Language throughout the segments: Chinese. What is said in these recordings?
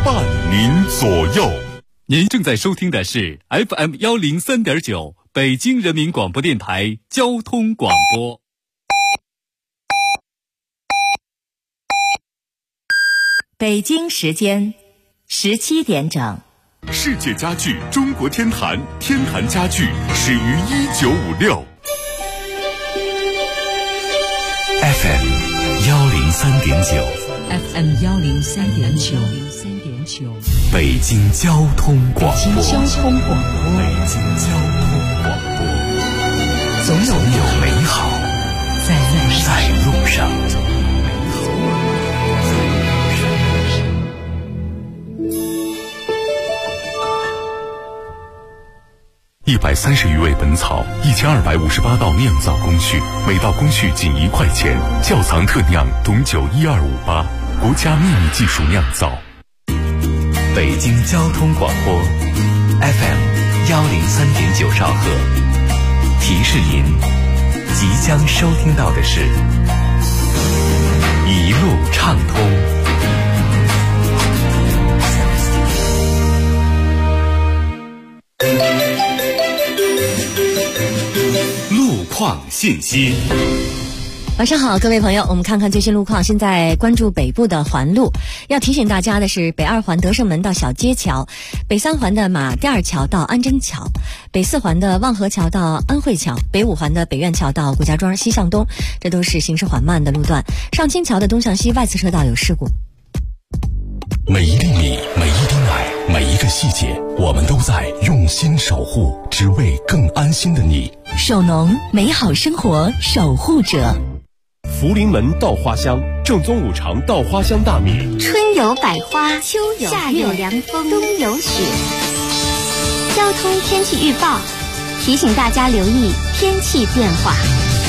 伴您左右。 您正在收听的是 FM103.9 北京人民广播电台交通广播。 北京时间17点整。 世界家具中国天坛，天坛家具始于1956。 FM 103.9 FM 103.9 北京交通广播。 北京交通广播。 北京交通广播。总有美好在路上。130余味本草，1258道酿造工序，每道工序仅1块钱。窖藏特酿董酒12588，国家秘密技术酿造。北京交通广播 FM 103.9兆赫。提示您，即将收听到的是一路畅通。路况信息。 晚上好，各位朋友，我们看看最新路况。现在关注北部的环路，要提醒大家的是，北2环德胜门到小街桥，北3环的马甸桥到安贞桥，北4环的望河桥到安慧桥，北5环的北苑桥到顾家庄西向东，这都是行驶缓慢的路段。上清桥的东向西外侧车道有事故。 每一粒米，每一滴奶，每一个细节，我们都在用心守护，只为更安心的你。 首农，美好生活守护者。 福临门稻花香，正宗5常稻花香大米。 春有百花，秋有夏有凉风，冬有雪。交通天气预报提醒大家留意天气变化。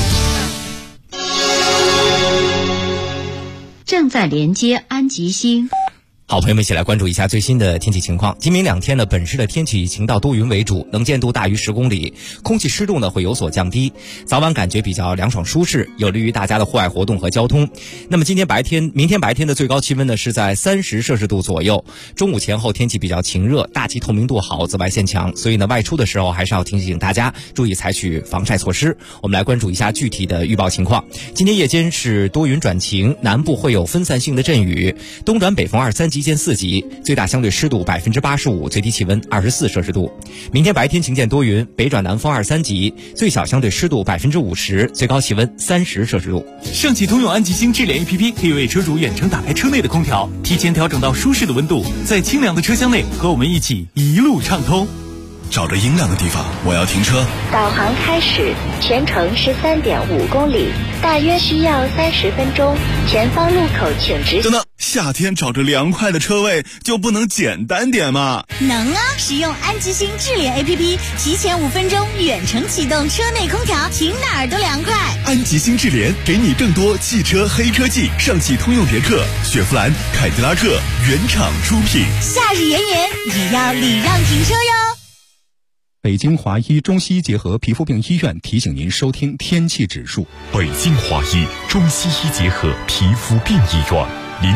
正在连接安吉星。 好，朋友们一起来关注一下最新的天气情况。今明2天呢，本市的天气以晴到多云为主，能见度大于10公里，空气湿度呢会有所降低，早晚感觉比较凉爽舒适，有利于大家的户外活动和交通。那么明天白天的最高气温呢是在30摄氏度左右，中午前后天气比较晴热，大气透明度好，紫外线强，所以呢外出的时候还是要提醒大家注意采取防晒措施。我们来关注一下具体的预报情况。今天夜间是多云转晴，南部会有分散性的阵雨，东转北风2、3级见4级，最大相对湿度85%，最低气温24摄氏度。明天白天晴见多云，北转南风2、3级，最小相对湿度50%，最高气温30摄氏度。 上汽通用安吉星智联 APP 可以为车主远程打开车内的空调，提前调整到舒适的温度，在清凉的车厢内和我们一起一路畅通。 找着阴凉的地方，我要停车。 导航开始，全程13.5公里，大约需要30分钟。前方路口请直行。 等等，夏天找着凉快的车位就不能简单点吗？ 能啊！使用安吉星智联 APP， 提前5分钟远程启动车内空调，停哪儿都凉快。 安吉星智联给你更多汽车黑科技，上汽通用别克、雪佛兰、凯迪拉克原厂出品。 夏日炎炎也要礼让停车哟。 北京华医中西医结合皮肤病医院提醒您收听天气指数。 北京华医中西医结合皮肤病医院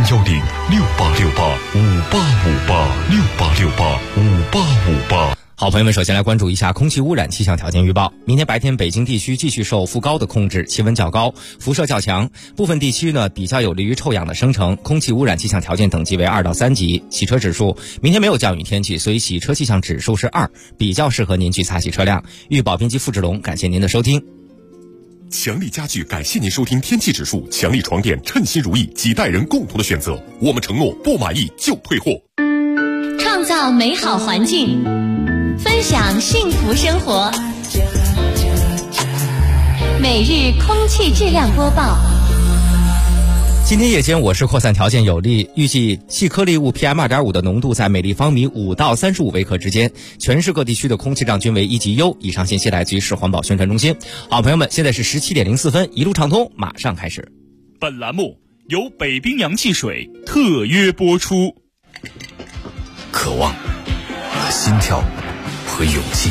，010-6868-5858，6868-5858。 好，朋友们，首先来关注一下空气污染气象条件预报。明天白天，北京地区继续受副高的控制，气温较高，辐射较强，部分地区呢比较有利于臭氧的生成，空气污染气象条件等级为2到3级。洗车指数，明天没有降雨天气，所以洗车气象指数是2，比较适合您去擦洗车辆。预报编辑付志龙，感谢您的收听。 强力家具感谢您收听天气指数，强力床垫称心如意，几代人共同的选择，我们承诺不满意就退货。 创造美好环境，分享幸福生活。每日空气质量播报。 今天夜间我市扩散条件有利，预计细颗粒物 PM2.5 的浓度在每立方米5到35微克之间，全市各地区的空气质量均为1级优。以上信息来自于市环保宣传中心。好，朋友们，现在是17点04分，一路畅通马上开始。 本栏目由北冰洋汽水特约播出。 渴望、心跳和勇气，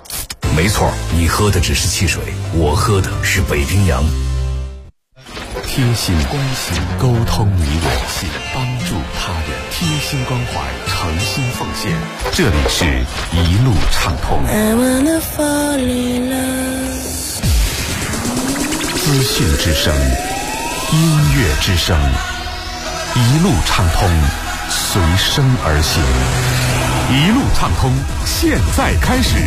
没错，你喝的只是汽水，我喝的是北冰洋。 贴心关心，沟通你我，帮助他人，贴心关怀，诚心奉献。这里是一路畅通。资讯之声，音乐之声，一路畅通，随声而行。一路畅通，现在开始。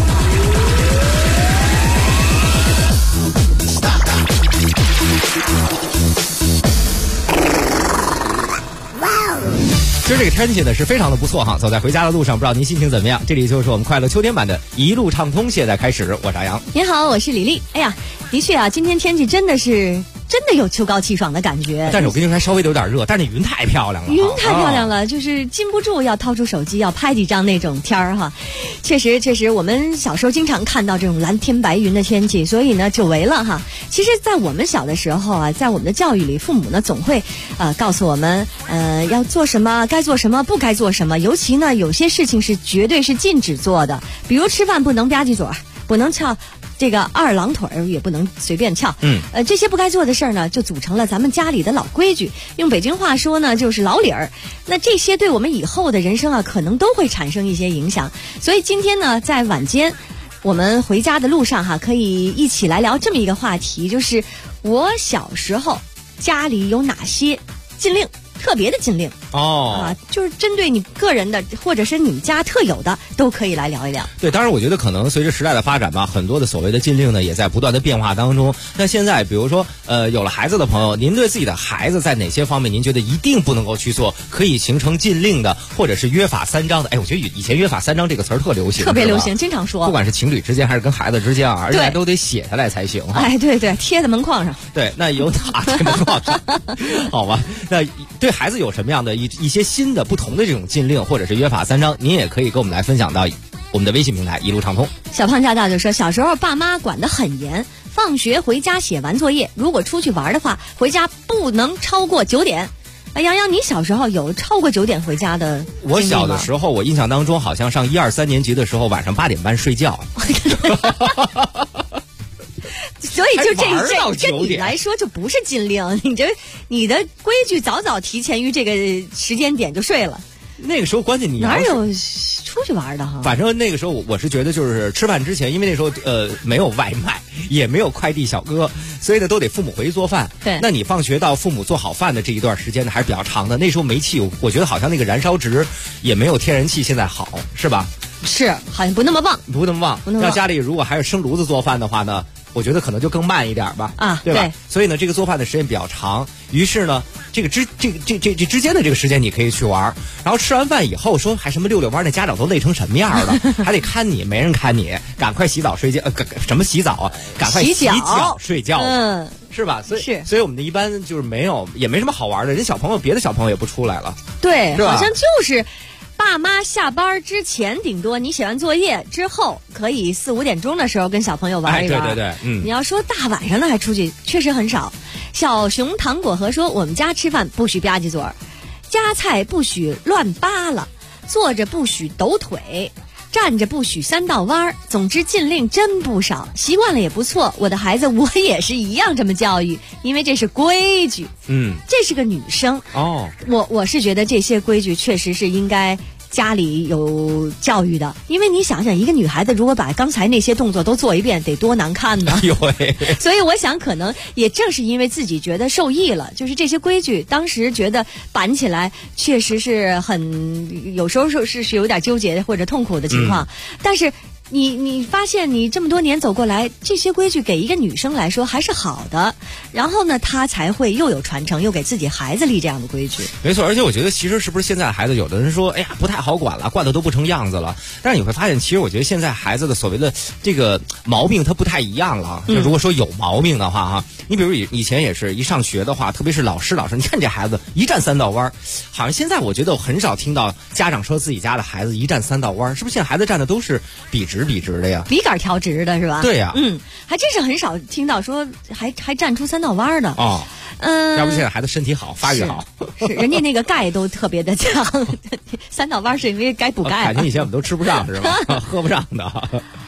今儿这个天气呢是非常的不错哈，走在回家的路上，不知道您心情怎么样？这里就是我们快乐秋天版的一路畅通，现在开始，我是阿阳。 您好，我是李丽。哎呀，的确啊，今天天气真的有秋高气爽的感觉。 但是我跟你说，还稍微有点热，但是那云太漂亮了， 云太漂亮了，就是禁不住要掏出手机要拍几张那种天儿哈。确实，我们小时候经常看到这种蓝天白云的天气，所以呢，久违了哈。其实，在我们小的时候啊，在我们的教育里，父母呢总会告诉我们要做什么，该做什么，不该做什么。尤其呢，有些事情是绝对是禁止做的，比如吃饭不能吧唧嘴，不能翘这个二郎腿儿，也不能随便翘。这些不该做的事儿呢，就组成了咱们家里的老规矩。用北京话说呢，就是老理儿。那这些对我们以后的人生啊，可能都会产生一些影响。所以今天呢，在晚间我们回家的路上哈，可以一起来聊这么一个话题，就是我小时候家里有哪些禁令，特别的禁令就是针对你个人的或者是你们家特有的，都可以来聊一聊。 对，当然我觉得可能随着时代的发展吧，很多的所谓的禁令呢也在不断的变化当中。那现在比如说有了孩子的朋友，您对自己的孩子在哪些方面您觉得一定不能够去做，可以形成禁令的，或者是约法三章的？我觉得以前约法三章这个词儿特流行， 特别流行，经常说， 不管是情侣之间还是跟孩子之间啊，而且都得写下来才行。 对，贴在门框上。对， 那有贴门框上好吧。那对孩子有什么样的一些新的不同的这种禁令或者是约法三章，您也可以跟我们来分享到我们的微信平台一路畅通。 小胖家大就说，小时候爸妈管得很严，放学回家写完作业，如果出去玩的话，回家不能超过9点。杨洋，你小时候有超过9点回家的？ 我小的时候，我印象当中好像上1、2、3年级的时候，晚上8点半睡觉。 所以就这你来说就不是禁令，你的规矩早提前于这个时间点就睡了。 那个时候关键你哪有出去玩的哈？ 反正那个时候我是觉得就是吃饭之前，因为那时候没有外卖，也没有快递小哥，所以呢都得父母回去做饭。 对， 那你放学到父母做好饭的这一段时间呢还是比较长的。那时候煤气我觉得好像那个燃烧值也没有天然气现在好，是吧？ 是，好像不那么棒。 要家里如果还是生炉子做饭的话呢，我觉得可能就更慢一点吧，对吧？对，所以呢，这个做饭的时间比较长，于是呢，这之间的这个时间你可以去玩，然后吃完饭以后说还什么溜弯，那家长都累成什么样了，还得看你，没人看你，赶快洗澡睡觉，什么洗澡啊？赶快洗脚睡觉，是吧？所以我们的一般就是也没什么好玩的，别的小朋友也不出来了， 对，好像就是爸妈下班之前，顶多你写完作业之后，可以4、5点钟的时候跟小朋友玩一玩。 对， 你要说大晚上的还出去，确实很少。小熊糖果盒说，我们家吃饭不许吧唧嘴儿，夹菜不许乱扒拉，坐着不许抖腿，站着不许3道弯。总之禁令真不少，习惯了也不错。我的孩子我也是一样这么教育，因为这是规矩。这是个女生我是觉得这些规矩确实是应该家里有教育的，因为你想想，一个女孩子如果把刚才那些动作都做一遍，得多难看呢。所以我想，可能也正是因为自己觉得受益了，就是这些规矩，当时觉得板起来确实是有时候是有点纠结或者痛苦的情况，但是你发现你这么多年走过来，这些规矩给一个女生来说还是好的，然后呢，她才会又有传承，又给自己孩子立这样的规矩。 没错，而且我觉得其实是不是现在孩子有的人说，哎呀不太好管了，惯得都不成样子了。但是你会发现，其实我觉得现在孩子的所谓的这个毛病，它不太一样了。就如果说有毛病的话哈，你比如以前也是一上学的话，特别是老师，你看这孩子一站3道弯，好像现在我觉得我很少听到家长说自己家的孩子一站3道弯，是不是？现在孩子站的都是笔直的呀， 笔杆调直的是吧？ 对呀， 还真是很少听到说还站出3道弯的要不现在孩子身体好，发育好， 是人家那个钙都特别的强，3道弯是因为该补钙。 感情以前我们都吃不上是吧？喝不上的。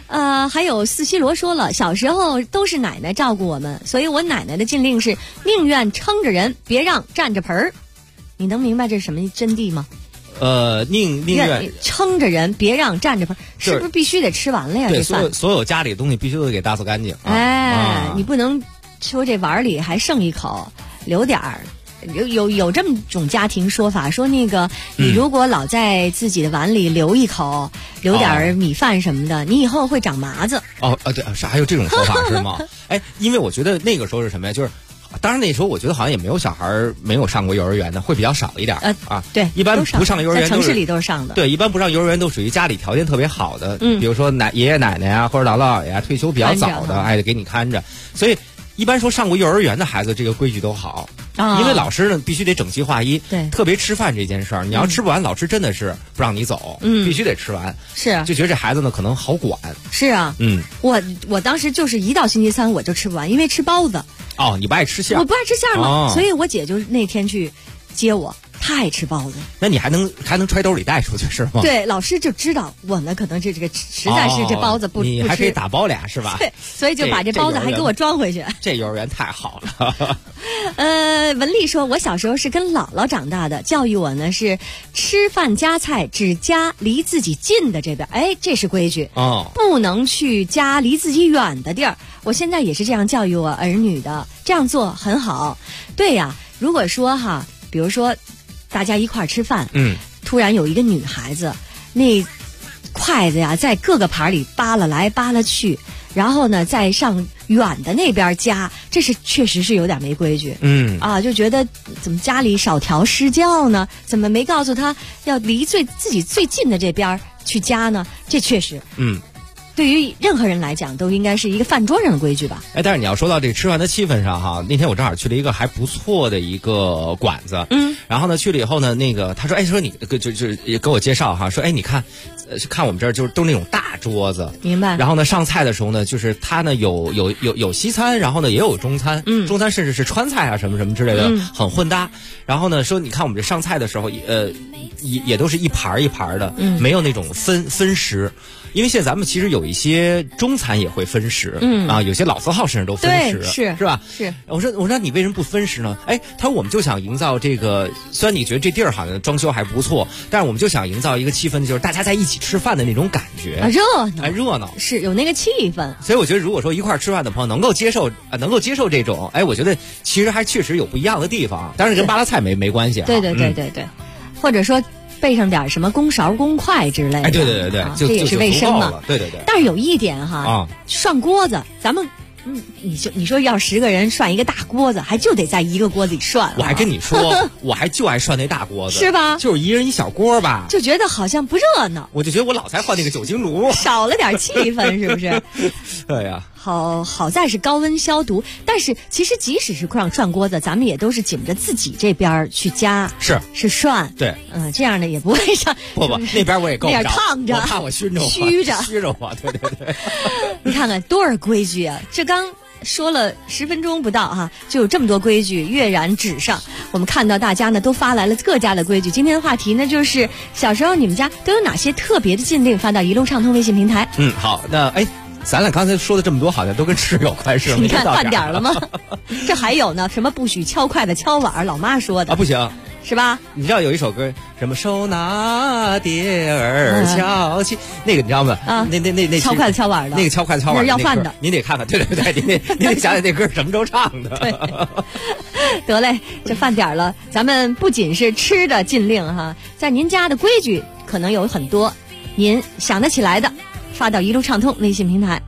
还有四西罗说了，小时候都是奶奶照顾我们，所以我奶奶的禁令是宁愿撑着人，别让占着盆儿。你能明白这是什么真谛吗？ 宁愿撑着人，别让占着盆，是不是必须得吃完了呀？ 对， 这饭所有家里的东西必须都得给打扫干净。 你不能说这碗里还剩一口，留点儿。有这么种家庭说法，说那个你如果老在自己的碗里留一口，留点米饭什么的，你以后会长麻子。 对，是还有这种说法是吗？因为我觉得那个时候是什么呀？就是。当然那时候我觉得好像也没有小孩没有上过幼儿园的，会比较少一点对， 一般不上幼儿园在城市里都是上的。 对，一般不上幼儿园都属于家里条件特别好的，比如说爷爷奶奶啊或者姥姥姥爷啊退休比较早的，给你看着。所以一般说上过幼儿园的孩子，这个规矩都好，因为老师呢必须得整齐划一。 对， 特别吃饭这件事儿，你要吃不完，老师真的是不让你走，必须得吃完。 是， 就觉得这孩子呢可能好管。 是啊，我当时就是一到星期三我就吃不完，因为吃包子。 你不爱吃馅儿？ 我不爱吃馅儿嘛，所以我姐就那天去接我，她爱吃包子。 那你还能揣兜里带出去是吗？ 对，老师就知道我呢，可能这个实在是这包子不吃， 你还可以打包俩是吧？ 对，所以就把这包子还给我装回去。 这幼儿园太好了。 文丽说，我小时候是跟姥姥长大的，教育我呢是吃饭夹菜只夹离自己近的这边，这是规矩不能去夹离自己远的地儿。我现在也是这样教育我儿女的，这样做很好。对呀，如果说比如说大家一块儿吃饭，突然有一个女孩子，那筷子呀在各个盘里扒拉来扒拉去，然后呢再上远的那边夹，这是确实是有点没规矩。就觉得怎么家里少调施教呢？怎么没告诉他要离自己最近的这边去夹呢？这确实对于任何人来讲都应该是一个饭桌上的规矩吧。 但是你要说到这个吃饭的气氛上那天我正好去了一个还不错的一个馆子，然后呢去了以后呢，那个他说说你就也给我介绍说你看我们这儿就是都是那种大桌子， 明白。 然后呢上菜的时候呢，就是他呢有西餐，然后呢也有中餐，中餐甚至是川菜啊什么什么之类的，很混搭。然后呢说你看我们这上菜的时候也都是一盘一盘的，没有那种分食。因为现在咱们其实有一些中餐也会分食，有些老字号甚至都分食，是吧？ 是。 我说你为什么不分食呢？他说我们就想营造这个，虽然你觉得这地儿好像装修还不错，但是我们就想营造一个气氛，就是大家在一起吃饭的那种感觉，热闹， 是有那个气氛。 所以我觉得，如果说一块吃饭的朋友能够接受这种，我觉得其实还确实有不一样的地方，当然跟扒拉菜没关系。 对，或者说备上点什么公勺公筷之类的， 对， 这也是卫生嘛。 对。 但是有一点涮锅子，咱们你说要10个人涮一个大锅子，还就得在一个锅子里涮。 我还跟你说，我就爱涮那大锅子， 是吧？ 就是一人一小锅吧， 就觉得好像不热闹。 我就觉得我老在换那个酒精炉， 少了点气氛，是不是？ 对呀。 好在是高温消毒，但是其实即使是涮锅子，咱们也都是紧着自己这边去夹，是涮， 对， 这样的也不会上。 不，那边我也够不着， 那烫着， 我怕我虚着我，对。 你看看多少规矩啊！这刚说了10分钟不到就有这么多规矩跃然纸上。我们看到大家呢都发来了各家的规矩。今天的话题呢就是小时候你们家都有哪些特别的禁令？发到一路畅通微信平台。 好，那咱俩刚才说的这么多，好像都跟吃有关系。 你看饭点了吗？这还有呢，什么不许敲筷子敲碗，老妈说的不行， 是吧？ 你知道有一首歌，什么手拿碟儿敲起，那个你知道吗？那敲筷子敲碗的， 那个敲筷子敲碗要饭的， 您得看看，对，你得想想那歌什么时候唱的。 对，得嘞，这饭点了，咱们不仅是吃的禁令在您家的规矩可能有很多，您想得起来的。发到一路畅通微信平台。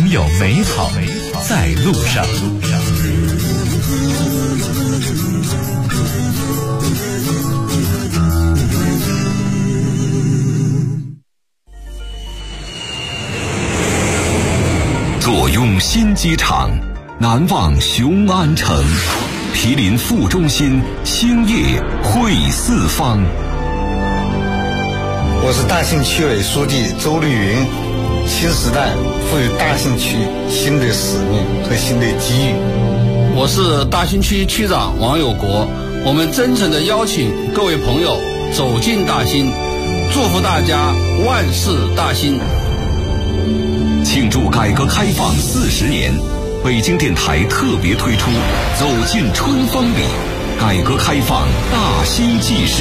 总有美好在路上。 坐拥新机场，难忘雄安城，毗邻副中心，兴业汇四方。 我是大兴区委书记周绿云。新时代赋予大兴区新的使命和新的机遇。 我是大兴区区长王有国，我们真诚地邀请各位朋友走进大兴，祝福大家万事大兴。 庆祝改革开放40年，北京电台特别推出《走进春风里》，改革开放大兴纪事。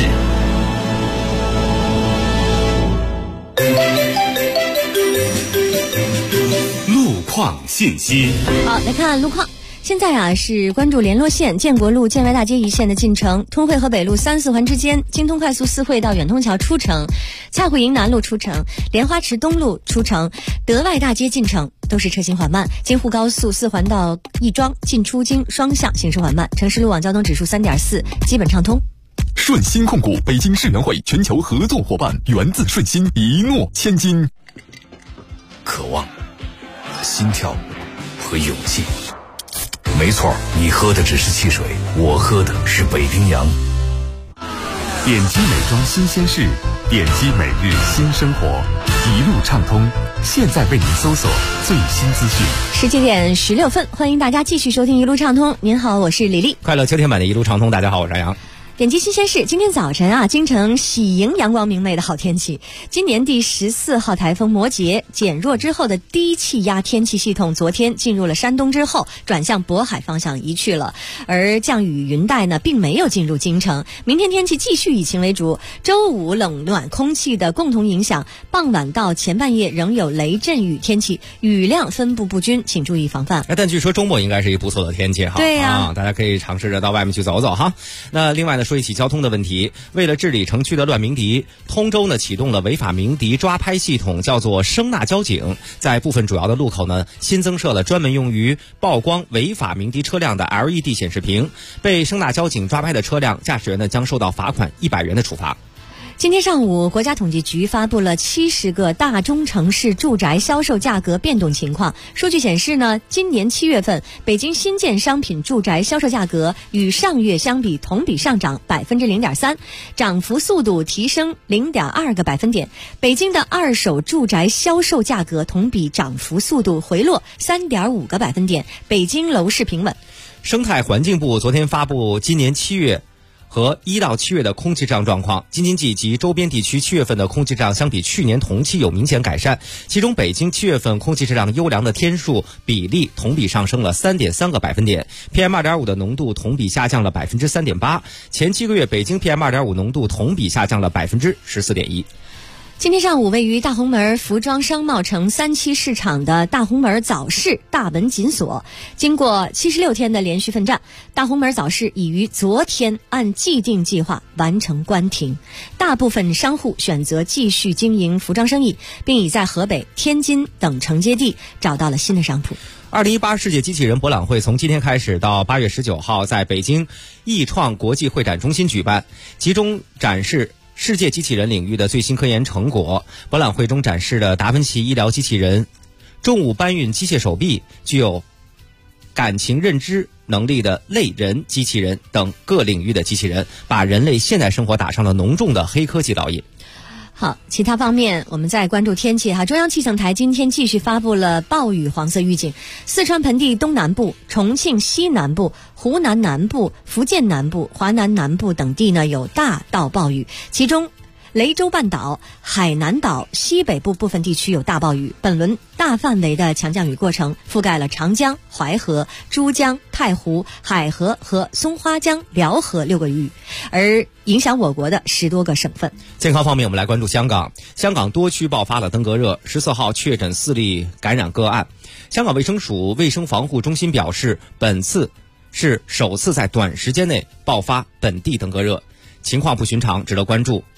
路况信息。 好，来看路况。现在是关注联络线建国路建外大街一线的进城，通惠河北路3、4环之间，京通快速4惠到远通桥出城，蔡虎营南路出城，莲花池东路出城，德外大街进城都是车行缓慢，京沪高速4环到亦庄进出京双向行驶缓慢，城市路网交通指数3.4，基本畅通。 顺心控股北京世园会全球合作伙伴，源自顺心，一诺千金。 渴望、心跳和勇气。没错，你喝的只是汽水，我喝的是北冰洋。 点击美妆新鲜事，点击每日新生活，一路畅通。现在为您搜索最新资讯。 17点16分，欢迎大家继续收听一路畅通。您好，我是李丽。 快乐秋天版的一路畅通，大家好，我是杨洋。 点击新鲜事，今天早晨京城喜迎阳光明媚的好天气。今年第14号台风摩羯减弱之后的低气压天气系统，昨天进入了山东之后，转向渤海方向移去了，而降雨云带呢，并没有进入京城。明天天气继续以晴为主，周五冷暖空气的共同影响，傍晚到前半夜仍有雷阵雨天气，雨量分布不均，请注意防范。 但据说周末应该是一个不错的天气哈。 对呀， 大家可以尝试着到外面去走走哈。那另外呢，说一起交通的问题，为了治理城区的乱鸣笛，通州呢启动了违法鸣笛抓拍系统，叫做声纳交警，在部分主要的路口呢新增设了专门用于曝光违法鸣笛车辆的 LED 显示屏，被声纳交警抓拍的车辆驾驶员呢将受到罚款100元的处罚。 今天上午，国家统计局发布了70个大中城市住宅销售价格变动情况。数据显示呢，今年7月份，北京新建商品住宅销售价格与上月相比同比上涨0.3%，涨幅速度提升0.2个百分点。北京的二手住宅销售价格同比涨幅速度回落3.5个百分点，北京楼市平稳。 生态环境部昨天发布今年7月和1到7月的空气质量状况，京津冀及周边地区7月份的空气质量相比去年同期有明显改善，其中北京7月份空气质量优良的天数比例同比上升了3.3个百分点， PM2.5 的浓度同比下降了3.8%，前7个月北京 PM2.5 浓度同比下降了14.1%。 今天上午，位于大红门服装商贸城3期市场的大红门早市大门紧锁，经过76天的连续奋战，大红门早市已于昨天按既定计划完成关停。大部分商户选择继续经营服装生意，并已在河北、天津等承接地找到了新的商铺。 2018世界机器人博览会从今天开始到8月19号在北京易创国际会展中心举办，集中展示世界机器人领域的最新科研成果。博览会中展示的达芬奇医疗机器人、重物搬运机械手臂、具有感情认知能力的类人机器人等各领域的机器人，把人类现代生活打上了浓重的黑科技烙印。 好，其他方面我们再关注天气中央气象台今天继续发布了暴雨黄色预警，四川盆地东南部、重庆西南部、湖南南部、福建南部、华南南部等地呢有大到暴雨，其中雷州半岛、海南岛西北部部分地区有大暴雨。本轮大范围的强降雨过程覆盖了长江、淮河、珠江、太湖、海河和松花江、辽河6个域，而影响我国的10多个省份。 健康方面，我们来关注香港。香港多区爆发了登革热，14号确诊4例感染个案。香港卫生署卫生防护中心表示，本次是首次在短时间内爆发本地登革热，情况不寻常，值得关注。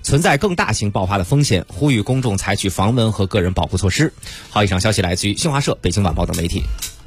存在更大型爆发的风险，呼吁公众采取防蚊和个人保护措施。好，以上消息来自于新华社、北京晚报等媒体。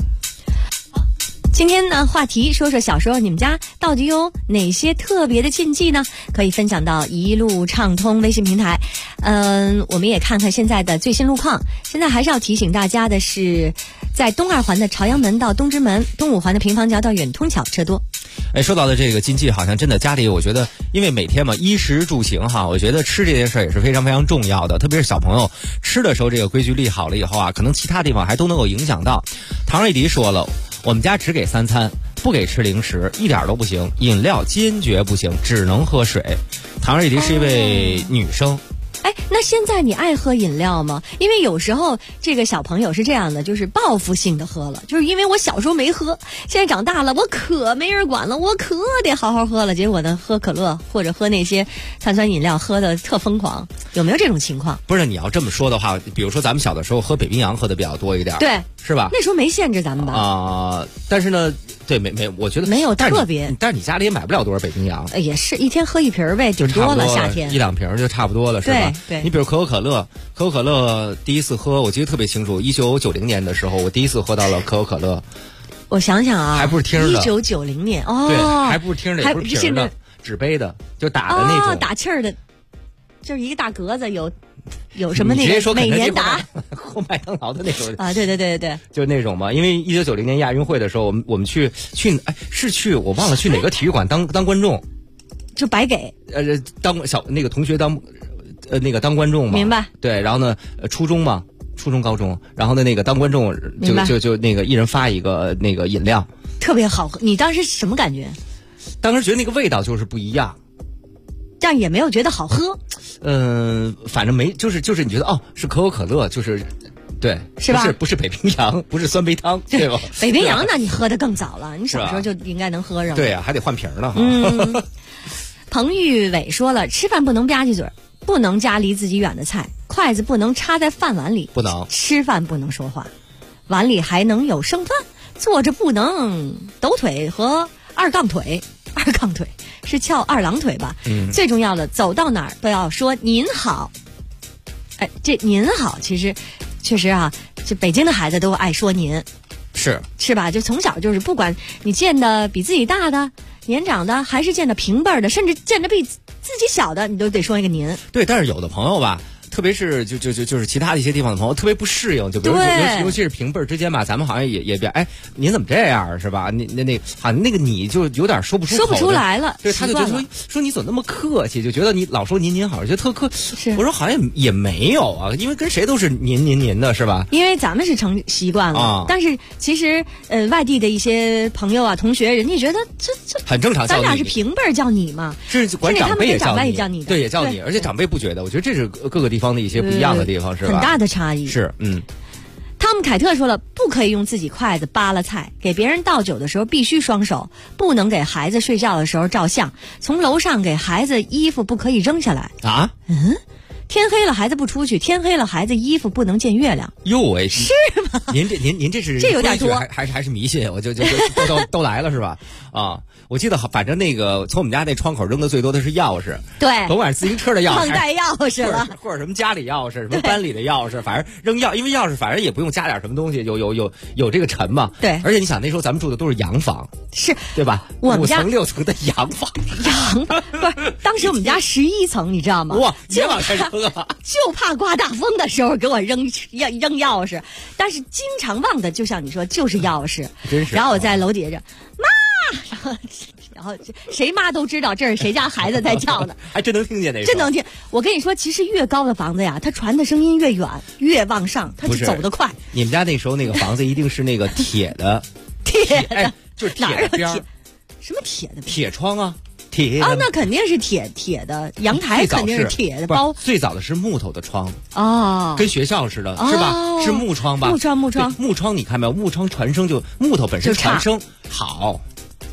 今天呢，话题说说小时候你们家到底有哪些特别的禁忌呢？可以分享到一路畅通微信平台。我们也看看现在的最新路况。现在还是要提醒大家的是，在东二环的朝阳门到东直门，东五环的平房桥到远通桥车多。 说到的这个禁忌，好像真的家里，我觉得因为每天嘛，衣食住行哈，我觉得吃这件事也是非常非常重要的。特别是小朋友吃的时候，这个规矩立好了以后啊，可能其他地方还都能够影响到。唐瑞迪说了，我们家只给3餐，不给吃零食，一点都不行，饮料坚决不行，只能喝水。唐瑞迪是一位女生。 那现在你爱喝饮料吗？因为有时候这个小朋友是这样的，就是报复性的喝了，就是因为我小时候没喝，现在长大了我可没人管了，我可得好好喝了，结果呢喝可乐或者喝那些碳酸饮料喝的特疯狂，有没有这种情况？ 不是，你要这么说的话，比如说咱们小的时候喝北冰洋喝的比较多一点， 对， 是吧？ 那时候没限制咱们吧？ 但是呢，对，没，我觉得没有特别， 但是你家里也买不了多少北冰洋， 也是一天喝一瓶呗，就多了，夏天 1-2瓶就差不多了，是吧？ 对， 你比如可口可乐第一次喝，我记得特别清楚，1990年的时候，我第一次喝到了可口可乐。 我想想啊， 还不是听的 ，1990年哦， 对，还不是听的，也不是瓶的，纸杯的，就打的那种， 打气儿的，就是一个大格子，有什么那个每年打喝麦当劳的那种啊，对， 就是那种嘛。因为1990年亚运会的时候，我们去我忘了去哪个体育馆当观众， 就白给当那个同学当观众嘛， 明白？ 对，然后呢，初中高中，然后呢那个当观众就那个一人发一个那个饮料， 特别好喝。你当时什么感觉？ 当时觉得那个味道就是不一样。 但也没有觉得好喝， 反正没，就是你觉得是可口可乐，就是对， 是吧？ 不是北冰洋，不是酸梅汤，对吧？ 北冰洋那你喝的更早了，你小时候就应该能喝上。 对呀，还得换瓶呢。 彭玉伟说了，吃饭不能吧唧嘴，不能夹离自己远的菜，筷子不能插在饭碗里， 不能吃饭不能说话，碗里还能有剩饭，坐着不能抖腿和二杠腿是翘二郎腿吧？最重要的，走到哪儿都要说您好。这您好，其实确实啊，这北京的孩子都爱说您，是吧？就从小就是不管你见的比自己大的、年长的，还是见的平辈的，甚至见的比自己小的，你都得说一个您。 对，但是有的朋友吧。特别是就是其他的一些地方的朋友特别不适应，就比如尤其是平辈之间吧，咱们好像也比您怎么这样是吧？那好像那个你就有点说不出来了， 对，他就觉得说你怎么那么客气，就觉得你老说您好，就特客。我说好像也没有啊，因为跟谁都是您的是吧？ 因为咱们是成习惯了，但是其实外地的一些朋友啊、同学，人家觉得这很正常， 咱俩是平辈叫你嘛， 是管长辈也叫你， 对，也叫你，而且长辈不觉得，我觉得这是各个地方的一些不一样的地方，是吧？ 很大的差异是。 汤姆凯特说了，不可以用自己筷子扒拉菜，给别人倒酒的时候必须双手，不能给孩子睡觉的时候照相，从楼上给孩子衣服不可以扔下来啊。 天黑了孩子不出去，天黑了孩子衣服不能见月亮。 哟喂， 是吗？ 您这是这有点多， 还是迷信？我就都来了是吧？啊，我记得反正那个从我们家那窗口扔的最多的是钥匙， 对， 甭管是自行车的钥匙， 忘带钥匙了， 或者什么家里钥匙，什么班里的钥匙，反正扔因为钥匙反正也不用加点什么东西，有这个沉嘛。 对， 而且你想那时候咱们住的都是洋房， 是对吧？5层6层的洋房， 不是，当时我们家11层，你知道吗？ 哇，别往这扔啊！ 就怕刮大风的时候给我扔钥匙，但是经常忘的，就像你说，就是钥匙。 真是。 然后我在楼底下妈，然后谁妈都知道这是谁家孩子在叫呢， 还真能听见那个。 真能听。我跟你说，其实越高的房子呀，它传的声音越远，越往上，它就走得快。 你们家那时候那个房子一定是那个铁的，就是铁的边儿， 什么铁的？ 铁窗啊。 那肯定是铁的，阳台肯定是铁的包。 最早的是木头的窗跟学校似的，是吧？是木窗吧？ 木窗， 木窗你看没有？木窗传声就木头本身传声好。 那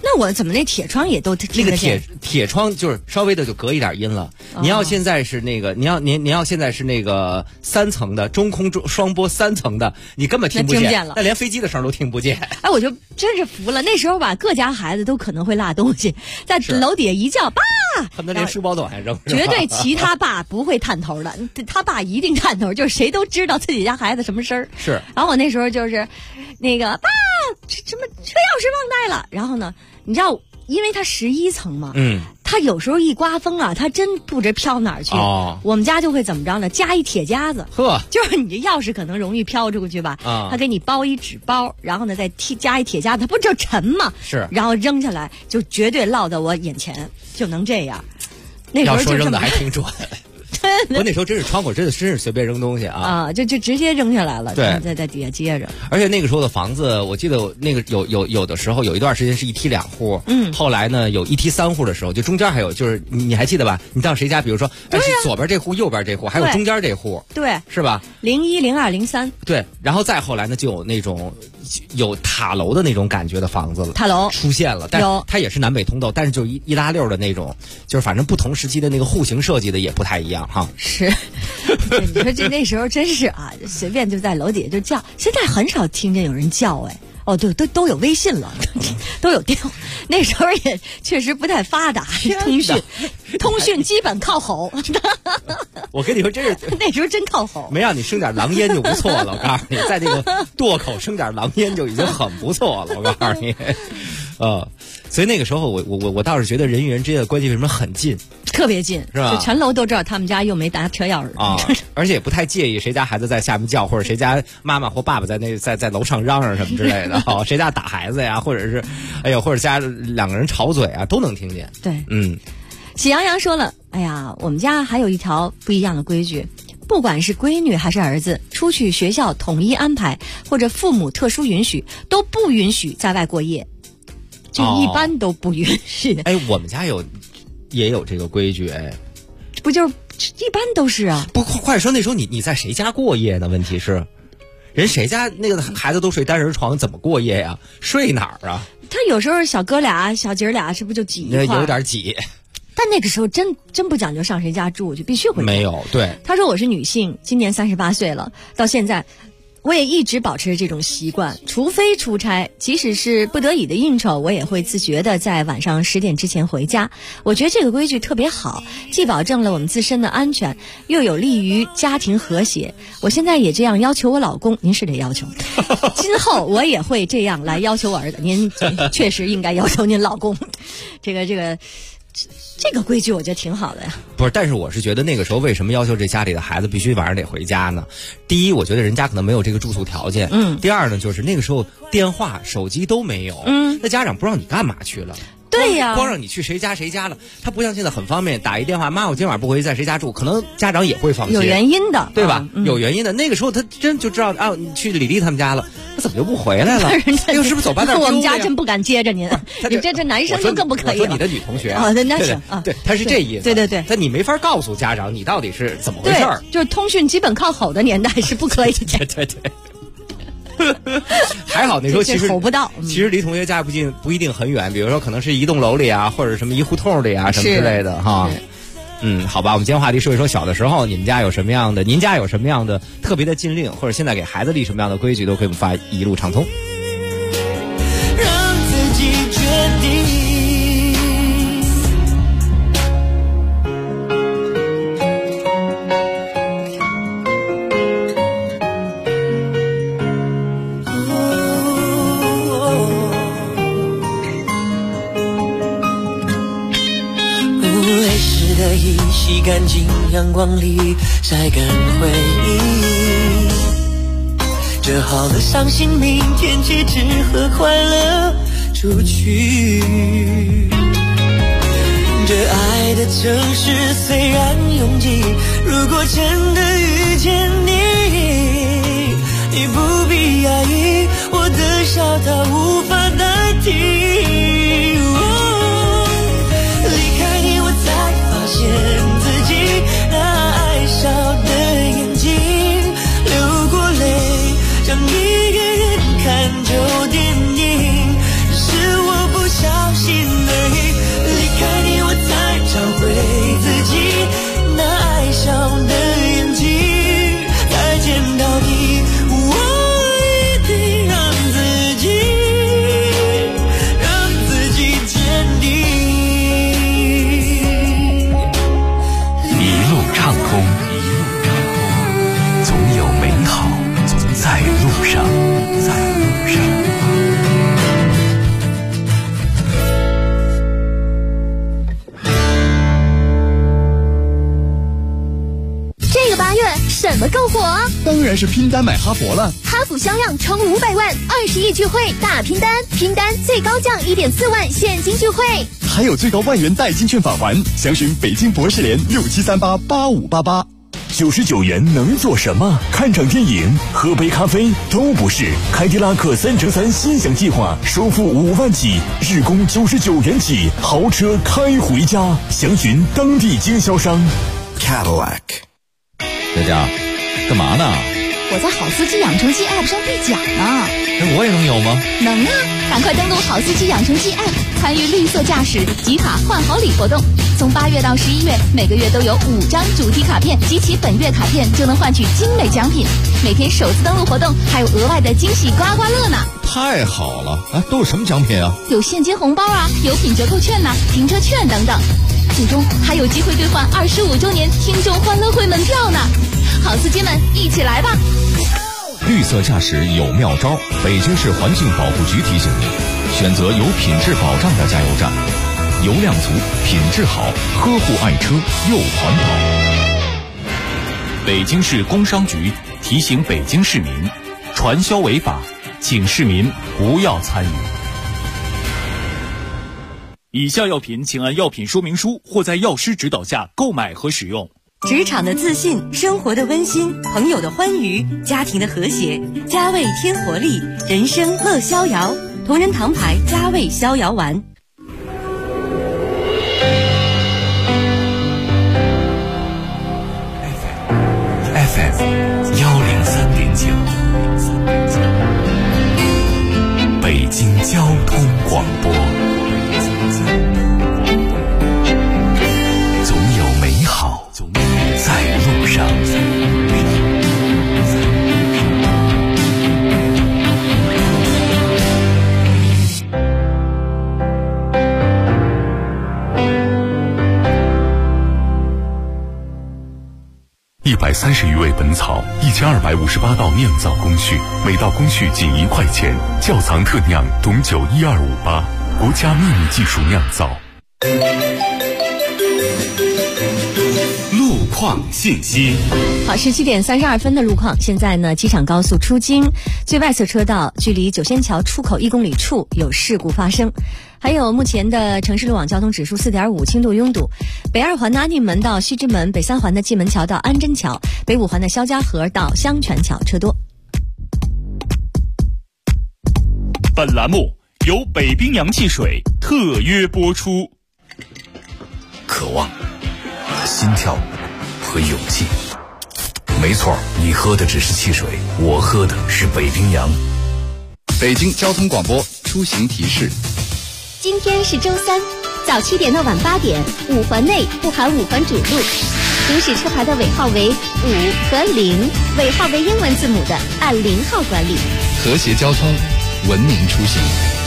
那我怎么那铁窗也都听得见？ 那个铁窗就是稍微的就隔一点音了。你要现在是那个，您要现在是那个3层的中空双波3层的，你根本听不见了，那连飞机的声都听不见。 哎，我就真是服了。那时候吧，各家孩子都可能会落东西，在楼底下一叫爸， 恨不得连书包都往下扔。 绝对其他爸不会探头的，他爸一定探头，就是谁都知道自己家孩子什么声儿。 是。 然后我那时候就是那个爸，什么车钥匙忘带了。然后呢，你知道，因为他11层嘛，他有时候一刮风啊，他真不知飘哪儿去。我们家就会怎么着呢？加一铁夹子，就是你这钥匙可能容易飘出去吧，他给你包一纸包，然后呢再加一铁夹子，它不就沉吗？ 是， 然后扔下来就绝对落到我眼前，就能这样。那时候要说扔的还挺准。我那时候真是窗户，真是随便扔东西啊！ 就直接扔下来了， 对， 在底下接着。 而且那个时候的房子，我记得那个有的时候有一段时间是1梯2户，后来呢有1梯3户的时候，就中间还有就是你还记得吧？你到谁家，比如说左边这户、右边这户，还有中间这户， 对， 是吧 ？01、02、03， 对，然后再后来呢就有那种有塔楼的那种感觉的房子了， 塔楼出现了，但是它也是南北通道，但是就一拉溜的那种，就是反正不同时期的那个户型设计的也不太一样哈。 是。你说那时候真是啊，随便就在楼底下就叫，现在很少听见有人叫哎。对，都有微信了，都有电话。那时候也确实不太发达，通讯基本靠吼。 我跟你说，真是那时候真靠吼， 没让你生点狼烟就不错了。我告诉你，在这个垛口生点狼烟就已经很不错了。我告诉你，所以那个时候我倒是觉得人与人之间的关系为什么很近， 特别近， 是吧？ 就全楼都知道他们家又没拿车钥匙啊，而且也不太介意谁家孩子在下面叫，或者谁家妈妈或爸爸在楼上嚷嚷什么之类的。谁家打孩子呀，或者是或者家2个人吵嘴啊，都能听见。 对，喜羊羊说了，哎呀，我们家还有一条不一样的规矩。不管是闺女还是儿子，出去学校统一安排，或者父母特殊允许，都不允许在外过夜，就一般都不允许。 我们家也有这个规矩， 不就是一般都是啊？ 不，快说那时候你在谁家过夜呢？问题是，人谁家那个孩子都睡单人床，怎么过夜呀？睡哪儿啊？ 他有时候小哥俩、小姐俩是不是就挤一块？ 有点挤。 但那个时候真不讲究上谁家住去，必须回家。 没有，对。 他说我是女性，今年38岁了，到现在我也一直保持这种习惯，除非出差，即使是不得已的应酬，我也会自觉的在晚上10点之前回家。我觉得这个规矩特别好，既保证了我们自身的安全，又有利于家庭和谐。我现在也这样要求我老公，您是这要求，今后我也会这样来要求我儿子。您确实应该要求您老公，这个规矩我觉得挺好的呀。 不是，但是我是觉得那个时候为什么要求这家里的孩子必须晚上得回家呢？第一，我觉得人家可能没有这个住宿条件。第二呢，就是那个时候电话、手机都没有。那家长不知道你干嘛去了。 对呀， 光让你去谁家了，他不像现在很方便，打一电话，妈，我今晚不回去，在谁家住，可能家长也会放心， 有原因的， 对吧？有原因的。那个时候他真就知道啊，你去李丽他们家了，他怎么就不回来了？是不是走半道？ 我们家真不敢接着您，你这男生就更不可以了。 我说你的女同学那行啊， 对，他是这意思。 对， 但你没法告诉家长你到底是怎么回事儿。 就是通讯基本靠吼的年代是不可以的。 对。还好那时候其实吼不到， 其实离同学家不一定很远，比如说可能是一栋楼里啊，或者什么一胡同里啊，什么之类的哈。好吧，我们今天话题说一说小的时候您家有什么样的特别的禁令，或者现在给孩子立什么样的规矩，都可以发一路畅通。 让自己决定。洗干净阳光里晒干回忆，折好了伤心，明天起只和快乐出去。这爱的城市虽然拥挤，如果真的遇见你，你不必压抑，我的笑它无法代替。发现自己那爱笑的眼睛，流过泪，想一个人看旧电影，是我不小心么够火？ 当然是拼单买哈佛了。 哈弗销量冲500万，20亿聚会大拼单，拼单最高降1.4万现金聚会， 还有最高万元代金券返还。详询北京博士联67388588。 99元能做什么？看场电影、喝杯咖啡都不是。凯迪拉克3乘3心享计划，首付5万起，日供99元起，豪车开回家。详询当地经销商。 Cadillac。佳佳，干嘛呢？ 我在好司机养成记 App 上兑奖呢。 我也能有吗？ 能啊！赶快登录好司机养成记 App， 参与绿色驾驶集卡换好礼活动。从8月到11月，每个月都有5张主题卡片，集齐本月卡片就能换取精美奖品。每天首次登录活动还有额外的惊喜刮刮乐呢！ 太好了！都有什么奖品啊？ 有现金红包啊，有品折扣券呐，停车券等等。最终还有机会兑换25周年听众欢乐会门票呢！好司机们，一起来吧！ 绿色驾驶有妙招，北京市环境保护局提醒你，选择有品质保障的加油站，油量足，品质好，呵护爱车又环保。 北京市工商局提醒北京市民，传销违法，请市民不要参与。以下药品请按药品说明书或在药师指导下购买和使用。 职场的自信，生活的温馨，朋友的欢愉，家庭的和谐，佳味添活力，人生乐逍遥。同仁堂牌佳味逍遥丸。 FM 103.9，北京交通广播。总有美好在路上。 130余味本草，1258道酿造工序，每道工序仅1块钱。窖藏特酿董酒12588，国家秘密技术酿造。 路况信息。 好，是7点32分的路况。现在呢，机场高速出京最外侧车道距离九仙桥出口1公里处有事故发生。还有目前的城市路网交通指数4.5，轻度拥堵。北2环的安定门到西直门，北3环的蓟门桥到安贞桥，北5环的肖家河到香泉桥车多。 本栏目由北冰洋汽水特约播出。 渴望、心跳和勇气。没错，你喝的只是汽水，我喝的是北冰洋。 北京交通广播出行提示。 今天是周三，早7点到晚8点，5环内不含5环主路，行驶车牌的尾号为5和0，尾号为英文字母的按0号管理。 和谐交通，文明出行。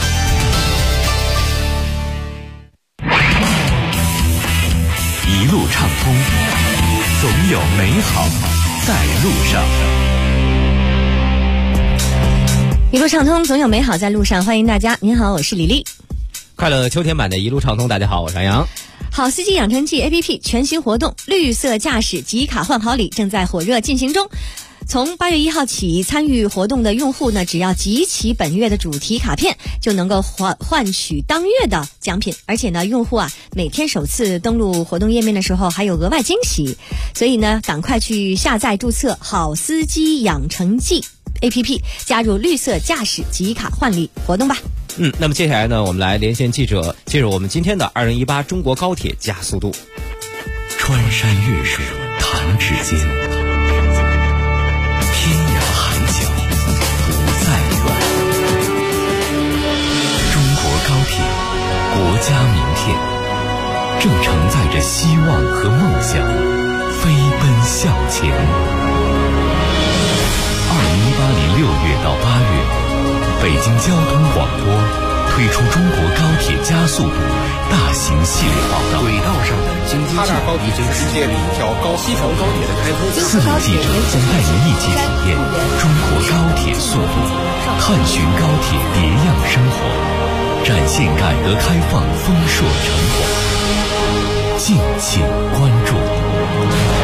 一路畅通，总有美好在路上。 一路畅通，总有美好在路上。欢迎大家，您好，我是李丽。 快乐秋天版的一路畅通，大家好，我是杨洋。 好司机养成记 APP 全新活动绿色驾驶集卡换好礼正在火热进行中。从8月1号起，参与活动的用户呢，只要集齐本月的主题卡片，就能够换取当月的奖品。而且呢，用户啊每天首次登录活动页面的时候还有额外惊喜。所以呢，赶快去下载注册好司机养成记 APP， 加入绿色驾驶集卡换礼活动吧。 那么接下来呢，我们来连线记者，进入我们今天的2018中国高铁加速度。 穿山越水弹指间，天涯海角不再远。中国高铁，国家名片，正承载着希望和梦想，飞奔向前。2018年6月到8月。北京交通广播推出中国高铁加速度大型系列报道。 轨道上的经济进步已经世界里一条西城高铁的开通。 4位记者将带您一起体验中国高铁速度，探寻高铁别样生活，展现改革开放丰硕成果。敬请关注。 接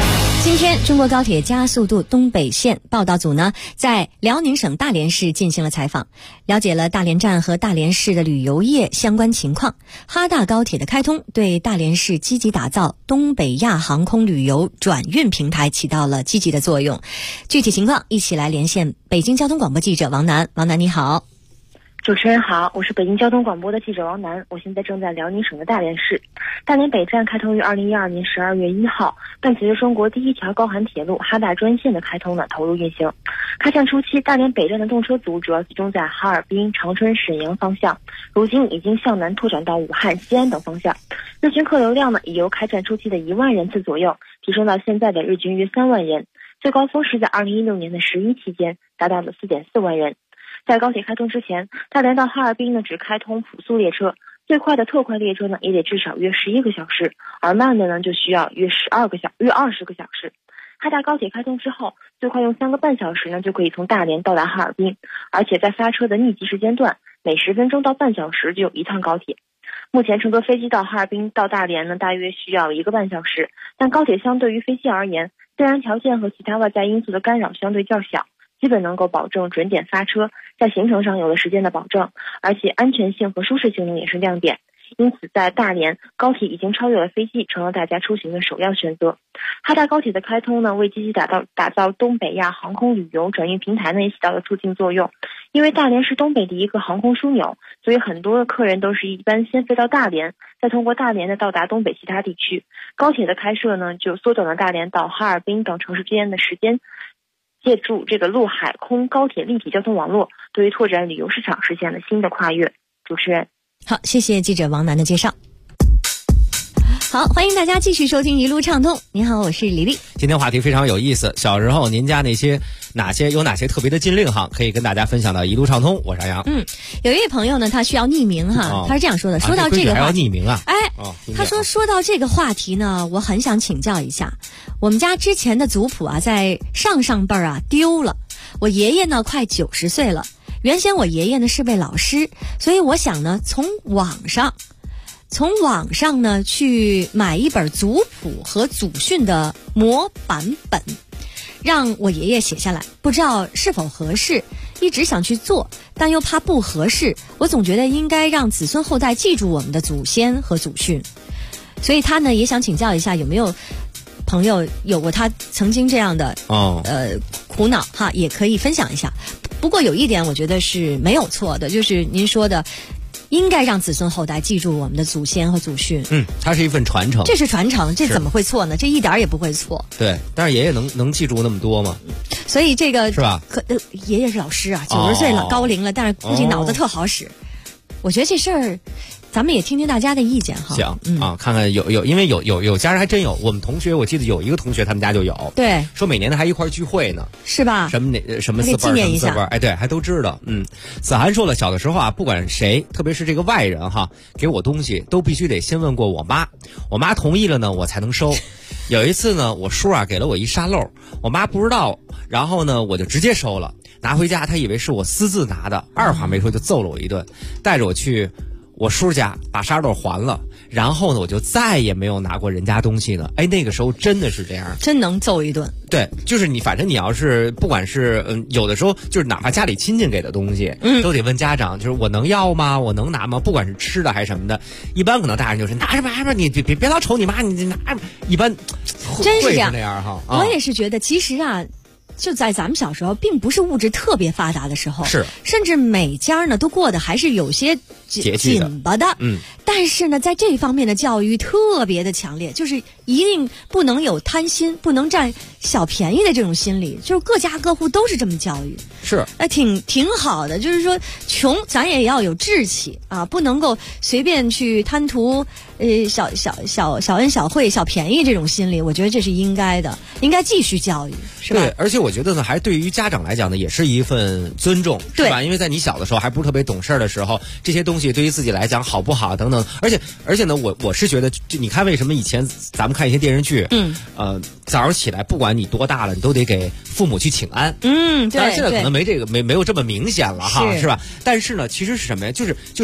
今天，中国高铁加速度东北线报道组呢，在辽宁省大连市进行了采访，了解了大连站和大连市的旅游业相关情况。哈大高铁的开通对大连市积极打造东北亚航空旅游转运平台起到了积极的作用。具体情况，一起来连线北京交通广播记者王楠。王楠，你好。 主持人好，我是北京交通广播的记者王楠，我现在正在辽宁省的大连市。大连北站开通于2012年12月1号，伴随着中国第一条高函铁路哈大专线的开通呢，投入运行。开站初期，大连北站的动车组主要集中在哈尔滨、长春、沈阳方向，如今已经向南拓展到武汉、西安等方向。日均客流量呢，已由开站初期的1万人次左右，提升到现在的日均约3万人。最高峰是在2016年的11期间，达到了4.4万人。在高铁开通之前，大连到哈尔滨呢只开通普速列车，最快的特快列车呢也得至少约11个小时，而慢的呢就需要约20个小时。哈大高铁开通之后，最快用3个半小时呢就可以从大连到达哈尔滨，而且在发车的密集时间段，每10分钟到半小时就有一趟高铁。目前乘坐飞机到哈尔滨到大连呢大约需要1个半小时，但高铁相对于飞机而言，自然条件和其他外在因素的干扰相对较小，基本能够保证准点发车，在行程上有了时间的保证，而且安全性和舒适性也是亮点。因此在大连，高铁已经超越了飞机，成了大家出行的首要选择。哈大高铁的开通呢，为积极打造东北亚航空旅游转运平台呢，也起到了促进作用。因为大连是东北的一个航空枢纽，所以很多的客人都是一般先飞到大连，再通过大连的到达东北其他地区。高铁的开设呢，就缩短了大连到哈尔滨等城市之间的时间。借助这个陆海空高铁立体交通网络，对于拓展旅游市场实现了新的跨越。主持人， 好，谢谢记者王楠的介绍。好，欢迎大家继续收听一路畅通。您好，我是李丽。 今天话题非常有意思，小时候您家有哪些特别的禁令哈，可以跟大家分享到一路畅通。我是杨洋。 有一位朋友呢，他需要匿名哈，他是这样说的，说到这个还要匿名啊？ 他说到这个话题呢，我很想请教一下，我们家之前的族谱啊，在上辈儿啊丢了，我爷爷呢快90岁了，原先我爷爷呢是位老师，所以我想呢从网上呢去买一本族谱和祖训的模板本，让我爷爷写下来，不知道是否合适，一直想去做，但又怕不合适，我总觉得应该让子孙后代记住我们的祖先和祖训，所以他呢也想请教一下，有没有朋友有过他曾经这样的苦恼哈，也可以分享一下。不过有一点我觉得是没有错的，就是您说的应该让子孙后代记住我们的祖先和祖训。 它是一份传承， 这是传承，这怎么会错呢？这一点也不会错。 对，但是爷爷能记住那么多吗？ 所以这个是吧？ 爷爷是老师啊，90岁了，高龄了，但是估计脑子特好使。我觉得这事儿，咱们也听听大家的意见哈。 行啊，看看因为有家人还真有，我们同学我记得有一个同学他们家就有， 对， 说每年还一块聚会呢， 是吧？ 什么四辈儿，什么四辈儿，对，还都知道。子涵说了，小的时候啊，不管谁，特别是这个外人哈，给我东西都必须得先问过我妈，我妈同意了呢，我才能收。有一次呢，我叔啊给了我一沙漏，我妈不知道，然后呢我就直接收了，拿回家，她以为是我私自拿的，二话没说就揍了我一顿，带着我去我叔家把沙漏还了，然后呢我就再也没有拿过人家东西了。那个时候真的是这样， 真能揍一顿。 对，就是反正你要是不管是有的时候就是哪怕家里亲戚给的东西，都得问家长，就是我能要吗？我能拿吗？不管是吃的还是什么的，一般可能大人就是拿什么，你别老瞅你妈，你拿，一般真是这样哈。 我也是觉得，其实啊。就在咱们小时候，并不是物质特别发达的时候， 是， 甚至每家呢都过得还是有些紧巴的，但是呢，在这方面的教育特别的强烈，就是一定不能有贪心，不能占小便宜的这种心理，就是各家各户都是这么教育， 是， 挺好的。就是说，穷咱也要有志气啊，不能够随便去贪图小恩小惠、小便宜这种心理，我觉得这是应该的，应该继续教育，是吧？ 对，而且我觉得呢，还对于家长来讲呢，也是一份尊重，是吧？因为在你小的时候还不是特别懂事的时候，这些东西对于自己来讲好不好等等，而且呢，我是觉得，就你看为什么以前咱们看一些电视剧，早上起来不管你多大了，你都得给父母去请安， 对。 当然现在可能没有这么明显了哈，是吧？但是呢，其实是什么呀？就是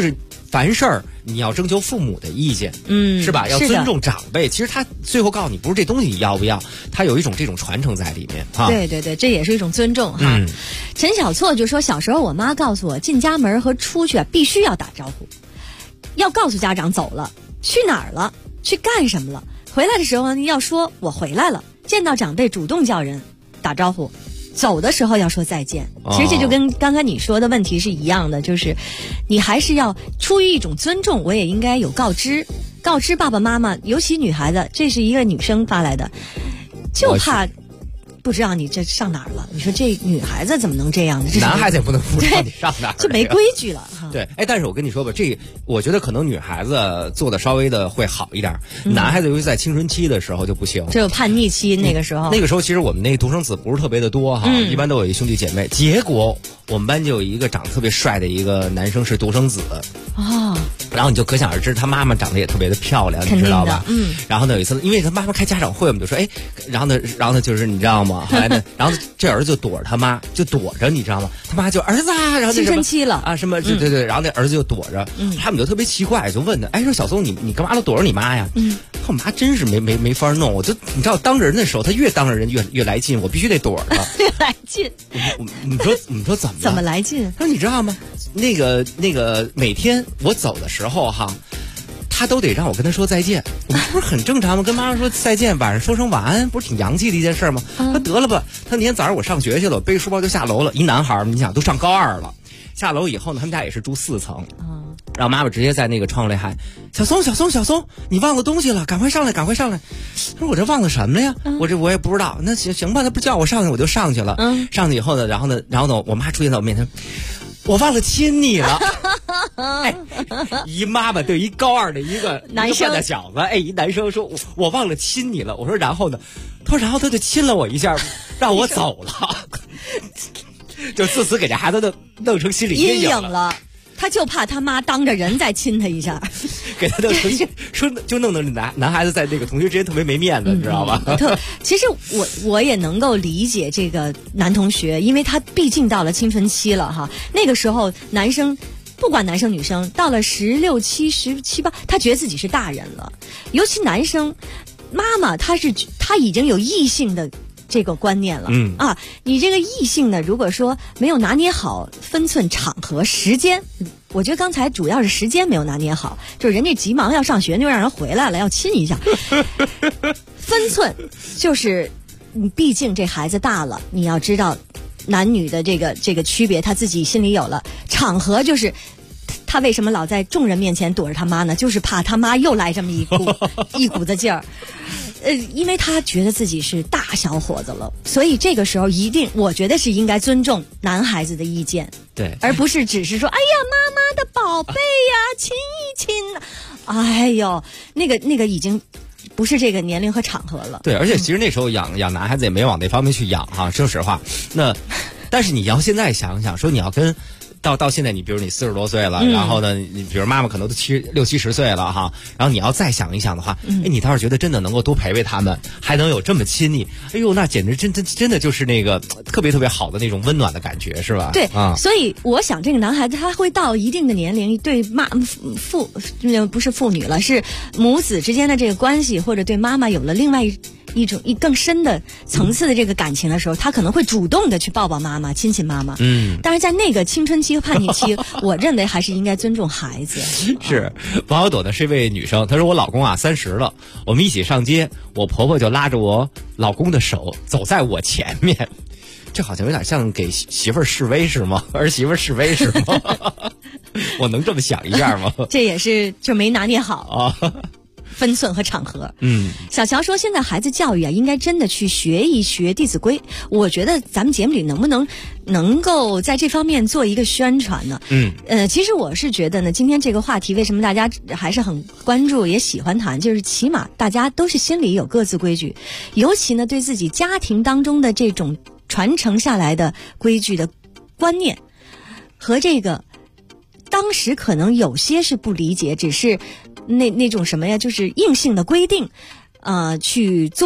凡事儿你要征求父母的意见，是吧？要尊重长辈。其实他最后告诉你，不是这东西你要不要，他有一种这种传承在里面啊。 对对对，这也是一种尊重哈。陈小错就说，小时候我妈告诉我，进家门和出去必须要打招呼，要告诉家长走了，去哪儿了，去干什么了。回来的时候呢，要说我回来了，见到长辈主动叫人打招呼，走的时候要说再见。其实这就跟刚才你说的问题是一样的，就是你还是要出于一种尊重，我也应该有告知爸爸妈妈，尤其女孩子，这是一个女生发来的，就怕不知道你这上哪儿了。你说这女孩子怎么能这样呢？ 男孩子也不能不知道你上哪儿， 这没规矩了。 对，但是我跟你说吧，这我觉得可能女孩子做的稍微的会好一点，男孩子尤其在青春期的时候就不行， 这有叛逆期。那个时候其实我们那独生子不是特别的多哈，一般都有一兄弟姐妹。结果我们班就有一个长得特别帅的一个男生是独生子然后你就可想而知，他妈妈长得也特别的漂亮，你知道吧？然后呢，有一次，因为他妈妈开家长会，我们就说，然后呢，就是你知道吗？后来呢，然后这儿子就躲着他妈，就躲着，你知道吗？他妈就儿子啊，然后青春期了啊，什么对，然后那儿子就躲着，他们就特别奇怪，就问他，说小松，你干嘛都躲着你妈呀？我妈真是没法弄，我就你知道当着人的时候，他越当着人越来劲，我必须得躲着他。 越来劲。 你说怎么来劲？ 他说你知道吗？那个每天我走的时候哈，他都得让我跟他说再见，我不是很正常吗？跟妈妈说再见，晚上说声晚安，不是挺洋气的一件事吗？他得了吧，他那天早上我上学去了，我背书包就下楼了，一男孩，你想都上高2了，下楼以后呢，他们家也是住4层，然后妈妈直接在那个窗户里喊：“小松，你忘了东西了，赶快上来！”他说：“我这忘了什么呀？我也不知道。”那行吧，他不叫我上去，我就上去了。上去以后呢，然后呢，我妈出现在我面前。我忘了亲你了，一妈妈对一高2的一个男生的小子，一男生说我忘了亲你了。我说然后呢？他说然后他就亲了我一下，让我走了。就自此给这孩子都弄成心理阴影了。 他就怕他妈当着人再亲他一下， 给他弄成说就弄得男孩子在那个同学之间特别没面子，你知道吧？ 其实我也能够理解这个男同学，因为他毕竟到了青春期了哈。那个时候男生不管男生女生，到了16、17、18，他觉得自己是大人了。尤其男生，妈妈他已经有异性的这个观念了，你这个异性呢，如果说没有拿捏好分寸、场合、时间，我觉得刚才主要是时间没有拿捏好，就是人家急忙要上学，就让人回来了，要亲一下。分寸就是你毕竟这孩子大了，你要知道男女的这个区别，他自己心里有了。场合就是他为什么老在众人面前躲着他妈呢？就是怕他妈又来这么一股子劲儿。因为他觉得自己是大小伙子了，所以这个时候我觉得是应该尊重男孩子的意见， 对， 而不是只是说，哎呀，妈妈的宝贝呀，亲一亲呐，哎呦，那个已经不是这个年龄和场合了。 对，而且其实那时候养男孩子也没往那方面去养哈，说实话。但是你要现在想想，说你要跟。到现在你比如你40多岁了，然后呢你比如妈妈可能都60、70岁了哈，然后你要再想一想的话，你倒是觉得真的能够多陪陪他们，还能有这么亲昵，哎呦，那简直真的就是那个特别特别好的那种温暖的感觉，是吧？ 对，所以我想这个男孩子他会到一定的年龄，对不是父女了，是母子之间的这个关系，或者对妈妈有了另外一种更深的层次的这个感情的时候，他可能会主动的去抱抱妈妈，亲亲妈妈。但是在那个青春期和叛逆期，我认为还是应该尊重孩子。 是，王小朵呢是一位女生，她说我老公30了，我们一起上街，我婆婆就拉着我老公的手走在我前面，这好像有点像给媳妇儿示威是吗？儿媳妇儿示威是吗？我能这么想一下吗？ 这也是就没拿捏好啊。分寸和场合。小乔说现在孩子教育应该真的去学一学《弟子规》，我觉得咱们节目里能够在这方面做一个宣传呢？其实我是觉得呢，今天这个话题为什么大家还是很关注也喜欢谈，就是起码大家都是心里有各自规矩，尤其呢对自己家庭当中的这种传承下来的规矩的观念和这个当时可能有些是不理解，只是那种什么呀，就是硬性的规定，去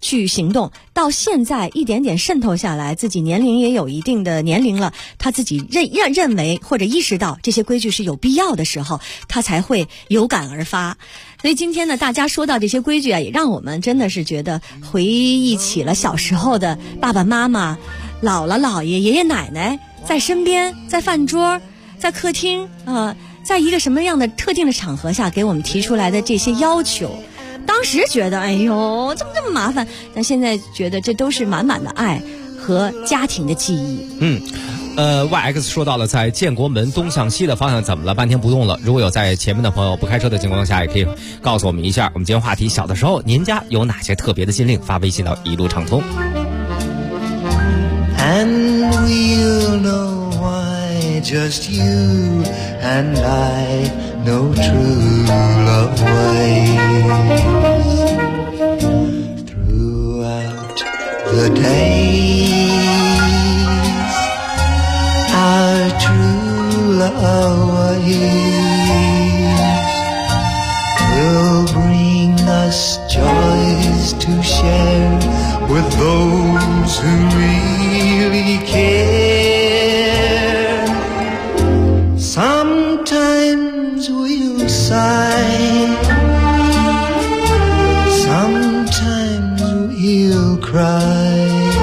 去行动，到现在一点点渗透下来，自己年龄也有一定的年龄了，他自己认为或者意识到这些规矩是有必要的时候，他才会有感而发。所以今天呢，大家说到这些规矩啊，也让我们真的是觉得回忆起了小时候的爸爸妈妈、姥姥姥爷、爷爷奶奶在身边，在饭桌，在客厅在一个什么样的特定的场合下给我们提出来的这些要求。当时觉得哎呦怎么这么麻烦，但现在觉得这都是满满的爱和家庭的记忆。 YX 说到了在建国门东向西的方向怎么了，半天不动了。如果有在前面的朋友不开车的情况下，也可以告诉我们一下。我们今天话题，小的时候您家有哪些特别的禁令？发微信到一路畅通。 And we'll know why just you and I know true love ways. Throughout the days, our true love ways will bring us joys to share with those who really care. Sometimes we'll sigh, sometimes we'll cry,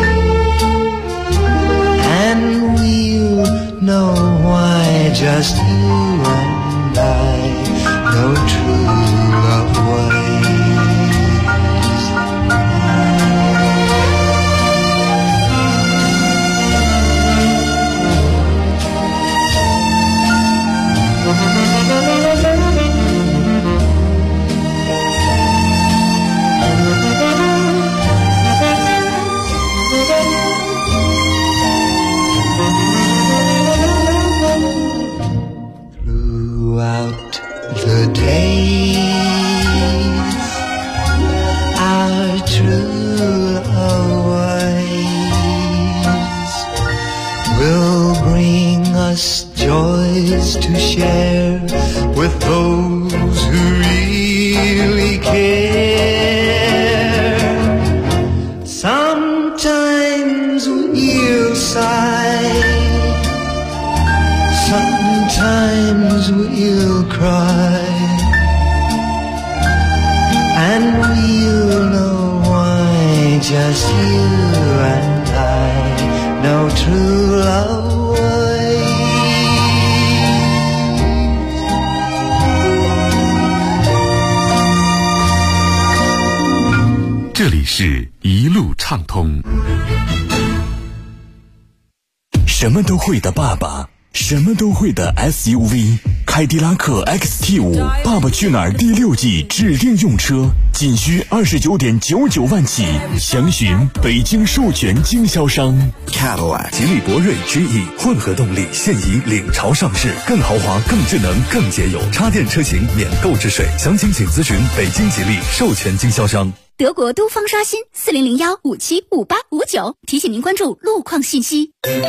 and we'll know why just you and I know true love ways. Throughout the days, our true love ways will bring us joys to share with those who really care. Sometimes we'll sigh, sometimes we'll cry, and we'll know why just you and I know true love ways. 这里是一路畅通。 什么都会的爸爸，什么都会的 SUV， 凯迪拉克 XT5 爸爸去哪儿第6季指定用车，仅需29.99万起，详询北京授权经销商。 Cadillac 吉利博瑞 GE 混合动力现已领潮上市，更豪华、更智能、更节油，插电车型免购置税，详情请咨询北京吉利授权经销商。 德国都方刷新4001575859，提醒您关注路况信息。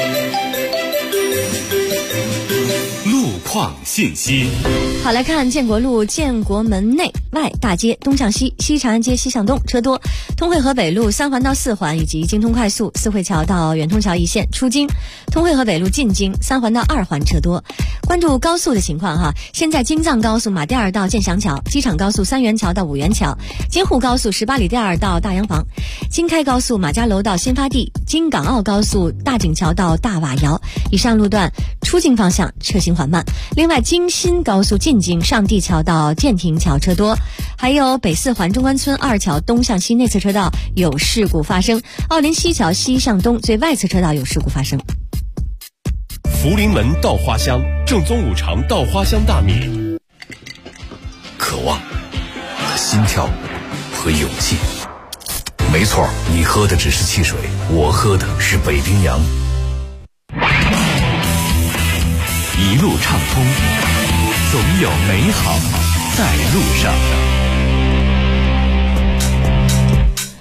路况信息。 好，来看建国路建国门内外大街东向西，西长安街西向东车多，通惠河北路3环到4环以及京通快速四惠桥到远通桥一线出京，通惠河北路进京3环到2环车多。关注高速的情况哈，现在京藏高速马甸尔到建祥桥，机场高速三元桥到五元桥，京沪高速18里店到大洋房，京开高速马家楼到新发地，京港澳高速大井桥到大瓦窑，以上路段出京方向车行缓慢。另外，京新高速进京上地桥到建亭桥车多，还有北4环中关村2桥东向西内侧车道有事故发生，奥林西桥西向东最外侧车道有事故发生。 福临门稻花香，正宗五常稻花香大米。 渴望、心跳和勇气。没错，你喝的只是汽水，我喝的是北冰洋。 一路畅通，总有美好在路上。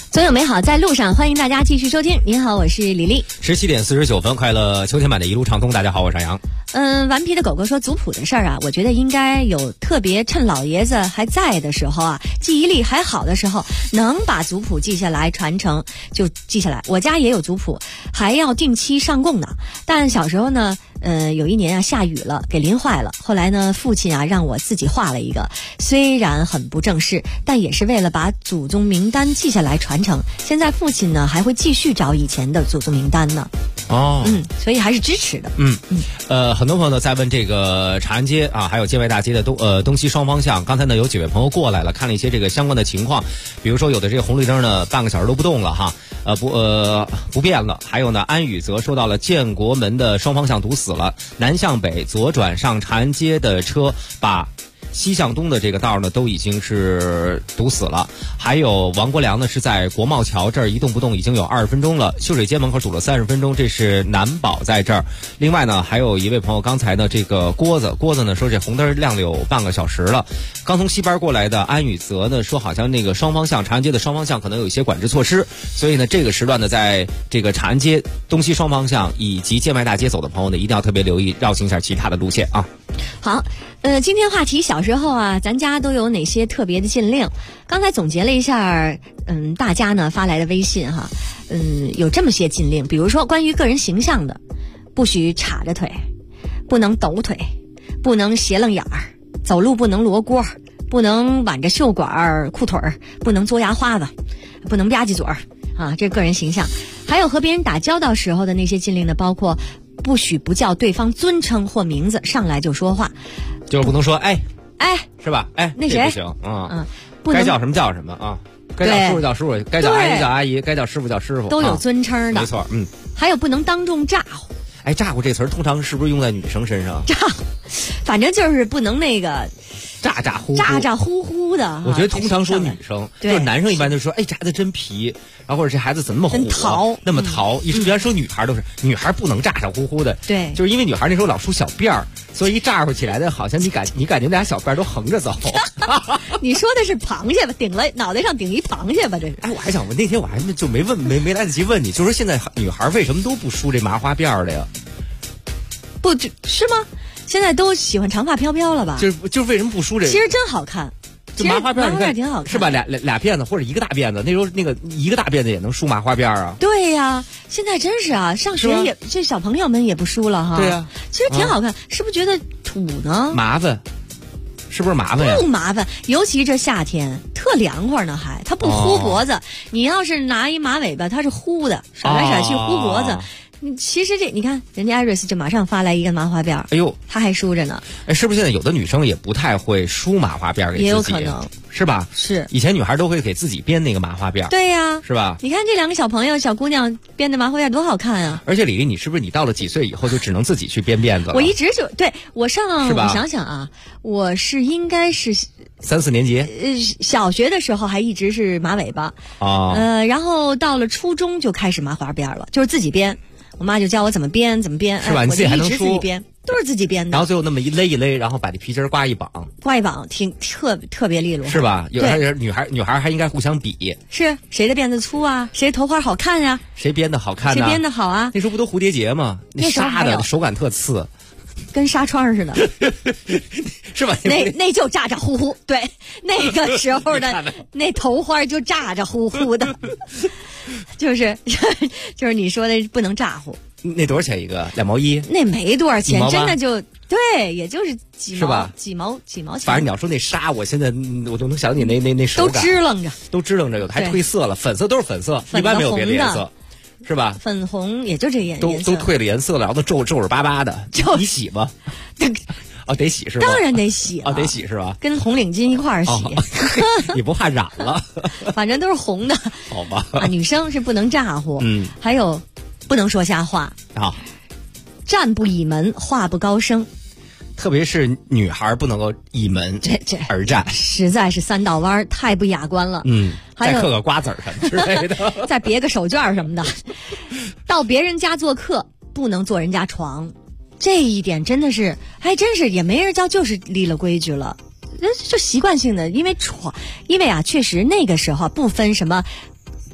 总有美好在路上，欢迎大家继续收听。您好，我是李丽。 17点49分，快乐秋天版的一路畅通。大家好，我是杨。 顽皮的狗狗说族谱的事儿啊，我觉得应该有特别趁老爷子还在的时候啊，记忆力还好的时候，能把族谱记下来传承就记下来。我家也有族谱，还要定期上供呢。但小时候呢，有一年啊下雨了，给淋坏了。后来呢，父亲啊让我自己画了一个，虽然很不正式，但也是为了把祖宗名单记下来传承。现在父亲呢还会继续找以前的祖宗名单呢。所以还是支持的。 很多朋友呢在问这个长安街啊，还有建外大街的东西双方向。刚才呢有几位朋友过来了，看了一些这个相关的情况，比如说有的这个红绿灯呢半个小时都不动了哈，不变了。还有呢，安宇则说到了建国门的双方向堵死了，南向北左转上长安街的车把西向东的这个道呢都已经是堵死了。还有王国良呢是在国贸桥这儿一动不动已经有20分钟了，秀水街门口堵了30分钟，这是南宝在这儿。另外呢还有一位朋友，刚才呢这个郭子呢说这红灯亮了有半个小时了。刚从西边过来的安宇泽呢说好像那个双方向长安街的双方向可能有一些管制措施，所以呢这个时段呢在这个长安街东西双方向以及建外大街走的朋友呢一定要特别留意，绕行一下其他的路线啊。 好，今天话题小时候啊，咱家都有哪些特别的禁令？刚才总结了一下，大家呢发来的微信哈，有这么些禁令，比如说关于个人形象的，不许叉着腿，不能抖腿，不能斜楞眼儿，走路不能罗锅，不能挽着袖管裤腿儿，不能嘬牙花子，不能吧唧嘴儿啊，这个人形象。还有和别人打交道时候的那些禁令呢，包括不许不叫对方尊称或名字，上来就说话， 就是不能说哎是吧？ 那谁不行啊，该叫什么叫什么啊，该叫叔叔叫叔叔，该叫阿姨叫阿姨，该叫师傅叫师傅， 都有尊称的， 没错。 还有不能当众咋呼。 咋呼这词儿通常是不是用在女生身上？ 反正就是不能那个咋呼呼的。 我觉得通常说女生，就是男生一般就说这孩子真皮，然后或者这孩子怎么那么火，那么淘。一般说女孩都是女孩不能咋呼呼的， 对， 就是因为女孩那时候老梳小辫儿，所以一咋呼起来的好像你感觉那俩小辫儿都横着走。 你说的是螃蟹吧？脑袋上顶一螃蟹吧？这是。 我还想问，那天我还就没来得及问你，就说现在女孩为什么都不梳这麻花辫儿的呀？ 不是吗？现在都喜欢长发飘飘了吧？ 就是为什么不梳这个？ 其实真好看， 这麻花辫挺好看， 是吧？俩辫子或者一个大辫子，那时候那个一个大辫子也能梳麻花辫啊。 对呀，现在真是啊，上学也这小朋友们也不梳了哈。 对呀， 其实挺好看，是不是觉得土呢？ 麻烦。是不是麻烦呀？ 不麻烦，尤其这夏天特凉快呢，它不糊脖子。你要是拿一马尾巴，它是糊的，甩来甩去糊脖子。其实你看，人家艾瑞斯就马上发来一个麻花辫， 哎呦， 他还梳着呢。 是不是现在有的女生也不太会梳麻花辫给自己？ 也有可能， 是吧？ 是， 以前女孩都会给自己编那个麻花辫。 对呀， 是吧？ 你看这两个小朋友、小姑娘编的麻花辫多好看啊！ 而且李丽，你是不是你到了几岁以后就只能自己去编辫子了？ 我一直就对我想想啊，我是应该是 3、4年级， 小学的时候还一直是马尾巴然后到了初中就开始麻花辫了，就是自己编。我妈就教我怎么编， 是吧？你自己还能梳， 自己编，都是自己编的。 然后最后那么一勒，然后把这皮筋挂一绑， 挺特别利落， 是吧？有的女孩还应该互相比， 是谁的辫子粗啊？谁头花好看呀？ 谁编的好看？ 谁编的好啊？ 那时候不都蝴蝶结吗？那纱的手感特刺， 跟纱窗似的， 是吧？ 那就咋咋呼呼，对，那个时候的那头花就咋咋呼呼的。就是你说的不能咋呼。 那多少钱一个？2毛1？ 那没多少钱，真的就对，也就是几毛， 是吧？ 几毛钱。 反正你要说那纱，我现在我都能想起那手感，都支棱着，有的还褪色了，粉色都是粉色，一般没有别的颜色，是吧？ 粉红也就这颜色， 都褪了颜色了，然后都皱皱巴巴的。你洗吗？得洗是吧？ 当然得洗得洗是吧？ 跟红领巾一块儿洗， 你不怕染了？ 反正都是红的， 好吧？ 女生是不能咋呼，还有不能说瞎话啊， 站不倚门，话不高声。 特别是女孩不能够倚门而站， 实在是3道弯，太不雅观了。 再刻个瓜子什么之类的， 再别个手绢什么的。到别人家做客，不能坐人家床。这一点真的是，真是也没人教，就是立了规矩了，就习惯性的，因为确实那个时候不分什么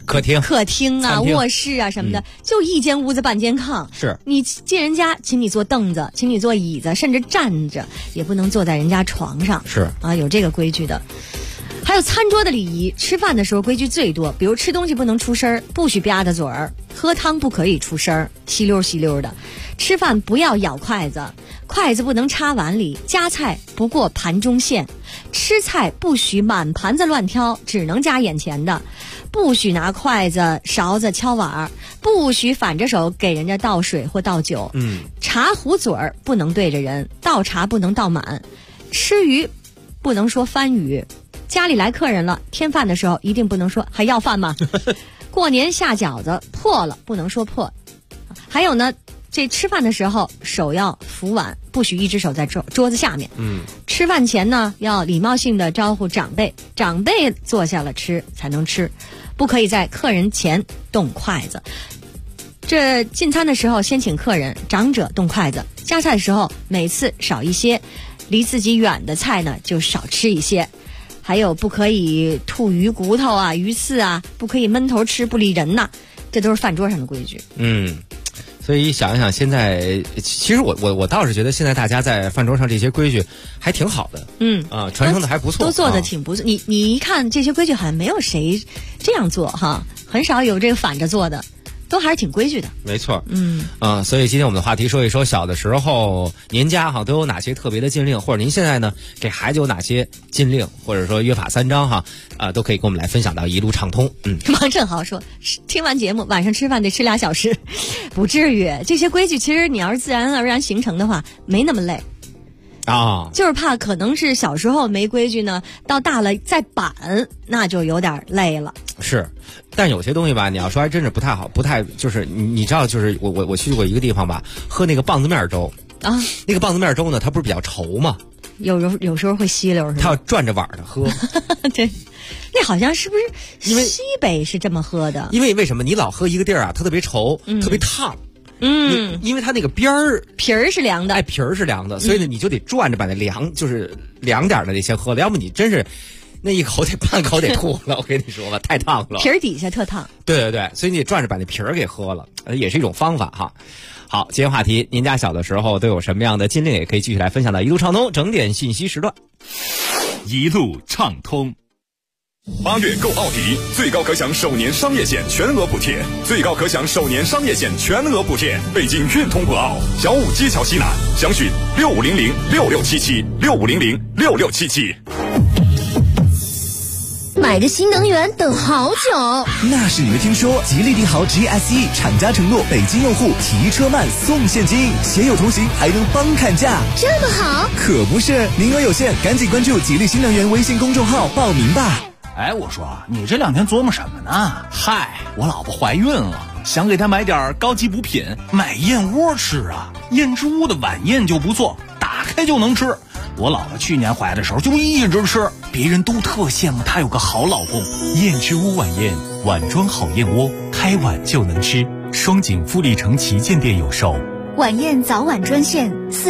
客厅啊、卧室啊什么的，就一间屋子半间炕。 是你进人家，请你坐凳子，请你坐椅子，甚至站着也不能坐在人家床上。 是啊，有这个规矩的。还有餐桌的礼仪，吃饭的时候规矩最多，比如吃东西不能出声，不许吧嗒嘴儿；喝汤不可以出声，吸溜吸溜的；吃饭不要咬筷子，筷子不能插碗里，夹菜不过盘中线，吃菜不许满盘子乱挑，只能夹眼前的，不许拿筷子勺子敲碗，不许反着手给人家倒水或倒酒，茶壶嘴儿不能对着人，倒茶不能倒满，吃鱼不能说翻鱼，家里来客人了，添饭的时候一定不能说还要饭吗？过年下饺子破了不能说破。还有呢，这吃饭的时候手要扶碗，不许一只手在桌子下面。吃饭前呢要礼貌性的招呼长辈，长辈坐下了吃才能吃，不可以在客人前动筷子。这进餐的时候先请客人，长者动筷子，夹菜的时候每次少一些，离自己远的菜呢就少吃一些。还有不可以吐鱼骨头啊、鱼刺啊，不可以闷头吃不理人呐，这都是饭桌上的规矩。 所以想一想，现在其实我倒是觉得现在大家在饭桌上这些规矩还挺好的。传承的还不错， 都做的挺不错。你一看这些规矩，好像没有谁这样做哈，很少有这个反着做的。都还是挺规矩的， 没错。所以今天我们的话题说一说小的时候您家哈都有哪些特别的禁令，或者您现在呢给孩子有哪些禁令，或者说约法三章哈，都可以跟我们来分享到一路畅通。 王振豪说，听完节目晚上吃饭得吃2小时，不至于。这些规矩其实你要是自然而然形成的话，没那么累。就是怕可能是小时候没规矩呢，到大了再板，那就有点累了。 是，但有些东西吧，你要说还真是不太好，不太就是你知道，就是我去过一个地方吧，喝那个棒子面粥啊， 那个棒子面粥呢，它不是比较稠吗？ 有时候会稀溜，是吧？ 它要转着碗的喝。 对，那好像是不是因为西北是这么喝的？ 因为什么？你老喝一个地儿啊，它特别稠，特别烫。因为它那个皮儿是凉的， 皮儿是凉的，所以呢，你就得转着把那就是凉点的那些喝了，要不你真是那一口得半口得吐了。我跟你说吧，太烫了， 皮儿底下特烫。 对，所以你得转着把那皮儿给喝了，也是一种方法哈。好，今天话题，您家小的时候都有什么样的禁令，也可以继续来分享到一路畅通整点信息时段。 一路畅通。 8月购奥迪，最高可享首年商业险全额补贴，最高可享首年商业险全额补贴。北京运通博奥，小武街桥西南，详询65006677，65006677。 买个新能源等好久， 那是你没听说。吉利帝豪 GSE 厂家承诺北京用户提车慢送现金，携友同行还能帮砍价， 这么好？ 可不是，名额有限，赶紧关注吉利新能源微信公众号报名吧。 我说你这2天琢磨什么呢？嗨，我老婆怀孕了，想给她买点高级补品，买燕窝吃啊。燕之屋的晚宴就不错，打开就能吃。我老婆去年怀的时候就一直吃，别人都特羡慕她有个好老公。 燕之屋晚宴，碗装好燕窝，开碗就能吃。双井富力城旗舰店有售。 晚宴早晚专线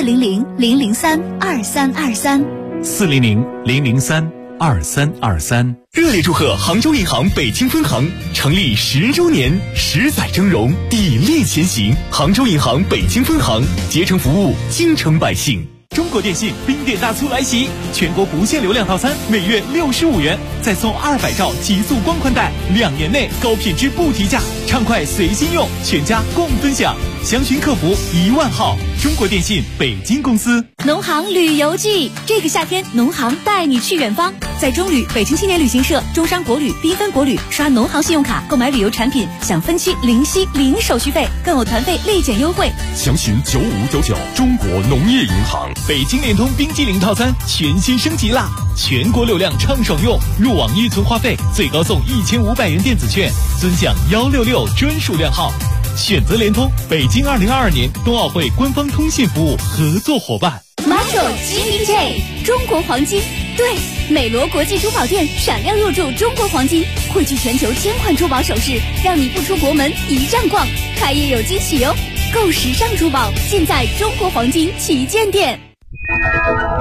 400-003-2323，400-003-2323。 热烈祝贺杭州银行北京分行成立10周年，10载峥嵘，砥砺前行。杭州银行北京分行竭诚服务京城百姓。 中国电信冰店大促来袭，全国不限流量套餐每月65元，再送200兆极速光宽带，2年内高品质不提价，畅快随心用，全家共分享。详询客服10000号。中国电信北京公司。 农行旅游季，这个夏天农行带你去远方，在中旅、北京青年旅行社、中商国旅、缤纷国旅刷农行信用卡购买旅游产品，享分期零息零手续费，更有团费立减优惠。 详询9599。中国农业银行。 北京联通冰激凌套餐全新升级啦！全国流量畅爽用，入网预存话费最高送1500元电子券，尊享166专属量号。选择联通，北京2022年冬奥会官方通信服务合作伙伴。 Metro GPJ 中国黄金，对，美罗国际珠宝店闪亮入驻中国黄金，汇聚全球1000款珠宝首饰，让你不出国门一站逛，开业有惊喜哟！购时尚珠宝尽在中国黄金旗舰店。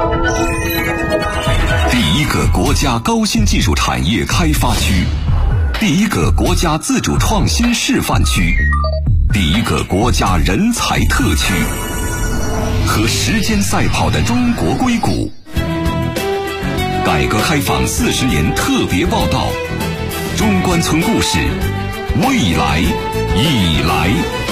第一个国家高新技术产业开发区， 第一个国家自主创新示范区，第一个国家人才特区，和时间赛跑的中国硅谷。改革开放40年特别报道，中关村故事，未来已来。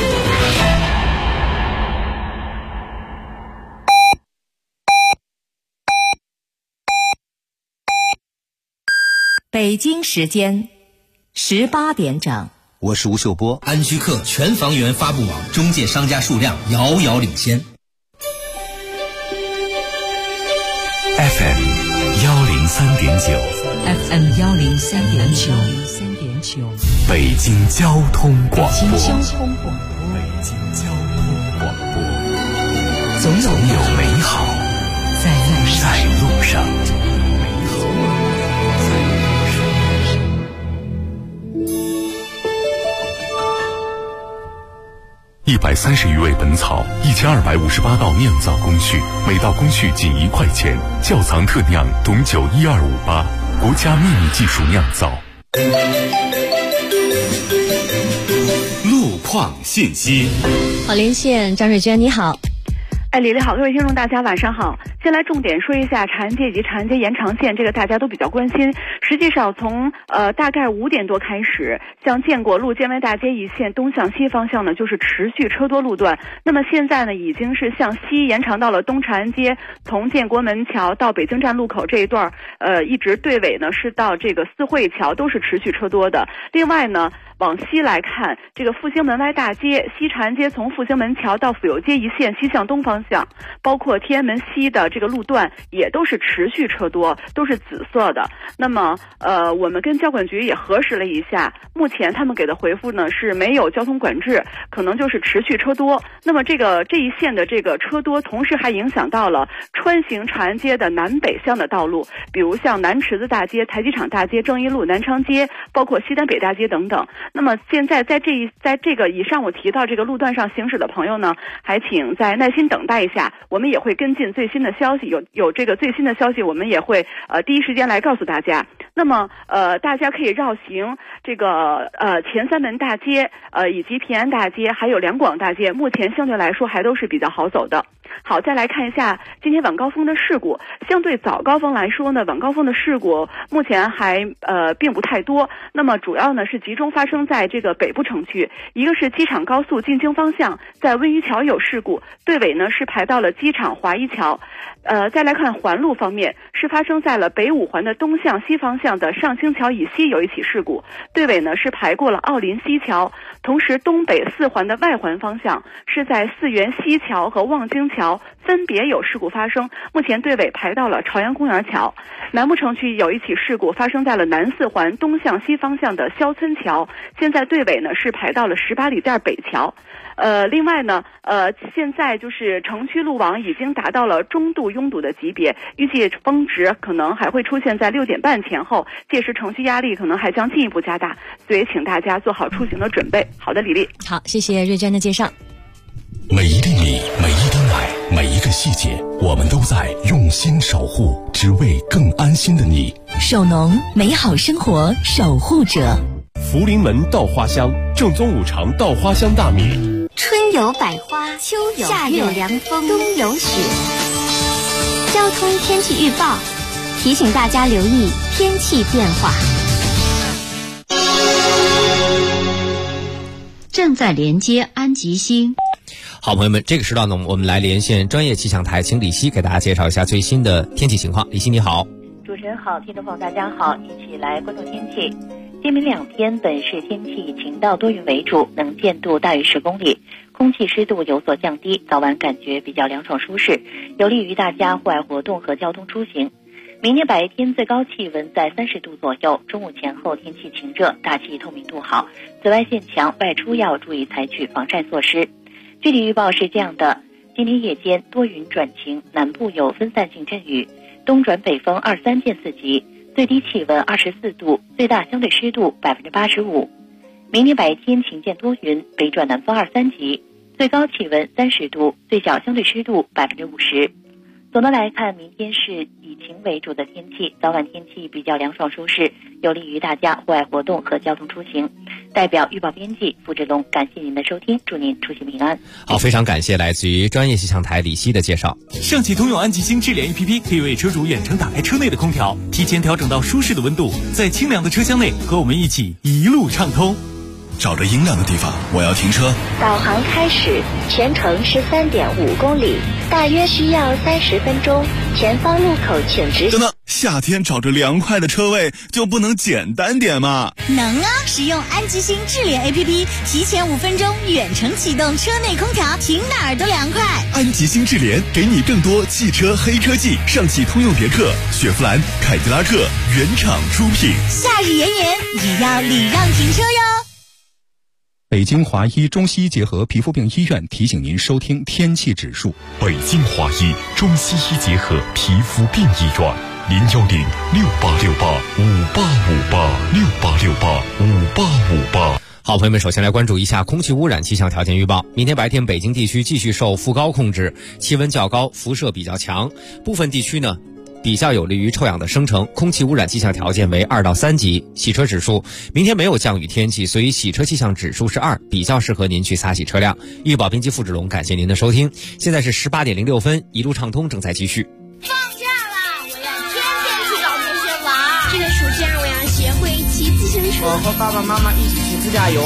北京时间18点整。 我是吴秀波。安居客全房源发布网中介商家数量遥遥领先。 FM 103.9 FM 103.9 北京交通广播。总有美好在路上。130余味本草，1258道酿造工序，每道工序仅1块钱。窖藏特酿董酒12588，国家秘密技术酿造。路况信息。 好，连线张瑞娟，你好。 李丽好，各位听众大家晚上好。先来重点说一下长安街以及长安街延长线，这个大家都比较关心。实际上从大概5点多开始，像建国路建外大街一线东向西方向呢，就是持续车多路段。那么现在呢，已经是向西延长到了东长安街，从建国门桥到北京站路口这一段，一直队尾呢是到这个四惠桥，都是持续车多的。另外呢，往西来看，这个复兴门外大街、西长安街从复兴门桥到府右街一线西向东方向，包括天安门西的这个路段也都是持续车多，都是紫色的。那么我们跟交管局也核实了一下，目前他们给的回复呢是没有交通管制，可能就是持续车多。那么这一线的这个车多，同时还影响到了穿行长安街的南北向的道路，比如像南池子大街、台机场大街、正义路、南昌街，包括西单北大街等等。那么现在在这个以上我提到这个路段上行驶的朋友呢，还请再耐心等待一下，我们也会跟进最新的消息，有这个最新的消息，我们也会第一时间来告诉大家。那么大家可以绕行这个前三门大街以及平安大街还有两广大街，目前相对来说还都是比较好走的。好，再来看一下今天晚高峰的事故。相对早高峰来说呢，晚高峰的事故目前还并不太多。那么主要呢是集中发生在这个北部城区，一个是机场高速进京方向，在温榆桥有事故，队尾呢是排到了机场华一桥。再来看环路方面，是发生在了北五环的东向西方向的上清桥以西有一起事故，队尾呢是排过了奥林西桥。同时东北4环的外环方向是在四原西桥和望京桥分别有事故发生，目前队尾排到了朝阳公园桥。南部城区有一起事故发生在了南4环东向西方向的肖村桥，现在队尾呢是排到了18里店北桥。另外呢，现在就是城区路网已经达到了中度拥堵的级别，预计峰值可能还会出现在6点半前后，届时城区压力可能还将进一步加大，所以请大家做好出行的准备。好的，李丽。 好，谢谢瑞娟的介绍。 每一粒米，每一滴奶，每一个细节，我们都在用心守护，只为更安心的你。 首农，美好生活守护者。 福临门稻花香，正宗五常稻花香大米。 春有百花，秋有夏有凉风，冬有雪。交通天气预报提醒大家留意天气变化。 正在连接安吉星。 好，朋友们，这个时段呢，我们来连线专业气象台，请李希给大家介绍一下最新的天气情况。李希你好。 主持人好，听众朋友大家好，一起来关注天气。今明2天本市天气以晴到多云为主，能见度大于10公里，空气湿度有所降低，早晚感觉比较凉爽舒适，有利于大家户外活动和交通出行。明天白天最高气温在30度左右，中午前后天气晴热，大气透明度好，紫外线强，外出要注意采取防晒措施。具体预报是这样的：今天夜间多云转晴，南部有分散性阵雨，东转北风23变4级，最低气温24度，最大相对湿度85%。明天白天晴间多云，北转南风2、3级，最高气温30度，最小相对湿度50%。 总的来看，明天是以晴为主的天气，早晚天气比较凉爽舒适，有利于大家户外活动和交通出行。代表预报编辑付志龙，感谢您的收听，祝您出行平安。 好，非常感谢来自于专业气象台李希的介绍。 上汽通用安吉星智联 APP 可以为车主远程打开车内的空调，提前调整到舒适的温度，在清凉的车厢内和我们一起一路畅通。 找着阴凉的地方，我要停车。 导航开始，全程13.5公里，大约需要30分钟。前方路口请直行。 等等，夏天找着凉快的车位就不能简单点吗？ 能啊！使用安吉星智联 APP， 提前5分钟远程启动车内空调，停哪儿都凉快。 安吉星智联给你更多汽车黑科技，上汽通用别克、雪佛兰、凯迪拉克原厂出品。 夏日炎炎，也要礼让停车哟。 北京华医中西医结合皮肤病医院提醒您收听天气指数。 北京华医中西医结合皮肤病医院，010-6868-5858，6868-5858。 好，朋友们，首先来关注一下空气污染气象条件预报。明天白天，北京地区继续受副高控制，气温较高，辐射比较强，部分地区呢比较有利于臭氧的生成，空气污染气象条件为2到3级。洗车指数，明天没有降雨天气，所以洗车气象指数是2，比较适合您去擦洗车辆。预报编辑付志龙，感谢您的收听。现在是18点06分，一路畅通正在继续。 放假了，我要天天去找同学玩。这个暑假我要学会骑自行车。 我和爸爸妈妈一起去自驾游。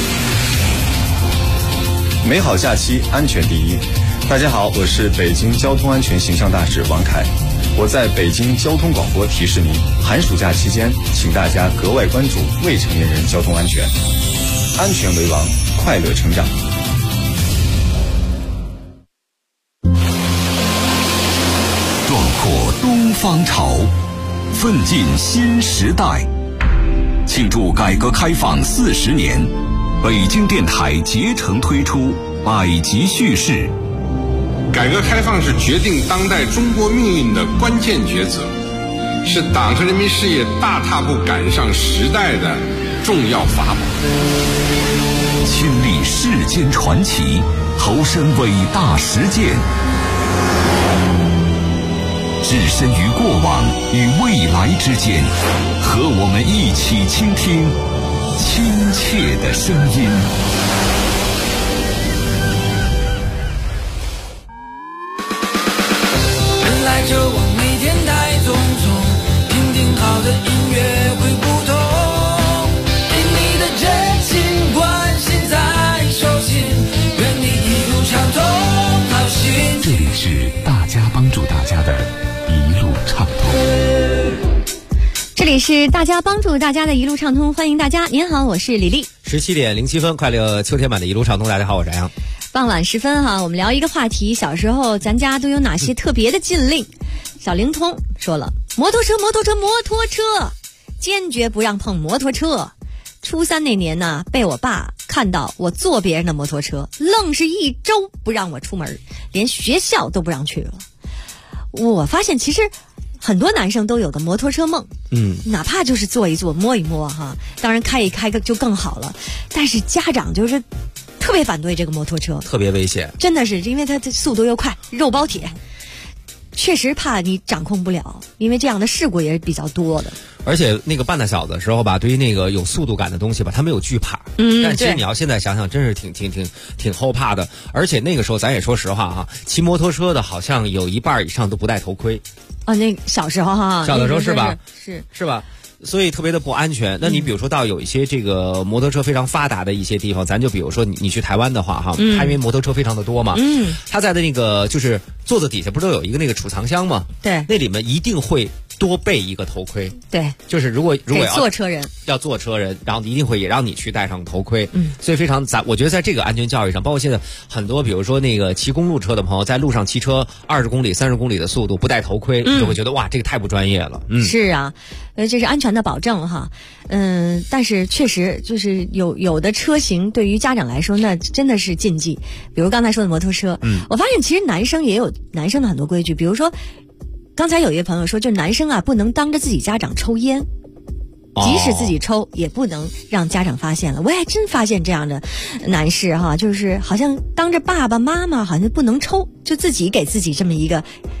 美好假期，安全第一。大家好，我是北京交通安全形象大使王凯。我在北京交通广播提示您，寒暑假期间，请大家格外关注未成年人交通安全，安全为王，快乐成长。 壮阔东方潮，奋进新时代。庆祝改革开放40年，北京电台竭诚推出百集叙事。 改革开放是决定当代中国命运的关键抉择，是党和人民事业大踏步赶上时代的重要法宝。 亲历世间传奇，投身伟大实践，置身于过往与未来之间，和我们一起倾听亲切的声音。 就往每天带匆匆，听听好的音乐会不同，对你的真心关心在手心，愿你一路畅通好心情。 这里是大家帮助大家的一路畅通。 这里是大家帮助大家的一路畅通，欢迎大家。您好，我是李丽。 17点07分，快乐秋天版的一路畅通。大家好，我是杨。 傍晚时分哈，我们聊一个话题，小时候咱家都有哪些特别的禁令？小灵通说了，摩托车，坚决不让碰摩托车。初3那年呢，被我爸看到我坐别人的摩托车，愣是1周不让我出门，连学校都不让去了。我发现其实很多男生都有个摩托车梦，哪怕就是坐一坐摸一摸哈，当然开一开就更好了。但是家长就是特别反对这个摩托车， 特别危险， 真的是因为它的速度又快，肉包铁，确实怕你掌控不了，因为这样的事故也是比较多的。 而且那个半大小的时候吧，对于那个有速度感的东西吧，他没有惧怕。但其实你要现在想想，真是挺后怕的。而且那个时候咱也说实话哈，骑摩托车的好像有1半以上都不戴头盔。 啊，那小时候哈， 小的时候是吧？ 是吧？所以特别的不安全。那你比如说到有一些这个摩托车非常发达的一些地方，咱就比如说你去台湾的话哈，它因为摩托车非常的多嘛，它在的那个就是座子底下不是都有一个那个储藏箱吗？ 对， 那里面一定会多备一个头盔。 对， 就是如果要坐车人， 然后一定会也让你去戴上头盔。所以我觉得在这个安全教育上，包括现在很多比如说那个骑公路车的朋友，在路上骑车20公里、30公里的速度不戴头盔，就会觉得哇，这个太不专业了。 是啊，这是安全的保证哈。但是确实就是有的车型对于家长来说那真的是禁忌，比如刚才说的摩托车。我发现其实男生也有男生的很多规矩，比如说刚才有一位朋友说，就是男生啊不能当着自己家长抽烟，即使自己抽也不能让家长发现了。我也真发现这样的男士哈，就是好像当着爸爸妈妈好像不能抽，就自己给自己这么一个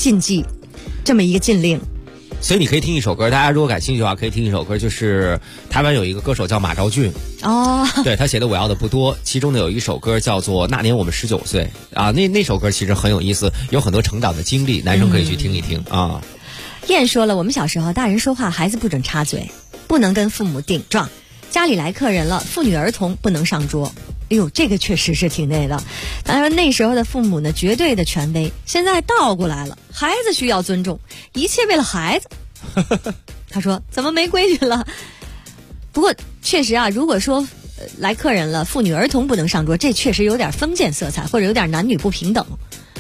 禁忌，这么一个禁令。 所以你可以听一首歌，大家如果感兴趣的话，可以听一首歌，就是台湾有一个歌手叫马昭俊哦， 对他写的《我要的不多》，其中呢有一首歌叫做《那年我们19岁》啊，那首歌其实很有意思，有很多成长的经历，男生可以去听一听啊。 燕说了，我们小时候大人说话，孩子不准插嘴，不能跟父母顶撞，家里来客人了，妇女儿童不能上桌。哎呦，这个确实是挺那的。当然那时候的父母呢，绝对的权威，现在倒过来了，孩子需要尊重，一切为了孩子。他说怎么没规矩了？不过确实啊，如果说来客人了，妇女儿童不能上桌，这确实有点封建色彩，或者有点男女不平等。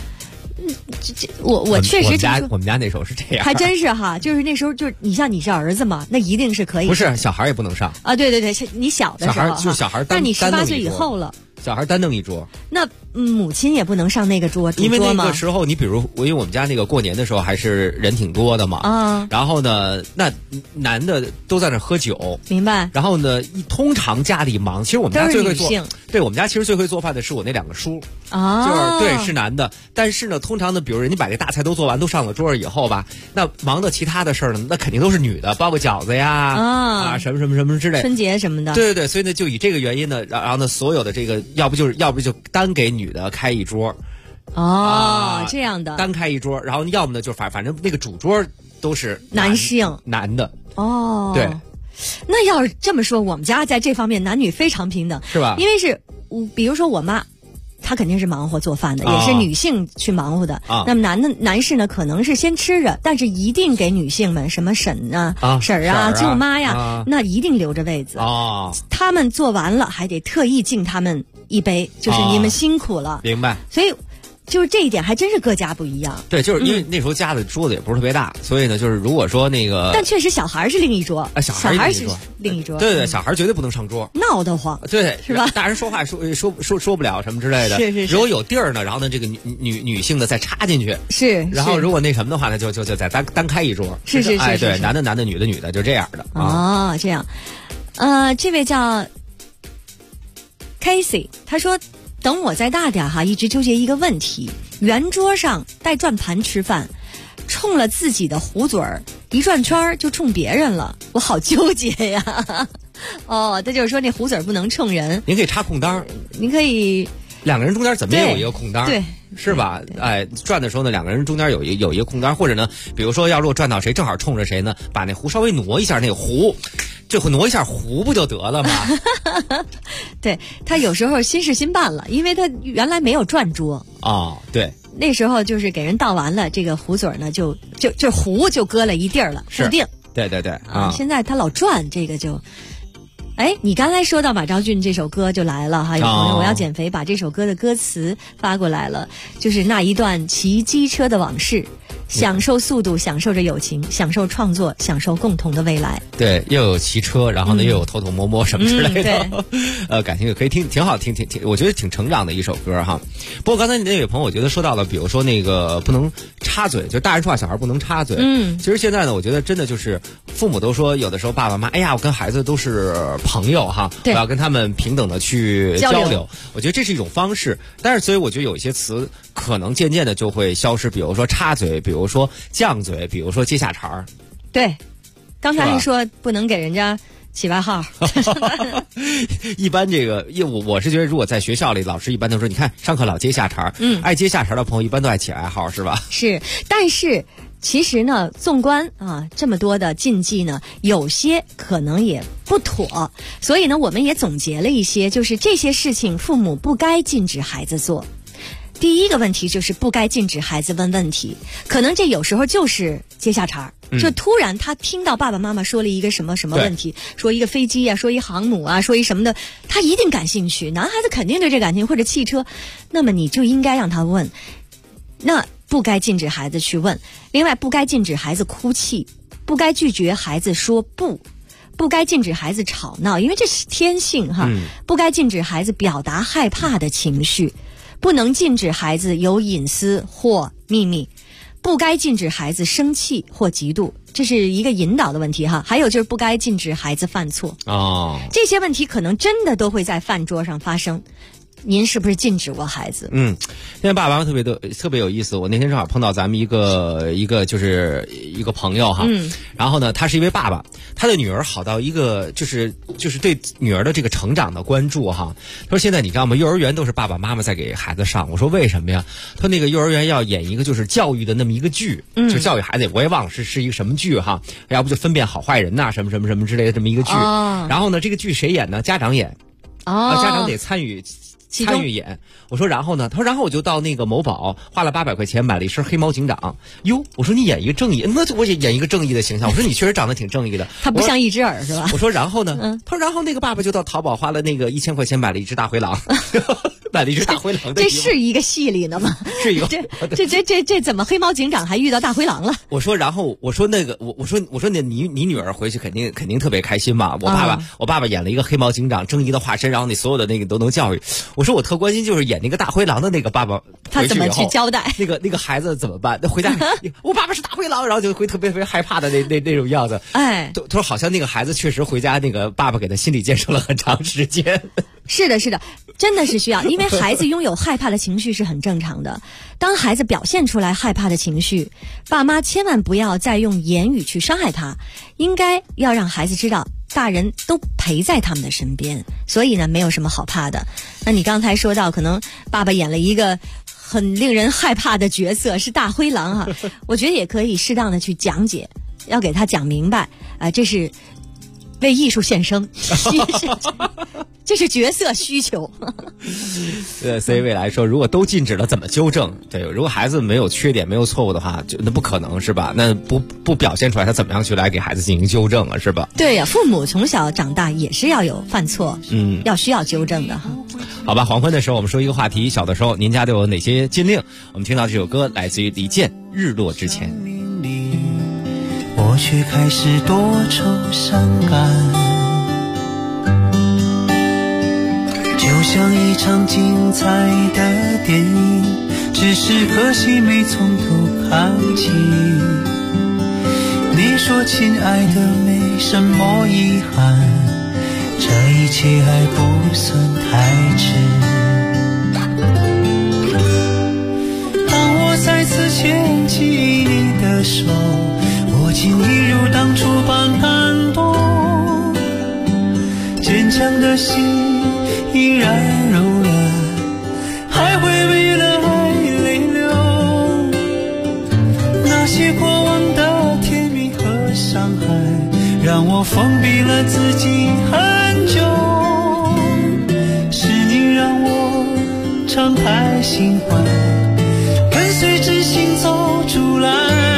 我确实我们家那时候是这样， 还真是哈，就是那时候就是你像你是儿子嘛，那一定是可以。 不是小孩也不能上啊，对对对，你小的时候， 小孩， 但你18岁以后了， 小孩单弄一桌， 那母亲也不能上那个桌， 因为那个时候你比如因为我们家那个过年的时候还是人挺多的嘛， 啊， 然后呢，那男的都在那喝酒， 明白？ 然后呢，通常家里忙，其实我们家最会做，对我们家其实最会做饭的是我那2个叔， 啊， 就是对是男的，但是呢，通常呢，比如人家把这大菜都做完，都上了桌以后吧，那忙的其他的事儿呢，那肯定都是女的，包个饺子呀，啊什么什么什么之类， 春节什么的， 对对对，所以呢，就以这个原因呢，然后呢，所有的这个要不就单给女的开一桌， 哦，这样的， 单开一桌，然后要么呢就反正那个主桌都是男性男的， 哦， 对， 那要是这么说，我们家在这方面男女非常平等， 是吧？ 因为是比如说我妈。她肯定是忙活做饭的，也是女性去忙活的。那么男士呢，可能是先吃着，但是一定给女性们什么婶啊、婶儿啊、舅妈呀，那一定留着位子。他们做完了，还得特意敬他们一杯，就是你们辛苦了。 明白。 所以。就是这一点还真是各家不一样。 对，就是因为那时候家的桌子也不是特别大，所以呢，就是如果说那个， 但确实小孩是另一桌， 小孩是另一桌。 对对，小孩绝对不能上桌， 闹得慌。 对， 是吧？ 大人说话说不了什么之类的。 是。 如果有地儿呢，然后呢，这个女性的再插进去。 是。 然后如果那什么的话呢，就再单开一桌。 是。 哎，对，男的，女的，就这样的。 哦，这样。这位叫 Casey， 他说。等我再大点哈，一直纠结一个问题：圆桌上带转盘吃饭，冲了自己的壶嘴儿一转圈就冲别人了，我好纠结呀。哦，这就是说那壶嘴儿不能冲人。 您可以插空单， 您可以 2个人中间怎么也有一个空单， 对， 是吧？哎，转的时候呢，2个人中间有一个空单，或者呢，比如说如果转到谁正好冲着谁呢，把那壶稍微挪一下，那个壶。就会挪一下壶不就得了吗？ 对，他有时候心事心办了，因为他原来没有转桌对， 那时候就是给人倒完了，这个壶嘴呢就壶就搁了一地儿了，固定。 对现在他老转这个就。哎，你刚才说到马昭俊这首歌就来了哈，有朋友我要减肥把这首歌的歌词发过来了，就是那一段骑机车的往事，享受速度，享受着友情，享受创作，享受共同的未来。 对，又有骑车，然后呢又有偷偷摸摸什么之类的。感兴趣可以听，挺好听，我觉得挺成长的一首歌哈。不过刚才那位朋友我觉得说到了，比如说那个不能插嘴，就大人说话小孩不能插嘴。其实现在呢，我觉得真的就是父母都说，有的时候爸爸妈妈，哎呀，我跟孩子都是朋友哈，我要跟他们平等的去交流。我觉得这是一种方式，但是所以我觉得有一些词可能渐渐的就会消失，比如说插嘴，比如说犟嘴，比如说接下茬儿。 对，刚才还说不能给人家起外号。 一般这个，我是觉得，如果在学校里，老师一般都说，你看上课老接下茬儿，爱接下茬儿的朋友一般都爱起外号，是吧？ 是，但是。其实呢，纵观这么多的禁忌呢，有些可能也不妥，所以呢，我们也总结了一些，就是这些事情父母不该禁止孩子做。第一个问题就是不该禁止孩子问问题，可能这有时候就是接下茬儿，就突然他听到爸爸妈妈说了一个什么什么问题，说一个飞机啊，说一航母啊，说一什么的，他一定感兴趣，男孩子肯定对这感兴趣，或者汽车，那么你就应该让他问。那不该禁止孩子去问，另外不该禁止孩子哭泣，不该拒绝孩子说不，不该禁止孩子吵闹，因为这是天性哈。不该禁止孩子表达害怕的情绪，不能禁止孩子有隐私或秘密，不该禁止孩子生气或嫉妒，这是一个引导的问题哈。还有就是不该禁止孩子犯错。这些问题可能真的都会在饭桌上发生。 您是不是禁止过孩子？ 现在爸爸妈妈特别有意思。我那天正好碰到咱们一个就是一个朋友哈，然后呢，他是一位爸爸，他的女儿好到一个就是对女儿的这个成长的关注哈。他说现在你知道吗？幼儿园都是爸爸妈妈在给孩子上。我说为什么呀？他说那个幼儿园要演一个就是教育的那么一个剧，就教育孩子，我也忘了是一个什么剧哈，要不就分辨好坏人呐，什么什么什么之类的这么一个剧。然后呢，这个剧谁演呢？家长演。家长得参与演。我说然后呢？他说然后我就到那个某宝花了800块钱买了一身黑猫警长。哟，我说你演一个正义，那我也演一个正义的形象。我说你确实长得挺正义的。 他不像一只耳是吧？ 我说然后呢？他说然后那个爸爸就到淘宝花了那个1000块钱买了一只大灰狼。买了一只大灰狼的。 这是一个戏里的吗？ 是一个。 这怎么黑猫警长还遇到大灰狼了？ 我说然后我说那个我说你女儿回去肯定特别开心嘛。我爸爸演了一个黑猫警长，正义的化身，然后你所有的那个都能教育。我说我特关心就是演那个大灰狼的那个爸爸， 他怎么去交代？ 那个孩子怎么办？那回家我爸爸是大灰狼，然后就会特别害怕的那种样子。 哎， 他说好像那个孩子确实回家那个爸爸给他心理建设了很长时间。 是的，真的是需要，因为孩子拥有害怕的情绪是很正常的。当孩子表现出来害怕的情绪，爸妈千万不要再用言语去伤害他，应该要让孩子知道大人都陪在他们的身边，所以呢没有什么好怕的。那你刚才说到可能爸爸演了一个很令人害怕的角色是大灰狼哈，我觉得也可以适当的去讲解，要给他讲明白这是为艺术献声，这是角色需求。 所以未来说，如果都禁止了，怎么纠正？对，如果孩子没有缺点、没有错误的话，那不可能是吧？那不表现出来，他怎么样去来给孩子进行纠正啊？是吧？ 对呀，父母从小长大也是要有犯错，要需要纠正的哈。 好吧，黄昏的时候我们说一个话题，小的时候您家都有哪些禁令？我们听到这首歌来自于李健《日落之前》。 我却开始多愁善感，就像一场精彩的电影，只是可惜没从头看起。你说亲爱的没什么遗憾，这一切还不算太迟。当我再次牵起你的手，我竟一如当初般感动，坚强的心依然柔软，还会为了爱泪流。那些过往的甜蜜和伤害，让我封闭了自己很久。是你让我敞开心怀，跟随真心走出来。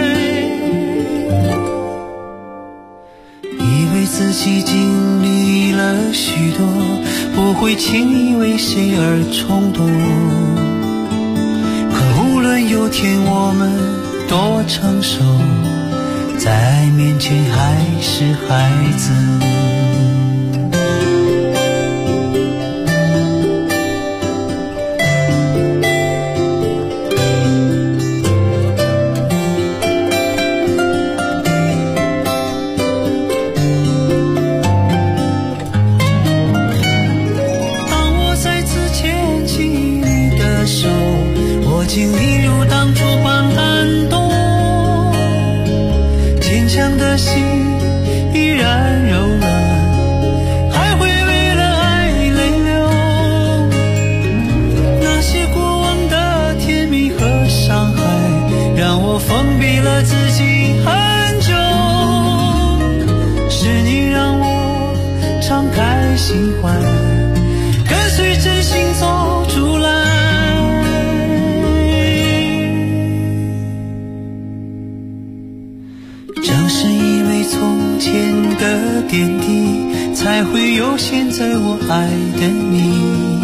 自己经历了许多，不会轻易为谁而冲动。可无论有天我们多成熟，在爱面前还是孩子。竟一如当初般感动，坚强的心依然柔软，还会为了爱泪流。那些过往的甜蜜和伤害，让我封闭了自己很久。是你让我敞开心怀，跟随真心走出来。从前的点滴，才会有现在我爱的你。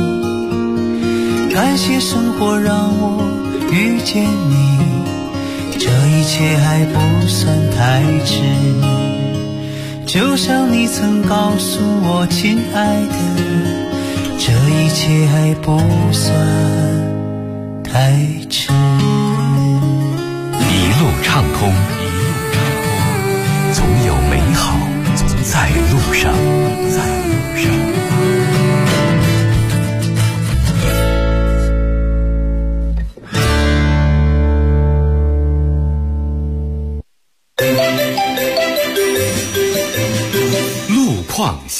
感谢生活让我遇见你，这一切还不算太迟。就像你曾告诉我，亲爱的，这一切还不算太迟。 一路畅通，总有美好在路上，在路上。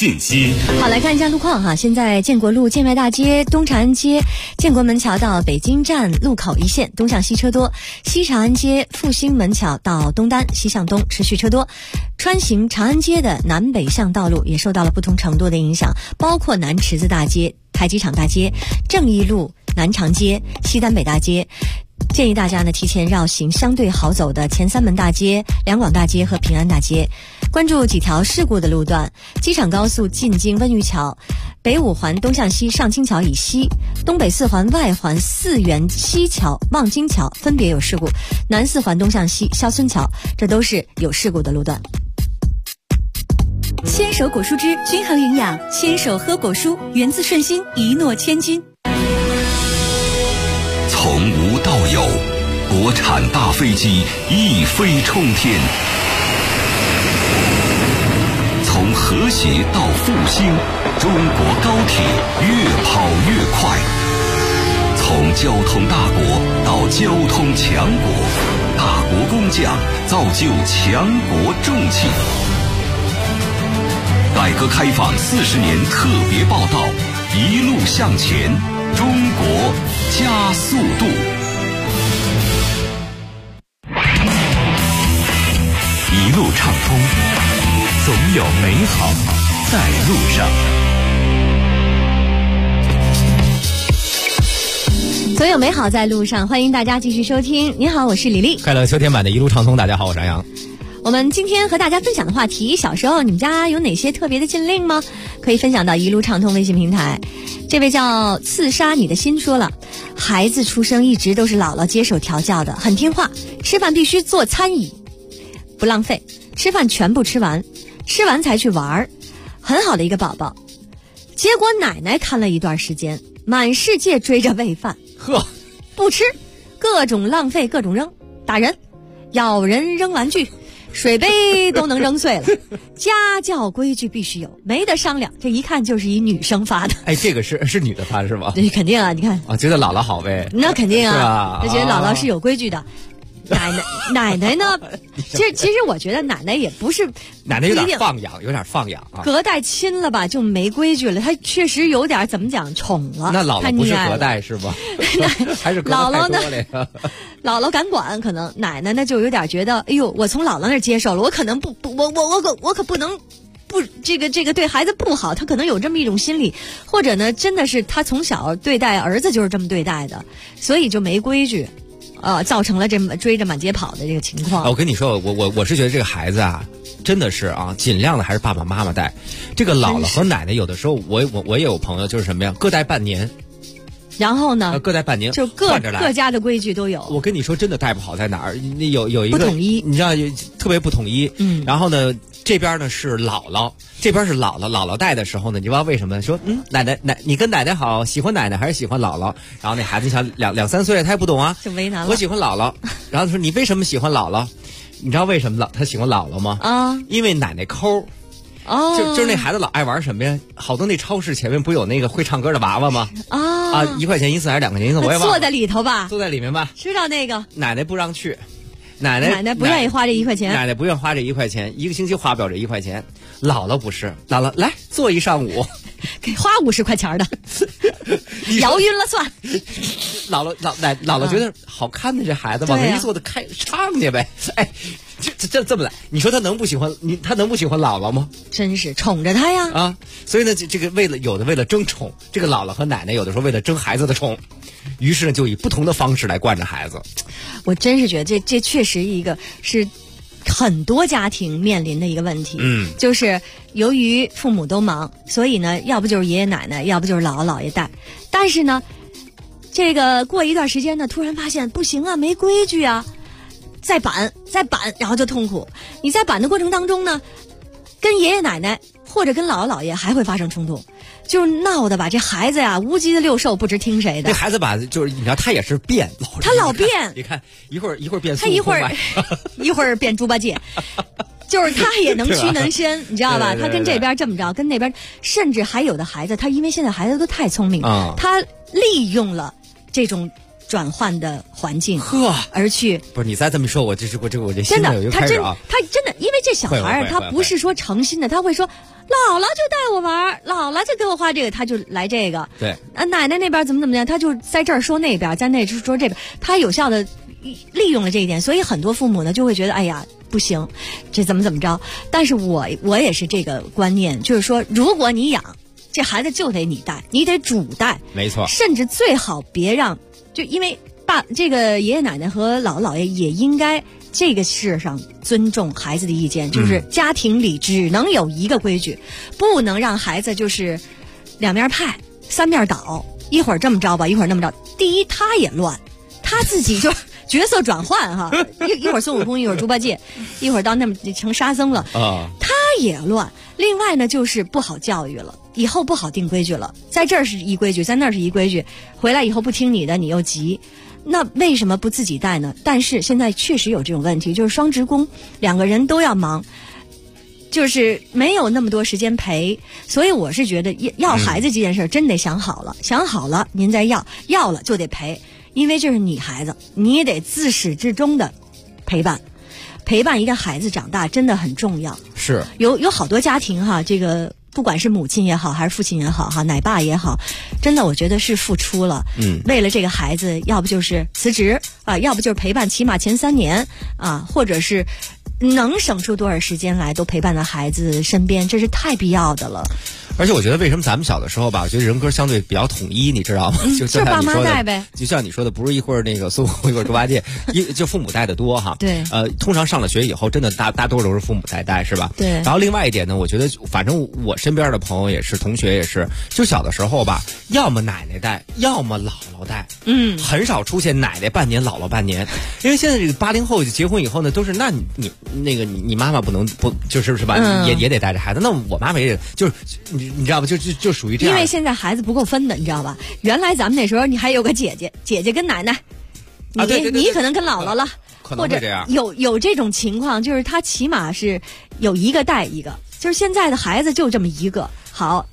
信息。 好，来看一下路况哈。现在建国路、建外大街、东长安街、建国门桥到北京站路口一线东向西车多，西长安街、复兴门桥到东单西向东持续车多。穿行长安街的南北向道路也受到了不同程度的影响，包括南池子大街、太极场大街、正义路、南长街、西单北大街。建议大家呢提前绕行相对好走的前三门大街、两广大街和平安大街。关注几条事故的路段：机场高速进京温榆桥、北五环东向西上清桥以西、东北四环外环四元西桥、望京桥分别有事故，南四环东向西肖村桥这都是有事故的路段。 鲜手果蔬汁均衡营养，鲜手喝果蔬，源自顺心，一诺千金。 从无到有，国产大飞机一飞冲天；从和谐到复兴，中国高铁越跑越快；从交通大国到交通强国，大国工匠造就强国重器。改革开放40年特别报道，一路向前，中国加速度。 一路畅通，总有美好在路上。 总有美好在路上，欢迎大家继续收听。你好，我是李丽。 快乐秋天版的一路畅通，大家好，我是杨洋。 我们今天和大家分享的话题，小时候你们家有哪些特别的禁令吗？可以分享到一路畅通微信平台。这位叫刺杀你的心说了，孩子出生一直都是姥姥接手调教的，很听话，吃饭必须坐餐椅，不浪费，吃饭全部吃完，吃完才去玩，很好的一个宝宝。结果奶奶看了一段时间，满世界追着喂饭，不吃，各种浪费，各种扔，打人，咬人，扔玩具，水杯都能扔碎了。家教规矩必须有，没得商量。这一看就是一女生发的。 哎，这个是女的发是吗？ 对，肯定啊，你看啊，觉得姥姥好呗。 那肯定啊， 是吧？ 就觉得姥姥是有规矩的。奶奶呢？其实我觉得奶奶也不是， 奶奶有点放养，啊。 隔代亲了吧就没规矩了，她确实有点怎么讲宠了。 那姥姥不是隔代是吧？还是隔代姥姥呢？ 姥姥敢管，可能奶奶呢就有点觉得，哎呦，我从姥姥那儿接受了，我可能我可不能。不，这个对孩子不好，他可能有这么一种心理，或者呢，真的是他从小对待儿子就是这么对待的，所以就没规矩，造成了这么追着满街跑的这个情况。 我跟你说，我是觉得这个孩子啊，真的是啊，尽量的还是爸爸妈妈带。这个姥姥和奶奶有的时候，我也有朋友就是什么呀，各带半年。 然后呢？ 各带半年， 就各家的规矩都有。 我跟你说，真的带不好在哪儿？有一个不统一， 你知道，特别不统一。然后呢，这边呢是姥姥，这边是姥姥。姥姥带的时候呢，你知道为什么？说奶奶，你跟奶奶好，喜欢奶奶还是喜欢姥姥？然后那孩子想两三岁，他也不懂啊， 就为难了。 我喜欢姥姥。然后他说你为什么喜欢姥姥？你知道为什么他喜欢姥姥吗？啊，因为奶奶抠。就是那孩子老爱玩什么呀？好多那超市前面不有那个会唱歌的娃娃吗？啊，1块钱一次还是2块钱一次？我也忘了。 坐在里头吧， 坐在里面吧。 知道那个奶奶不让去， 奶奶不愿意花这1块钱。 奶奶不愿意花这1块钱，1个星期花不了这1块钱。姥姥不是，姥姥来坐一上午， 给花50块钱的，摇晕了算。 姥姥觉得好看的这孩子往那一坐的开唱去呗。哎，这么来，你说他能不喜欢他能不喜欢姥姥吗？ 真是宠着他呀啊！所以呢，这个为了争宠，这个姥姥和奶奶有的时候为了争孩子的宠，于是呢就以不同的方式来惯着孩子。 我真是觉得这确实一个是很多家庭面临的一个问题。就是由于父母都忙，所以呢，要不就是爷爷奶奶，要不就是姥姥姥爷带。但是呢，这个过一段时间呢，突然发现不行啊，没规矩啊。再板，然后就痛苦。你在板的过程当中呢，跟爷爷奶奶或者跟姥姥姥爷还会发生冲突，就是闹的吧，这孩子呀无鸡的六兽，不知听谁的。 这孩子吧，就是你知道他也是变， 他老变。 你看一会儿变， 他一会儿变猪八戒。就是他也能屈能伸，你知道吧？他跟这边这么着，跟那边，甚至还有的孩子，他因为现在孩子都太聪明，他利用了这种转换的环境而去。 不是你再这么说，我这心里有一个开始啊，他真的，因为这小孩他不是说诚心的，他会说姥姥就带我玩，姥姥就给我画这个，他就来这个。 对， 奶奶那边怎么样，他就在这儿说那边，在那说这边，他有效的利用了这一点，所以很多父母呢就会觉得，哎呀，不行，这怎么着？但是我也是这个观念，就是说，如果你养这孩子，就得你带，你得主带， 没错， 甚至最好别让，就因为这个爷爷奶奶和姥姥姥爷也应该这个事上尊重孩子的意见，就是家庭里只能有一个规矩，不能让孩子就是两面派、三面倒，一会儿这么着吧，一会儿那么着。第一，他也乱，他自己就角色转换哈，一会儿孙悟空，一会儿猪八戒，一会儿到那么成沙僧了啊，他也乱。另外呢，就是不好教育了，以后不好定规矩了，在这儿是一规矩，在那儿是一规矩，回来以后不听你的，你又急。那为什么不自己带呢？但是现在确实有这种问题，就是双职工，两个人都要忙，就是没有那么多时间陪。所以我是觉得要孩子这件事真得想好了，想好了您再要了就得陪，因为这是你孩子，你也得自始至终的陪伴一个孩子长大真的很重要。 是有好多家庭哈，这个不管是母亲也好还是父亲也好哈，奶爸也好，真的我觉得是付出了。为了这个孩子，要不就是辞职啊，要不就是陪伴起码前3年啊，或者是能省出多少时间来都陪伴在孩子身边，这是太必要的了。 而且我觉得为什么咱们小的时候吧，我觉得人格相对比较统一，你知道吗？就像爸妈带呗， 就像你说的，不是一会儿那个孙悟空一会儿猪八戒，就父母带的多哈。 对， 通常上了学以后，真的大多都是父母在带，是吧？ 对。 然后另外一点呢，我觉得反正我身边的朋友也是，同学也是，就小的时候吧，要么奶奶带，要么姥姥带，很少出现奶奶半年，姥姥半年。因为现在这个80后结婚以后呢，都是那你妈妈不就是是吧？也得带着孩子，那我妈妈也就是你知道吧？就属于这样。 因为现在孩子不够分的，你知道吧？原来咱们那时候你还有个姐姐跟奶奶，你可能跟姥姥了， 或者有这种情况，就是他起码是有一个带一个，就是现在的孩子就这么一个，好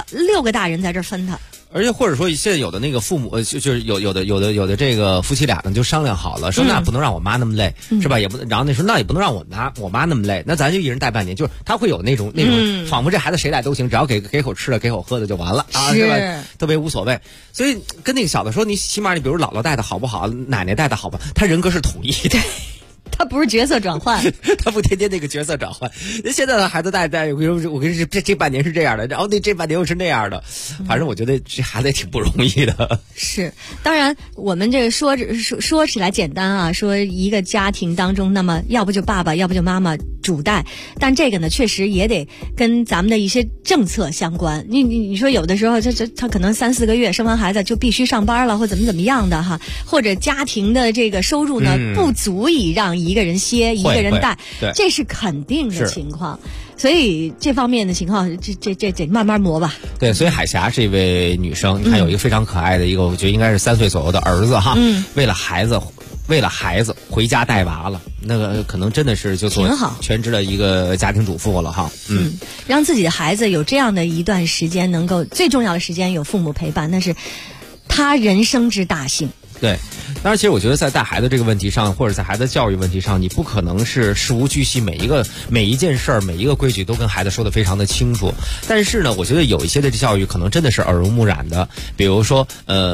6个大人在这分他。 而且或者说现在有的那个父母就是有的这个夫妻俩呢就商量好了，说那不能让我妈那么累，是吧？也不能，然后说那也不能让我妈那么累，那咱就一人带半年，就是他会有那种仿佛这孩子谁带都行，只要给口吃的给口喝的就完了啊，是吧？特别无所谓。所以跟那个小的说，你起码你比如姥姥带的好不好，奶奶带的好吧，他人格是统一的。 他不是角色转换， 他不天天那个角色转换。现在的孩子带，我跟你说，这半年是这样的，然后这半年又是那样的，反正我觉得这孩子也挺不容易的。 是，当然我们这个说起来简单啊，说一个家庭当中，那么要不就爸爸，要不就妈妈主带，但这个呢，确实也得跟咱们的一些政策相关。你说有的时候他可能3、4个月生完孩子就必须上班了，或怎么样的哈，或者家庭的这个收入呢不足以让一个人歇，一个人带，这是肯定的情况。所以这方面的情况，这得慢慢磨吧。 对，所以海霞这位女生，她有一个非常可爱的一个，我觉得应该是3岁左右的儿子哈。为了孩子回家带娃了，那个可能真的是就做全职的一个家庭主妇了哈。 让自己的孩子有这样的一段时间，能够最重要的时间有父母陪伴，那是他人生之大幸。 对，当然，其实我觉得在带孩子这个问题上，或者在孩子教育问题上，你不可能是事无巨细，每一件事儿、每一个规矩都跟孩子说得非常的清楚。但是呢，我觉得有一些的教育可能真的是耳濡目染的，比如说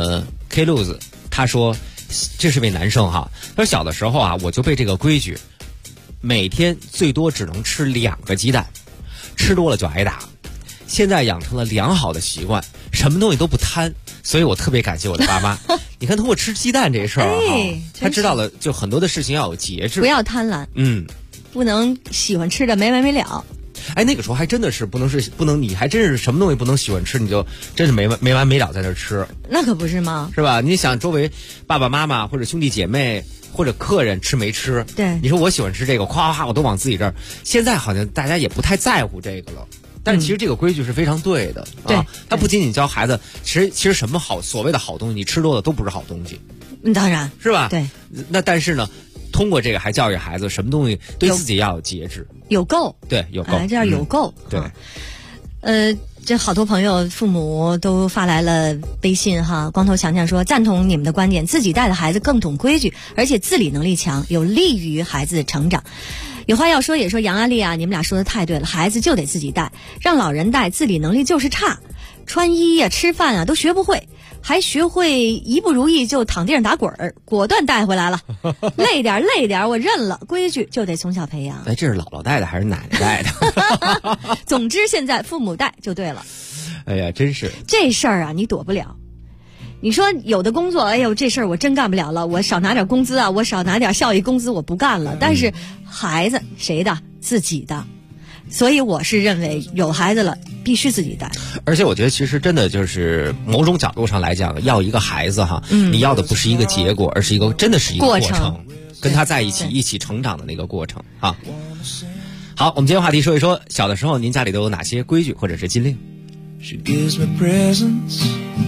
K 路子他说，这是位男生哈，他说小的时候啊，我就被这个规矩，每天最多只能吃2个鸡蛋，吃多了就挨打。现在养成了良好的习惯，什么东西都不贪，所以我特别感谢我的爸妈。你看，通过吃鸡蛋这事儿他知道了，就很多的事情要有节制， 不要贪婪，不能喜欢吃的没完没了。 哎，那个时候还真的是不能，你还真是什么东西不能喜欢吃，你就真是没完没了在那吃。 那可不是吗？ 是吧？你想周围爸爸妈妈或者兄弟姐妹或者客人吃没吃？ 对， 你说我喜欢吃这个，夸夸我都往自己这儿。现在好像大家也不太在乎这个了。但是其实这个规矩是非常对的， 对， 它不仅仅教孩子，其实什么所谓的好东西，你吃多了都不是好东西， 当然是吧？ 对， 那但是呢，通过这个还教育孩子，什么东西对自己要有节制， 有够， 对，有够， 这样有够， 对。 这好多朋友父母都发来了微信哈，光头强强说赞同你们的观点，自己带的孩子更懂规矩，而且自理能力强，有利于孩子的成长。有话要说也说杨阿丽啊，你们俩说的太对了，孩子就得自己带，让老人带自理能力就是差，穿衣呀、吃饭啊都学不会，还学会一不如意就躺地上打滚儿，果断带回来了。累点我认了，规矩就得从小培养。 哎，这是姥姥带的还是奶奶带的？ 总之现在父母带就对了。 哎呀，真是这事儿啊，你躲不了。你说有的工作，哎呦，这事儿我真干不了了，我少拿点工资啊，我少拿点效益工资，我不干了。但是孩子谁的？自己的。所以我是认为有孩子了必须自己带。 而且我觉得其实真的就是某种角度上来讲，要一个孩子哈，你要的不是一个结果，而是一个真的是一个过程，跟他在一起成长的那个过程啊。好，我们今天话题说一说小的时候您家里都有哪些规矩或者是禁令。 She gives me presents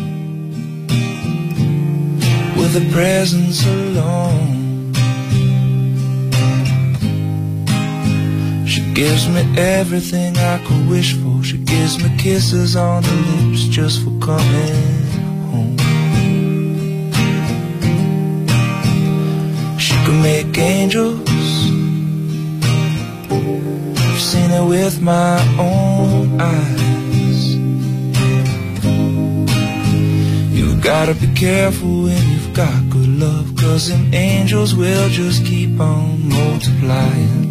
with the presents alone. She gives me everything I could wish for. She gives me kisses on the lips just for coming home. She could make angels. I've seen it with my own eyes. You've gotta be careful when you've got good love, 'cause them angels will just keep on multiplying.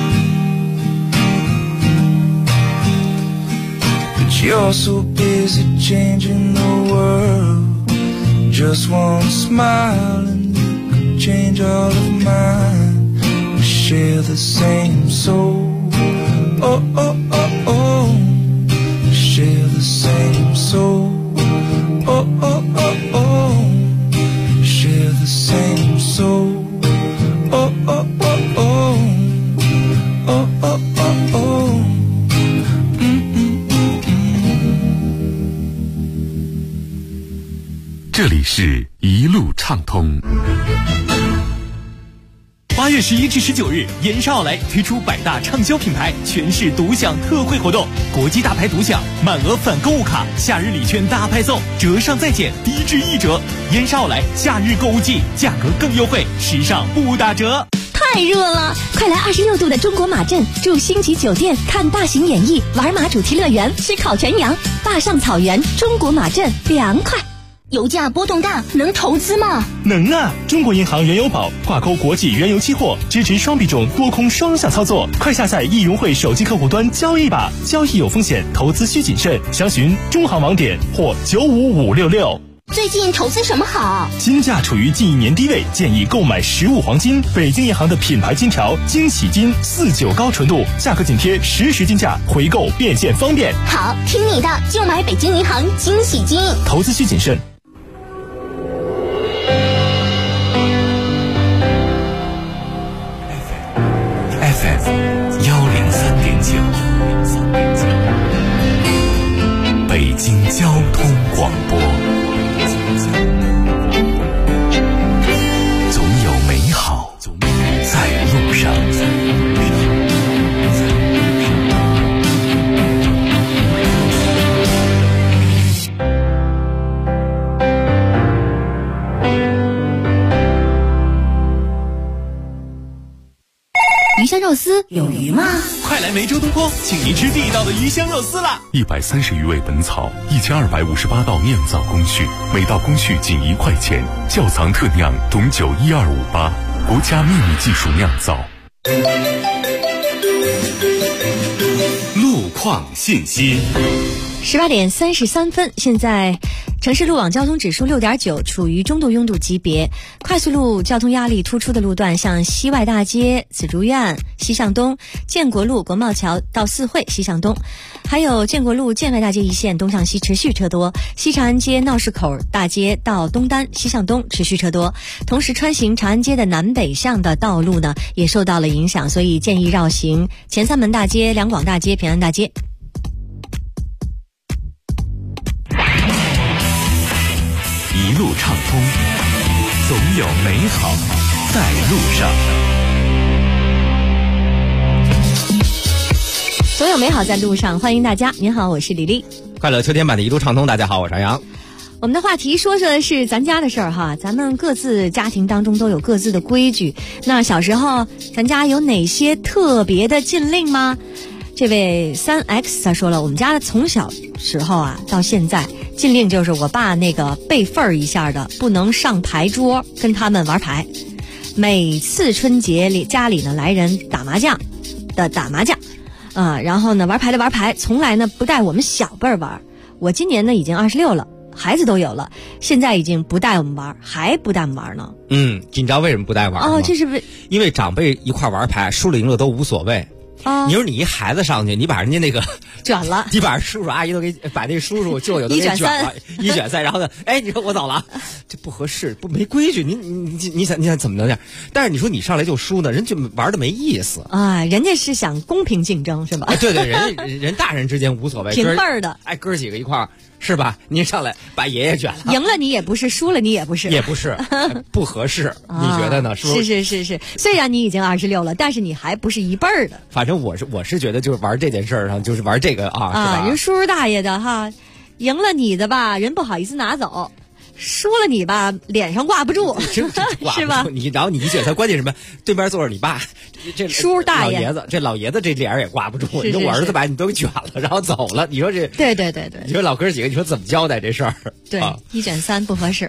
But you're so busy changing the world. Just one smile and you could change all of mine. We share the same soul. Oh, oh, oh, oh. We share the same soul. Oh, oh, oh, oh. We share the same soul. Oh, oh, oh, oh. Oh, oh, oh, oh. 这里是一路畅通。 8月11至19日，延寿奥莱推出百大畅销品牌全市独享特惠活动，国际大牌独享，满额返购物卡，夏日礼券大派送，折上再减，低至1折。延寿奥莱夏日购物季，价格更优惠，时尚不打折。 太热了，快来26度的中国马镇，住星级酒店，看大型演艺，玩马主题乐园，吃烤全羊，坝上草原，中国马镇凉快。 油价波动大，能投资吗？ 能啊！中国银行原油宝挂钩国际原油期货，支持双币种多空双向操作。快下载易融汇手机客户端交易吧，交易有风险，投资需谨慎。详询中行网点或95566。 最近投资什么好？ 金价处于近1年低位，建议购买实物黄金。北京银行的品牌金条惊喜金49高纯度，价格紧贴实时金价，回购变现方便。 好，听你的，就买北京银行惊喜金。 投资需谨慎。 103.9，北京交通广播，总有美好在路上。 鱼香肉丝有鱼吗？ 快来梅州东坡，请您吃地道的鱼香肉丝啦 ！130余味本草，1258道酿造工序，每道工序仅1块钱，窖藏特酿董酒12588，国家秘密技术酿造。 路况信息。 18点33分，现在城市路网交通指数6.9，处于中度拥堵级别。快速路交通压力突出的路段，像西外大街、紫竹院西向东、建国路国贸桥到四惠西向东，还有建国路建外大街一线东向西持续车多，西长安街闹市口大街到东单西向东持续车多。同时穿行长安街的南北向的道路呢，也受到了影响，所以建议绕行前三门大街、两广大街、平安大街。 一路畅通，总有美好在路上。 总有美好在路上，欢迎大家。您好，我是李丽。 快乐秋天版的一路畅通，大家好，我是杨。 我们的话题说的是咱家的事儿哈，咱们各自家庭当中都有各自的规矩。那小时候咱家有哪些特别的禁令吗？这位3X 他说了，我们家从小时候啊到现在禁令就是我爸那个辈分儿一下的不能上牌桌跟他们玩牌。每次春节里家里呢来人打麻将，然后呢玩牌的玩牌，从来呢不带我们小辈儿玩。我今年呢已经26了，孩子都有了，现在已经不带我们玩，还不带我们玩呢。 你知道为什么不带玩吗？ 这是不是因为长辈一块玩牌，输了赢了都无所谓。你说你一孩子上去，你把人家那个卷了， 你把叔叔阿姨都给把那叔叔舅舅都给卷了，1卷3，然后呢，你说我走了，这不合适，不没规矩，你想怎么能这样？但是你说你上来就输呢，人就玩的没意思啊，人家是想公平竞争是吧？ 对，人大人之间无所谓， 平辈儿的， 哥几个一块儿。是吧？您上来把爷爷卷了， 赢了你也不是，输了你也不是， 也不是，不合适。你觉得呢？ 是。虽然你已经26了，但是你还不是一辈儿的。 反正我是觉得，就是玩这件事儿上，就是玩这个啊，是吧？ 人叔叔大爷的哈，赢了你的吧，人不好意思拿走。输了你吧，脸上挂不住， 是吧？然后你一卷3，关键什么？对面坐着你爸，这叔大爷， 老爷子这脸也挂不住。你说我儿子把你都卷了，然后走了，你说这对。 你说老哥几个，你说怎么交代这事儿？ 对，1卷3不合适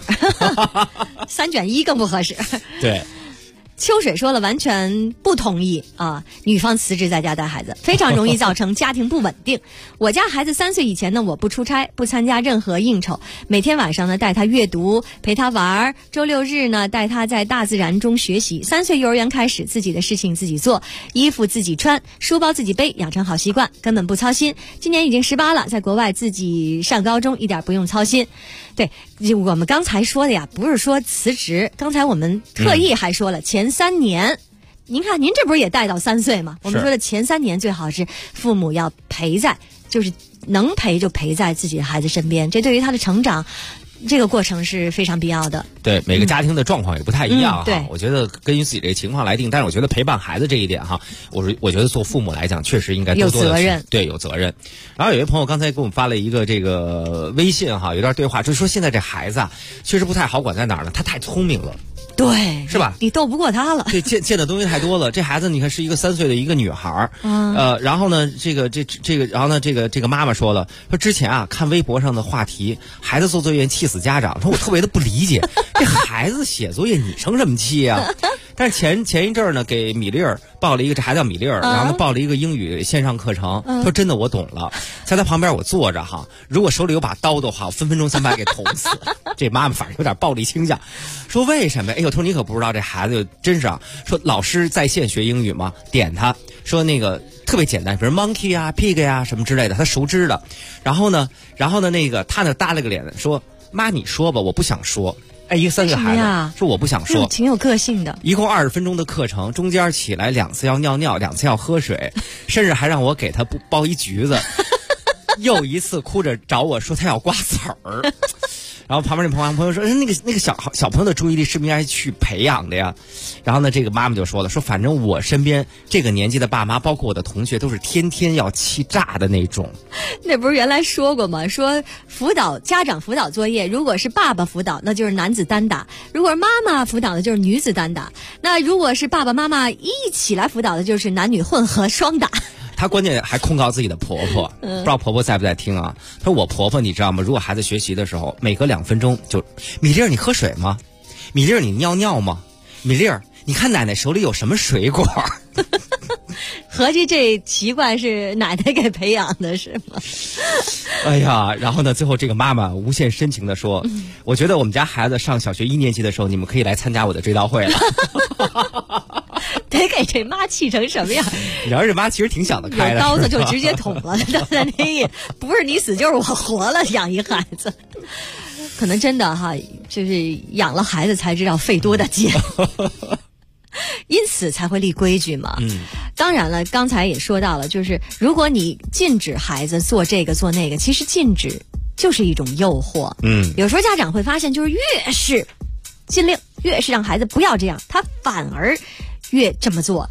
，3卷1更不合适。 对。 秋水说了，完全不同意啊！女方辞职在家带孩子，非常容易造成家庭不稳定。我家孩子3岁以前呢，我不出差，不参加任何应酬，每天晚上呢带他阅读，陪他玩，周6日呢带他在大自然中学习。3岁幼儿园开始，自己的事情自己做，衣服自己穿，书包自己背，养成好习惯，根本不操心。今年已经18了，在国外自己上高中，一点不用操心。对，我们刚才说的呀，不是说辞职，刚才我们特意还说了前3年，您看您这不是也带到3岁吗？我们说的前3年最好是父母要陪在，就是能陪就陪在自己的孩子身边，这对于他的成长这个过程是非常必要的。 对，每个家庭的状况也不太一样哈。 对， 我觉得根据自己这个情况来定，但是我觉得陪伴孩子这一点哈，我觉得做父母来讲确实应该多多的有责任。 对，有责任。然后有一位朋友刚才给我们发了一个这个微信哈，有段对话，就是说现在这孩子啊，确实不太好管在哪儿呢？他太聪明了。 对， 是吧？ 你斗不过他了。 对，见的东西太多了。这孩子你看是一个3岁的一个女孩然后呢，然后呢，这个妈妈说了，说之前啊看微博上的话题，孩子做作业气死家长，说我特别的不理解，这孩子写作业你生什么气啊？但是前一阵呢，给米粒儿报了一个，这孩子叫米粒儿，然后呢报了一个英语线上课程。说真的，我懂了，在他旁边我坐着哈，如果手里有把刀的话，我分分钟想把他给捅死。这妈妈反正有点暴力倾向，说为什么？哎呦，他说你可不知道，这孩子真是啊，说老师在线学英语嘛，点他说那个特别简单，比如 monkey 啊 pig 呀什么之类的，他熟知的。然后呢那个他呢搭了个脸说，妈你说吧，我不想说。一个3个孩子说我不想说， 挺有个性的。 一共20分钟的课程，中间起来2次要尿尿，2次要喝水，甚至还让我给他包一橘子，又一次哭着找我说他要瓜子儿。然后旁边那朋友说，那个小朋友的注意力是不是应该去培养的呀？然后呢，这个妈妈就说了，说反正我身边这个年纪的爸妈，包括我的同学，都是天天要气炸的那种。 那不是原来说过吗？说家长辅导作业，如果是爸爸辅导，那就是男子单打；如果是妈妈辅导的，就是女子单打。那如果是爸爸妈妈一起来辅导的，就是男女混合双打。 她关键还控告自己的婆婆，不知道婆婆在不在听啊？她说我婆婆你知道吗？如果孩子学习的时候，每隔2分钟就米粒儿你喝水吗？米粒儿你尿尿吗？米粒儿你看奶奶手里有什么水果？ 合计这习惯是奶奶给培养的是吗？ 哎呀，然后呢，最后这个妈妈无限深情地说，我觉得我们家孩子上小学1年级的时候，你们可以来参加我的追悼会了。 得给这妈气成什么样？ 你知道这妈其实挺想得开的， 有刀子就直接捅了。那不是你死就是我活了，养一孩子，可能真的哈，就是养了孩子才知道费多大劲。因此才会立规矩嘛。当然了，刚才也说到了，就是如果你禁止孩子做这个做那个，其实禁止就是一种诱惑。有时候家长会发现，就是越是禁令，越是让孩子不要这样，他反而越这么做。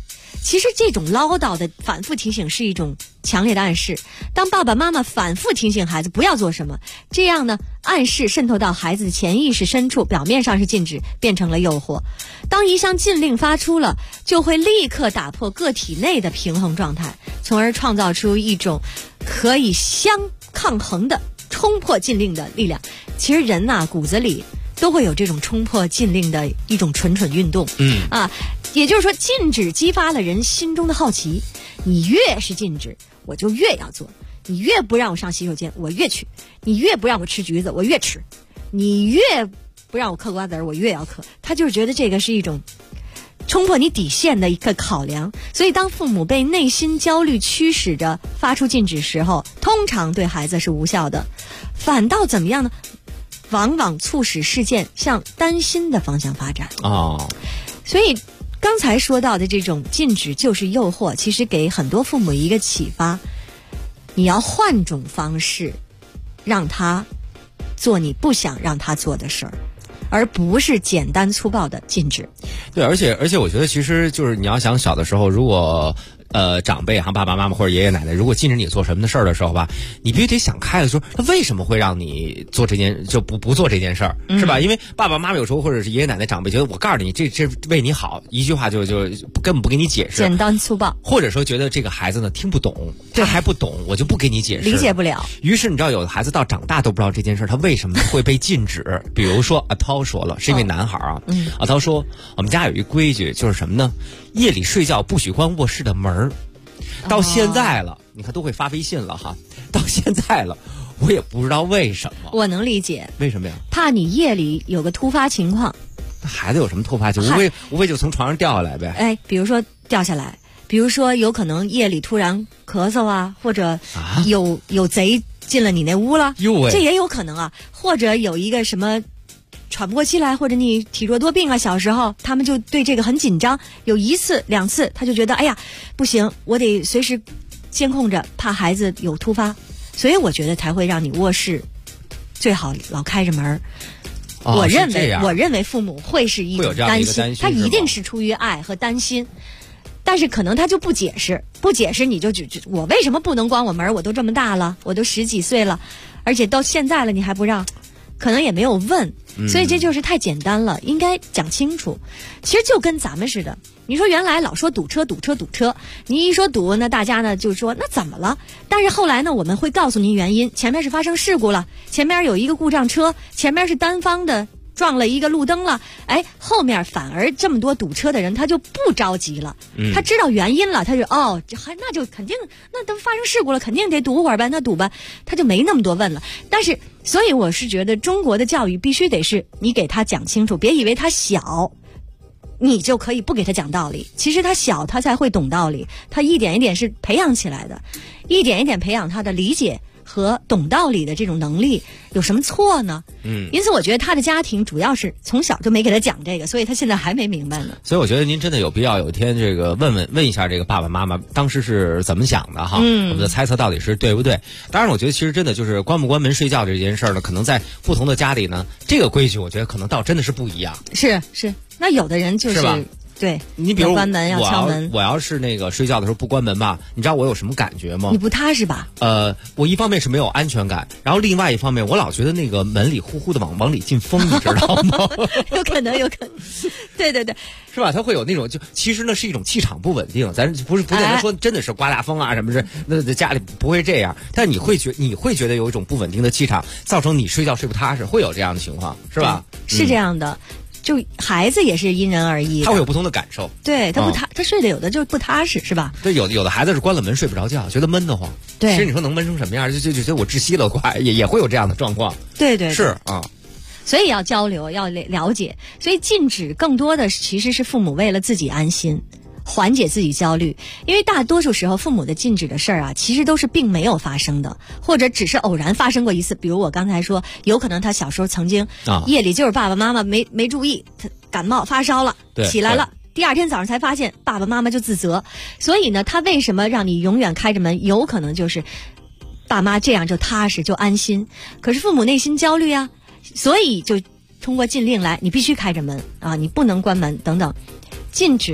其实这种唠叨的反复提醒是一种强烈的暗示。当爸爸妈妈反复提醒孩子不要做什么，这样呢，暗示渗透到孩子的潜意识深处，表面上是禁止，变成了诱惑。当一项禁令发出了，就会立刻打破个体内的平衡状态，从而创造出一种可以相抗衡的冲破禁令的力量。其实人呐，骨子里都会有这种冲破禁令的一种蠢蠢运动。也就是说，禁止激发了人心中的好奇。你越是禁止，我就越要做；你越不让我上洗手间，我越去；你越不让我吃橘子，我越吃；你越不让我嗑瓜子儿，我越要嗑。他就是觉得这个是一种冲破你底线的一个考量。所以当父母被内心焦虑驱使着发出禁止时候，通常对孩子是无效的，反倒怎么样呢？往往促使事件向担心的方向发展。所以刚才说到的这种禁止就是诱惑，其实给很多父母一个启发，你要换种方式让他做你不想让他做的事儿，而不是简单粗暴的禁止。 对，而且我觉得其实就是你要想小的时候，如果长辈爸爸妈妈或者爷爷奶奶如果禁止你做什么的事儿的时候吧，你必须得想开了，说他为什么会让你做这件就不做这件事儿，是吧？因为爸爸妈妈有时候或者是爷爷奶奶长辈觉得我告诉你这为你好，一句话就根本不给你解释， 简单粗暴， 或者说觉得这个孩子呢听不懂，他还不懂，我就不给你解释， 理解不了。 于是你知道有的孩子到长大都不知道这件事他为什么会被禁止。比如说阿涛说了，是一位男孩啊，阿涛说我们家有一规矩，就是什么呢？夜里睡觉不许关卧室的门儿。到现在了，你看都会发微信了哈。到现在了，我也不知道为什么。 我能理解， 为什么呀？ 怕你夜里有个突发情况。 那孩子有什么突发情况？无非就从床上掉下来呗。 比如说掉下来，比如说有可能夜里突然咳嗽啊，或者有贼进了你那屋了，这也有可能啊。或者有一个什么喘不过气来，或者你体弱多病啊，小时候他们就对这个很紧张，有一次两次他就觉得哎呀不行，我得随时监控着，怕孩子有突发，所以我觉得才会让你卧室最好老开着门。我认为父母会是一种担心，他一定是出于爱和担心，但是可能他就不解释你就我为什么不能关我门？我都这么大了，我都10几岁了，而且到现在了你还不让，可能也没有问。所以这就是太简单了，应该讲清楚。其实就跟咱们似的，你说原来老说堵车，你一说堵，那大家呢就说那怎么了？但是后来呢，我们会告诉您原因，前面是发生事故了，前面有一个故障车，前面是单方的撞了一个路灯了，后面反而这么多堵车的人他就不着急了，他知道原因了，他就那就肯定，那都发生事故了，肯定得堵会儿呗，那堵吧，他就没那么多问了。但是所以我是觉得中国的教育必须得是你给他讲清楚，别以为他小你就可以不给他讲道理，其实他小他才会懂道理，他一点一点是培养起来的，一点一点培养他的理解和懂道理的这种能力，有什么错呢？因此我觉得他的家庭主要是从小就没给他讲这个，所以他现在还没明白呢。 所以我觉得您真的有必要有一天这个问一下这个爸爸妈妈当时是怎么想的哈，我们的猜测到底是对不对？当然我觉得其实真的就是关不关门睡觉这件事呢，可能在不同的家里呢，这个规矩我觉得可能倒真的是不一样。 是，那有的人就是吧？ 对， 你比如关门要敲门， 我要是那个睡觉的时候不关门吧，你知道我有什么感觉吗？ 你不踏实吧？ 我一方面是没有安全感，然后另外一方面我老觉得那个门里呼呼的往里进风，你知道吗？ 有可能，对， 是吧？它会有那种其实呢是一种气场不稳定，咱不见得说真的是刮大风啊什么的，那家里不会这样，但你会觉得有一种不稳定的气场，造成你睡觉睡不踏实，会有这样的情况，是吧？ 是这样的。就孩子也是因人而异， 他会有不同的感受。 对，他他睡的有的就不踏实，是吧？ 对，有的孩子是关了门睡不着觉，觉得闷得慌。 对， 其实你说能闷成什么样，就觉得我窒息了，快也会有这样的状况。 对， 是啊。 所以要交流，要了解。所以禁止更多的其实是父母为了自己安心，缓解自己焦虑。因为大多数时候父母的禁止的事儿啊，其实都是并没有发生的，或者只是偶然发生过一次。比如我刚才说，有可能他小时候曾经夜里就是爸爸妈妈没注意，他感冒发烧了，起来了，第二天早上才发现，爸爸妈妈就自责。所以呢，他为什么让你永远开着门？有可能就是爸妈这样就踏实就安心。可是父母内心焦虑啊，所以就通过禁令来，你必须开着门啊，你不能关门等等。禁止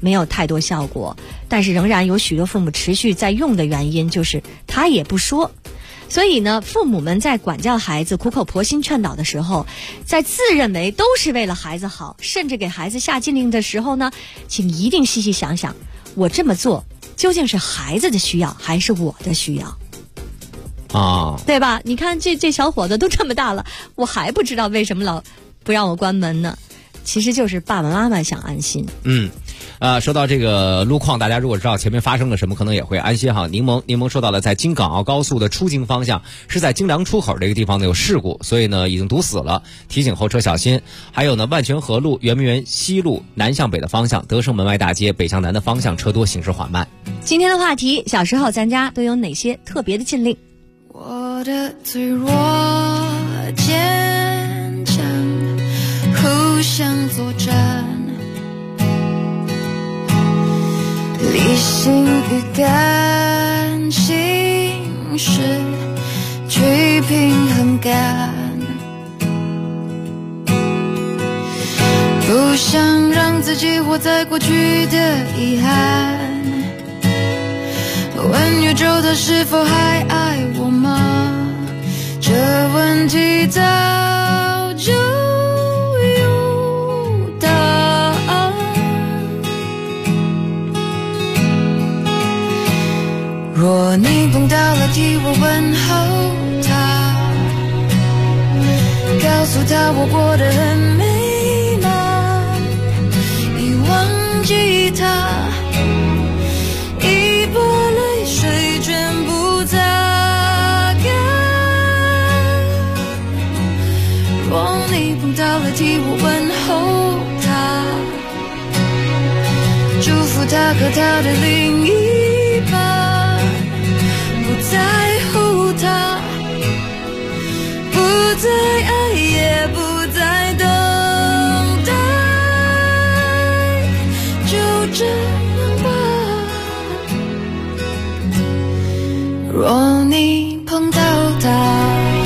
没有太多效果，但是仍然有许多父母持续在用的原因就是他也不说。所以呢，父母们在管教孩子、苦口婆心劝导的时候，在自认为都是为了孩子好，甚至给孩子下禁令的时候呢，请一定细细想想，我这么做究竟是孩子的需要还是我的需要啊？对吧？你看这小伙子都这么大了，我还不知道为什么老不让我关门呢？其实就是爸爸妈妈想安心。 说到这个路况，大家如果知道前面发生了什么，可能也会安心哈。柠檬说到了，在京港澳高速的出京方向，是在京良出口这个地方呢有事故，所以呢已经堵死了，提醒后车小心。还有呢，万泉河路、圆明园西路南向北的方向，德胜门外大街北向南的方向车多，行驶缓慢。 今天的话题，小时候咱家都有哪些特别的禁令？ 我的脆弱坚强，互相作战，理性与感性是去平衡感，不想让自己活在过去的遗憾，问宇宙它是否还爱我吗？这问题早就有答案。若你碰到了替我问候他，告诉他我过得很美满，已忘记他，一把泪水全部擦干。若你碰到了替我问候他，祝福他和他的另一半，不在乎他，不再爱也不再等待，就这样吧。若你碰到他，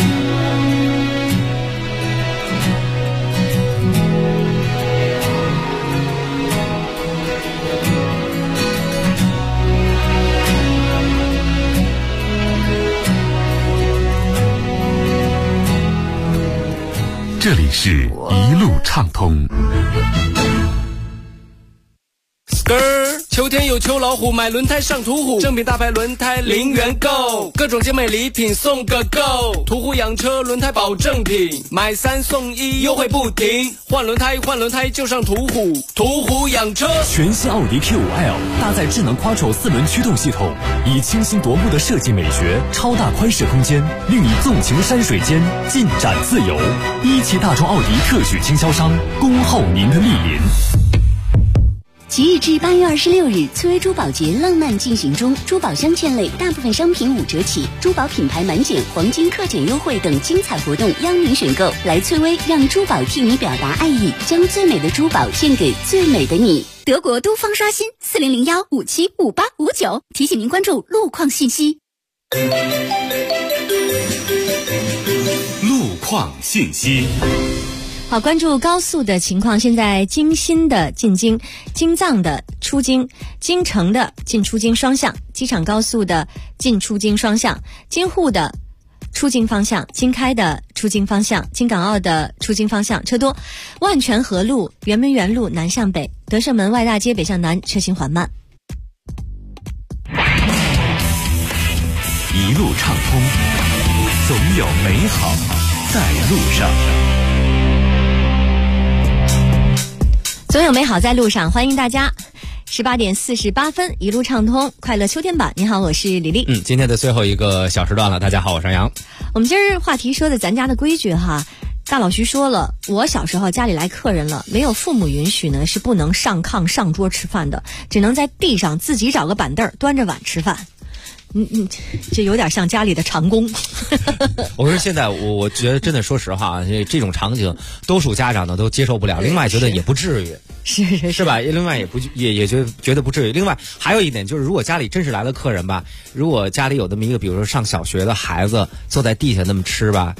这里是一路畅通。 秋天有秋老虎，买轮胎上途虎，正品大牌轮胎0元购，各种精美礼品送个够。途虎养车轮胎保证品，买3送1，优惠不停。换轮胎就上途虎，途虎养车。 全新奥迪 Q5L 搭载智能 Quattro 4轮驱动系统，以清新夺目的设计美学、超大宽适空间，令你纵情山水间，尽展自由。一汽大众奥迪特许经销商，恭候您的莅临。 即日至8月26日，翠微珠宝节浪漫进行中，珠宝镶嵌类大部分商品5折起，珠宝品牌满减、黄金克减优惠等精彩活动邀您选购。来翠微，让珠宝替你表达爱意，将最美的珠宝献给最美的你。德国东方刷新4001575859，提醒您关注路况信息。 路况信息。 好，关注高速的情况。现在京新的进京、京藏的出京、京城的进出京双向，机场高速的进出京双向，京沪的出京方向，京开的出京方向，京港澳的出京方向车多。万泉河路、圆明园路南向北，德胜门外大街北向南车行缓慢。 一路畅通，总有美好在路上。 总有美好在路上，欢迎大家。18点48分，一路畅通，快乐秋天版。你好，我是李丽。 今天的最后一个小时段了，大家好，我是杨。 我们今儿话题说的咱家的规矩哈，大老徐说了，我小时候家里来客人了，没有父母允许呢，是不能上炕上桌吃饭的，只能在地上自己找个板凳端着碗吃饭。这有点像家里的长工。 我说现在我觉得真的，说实话啊，这种场景多数家长呢都接受不了，另外觉得也不至于，是吧？另外也觉得不至于。另外还有一点就是，如果家里真是来了客人吧，如果家里有这么一个比如说上小学的孩子坐在地下那么吃吧，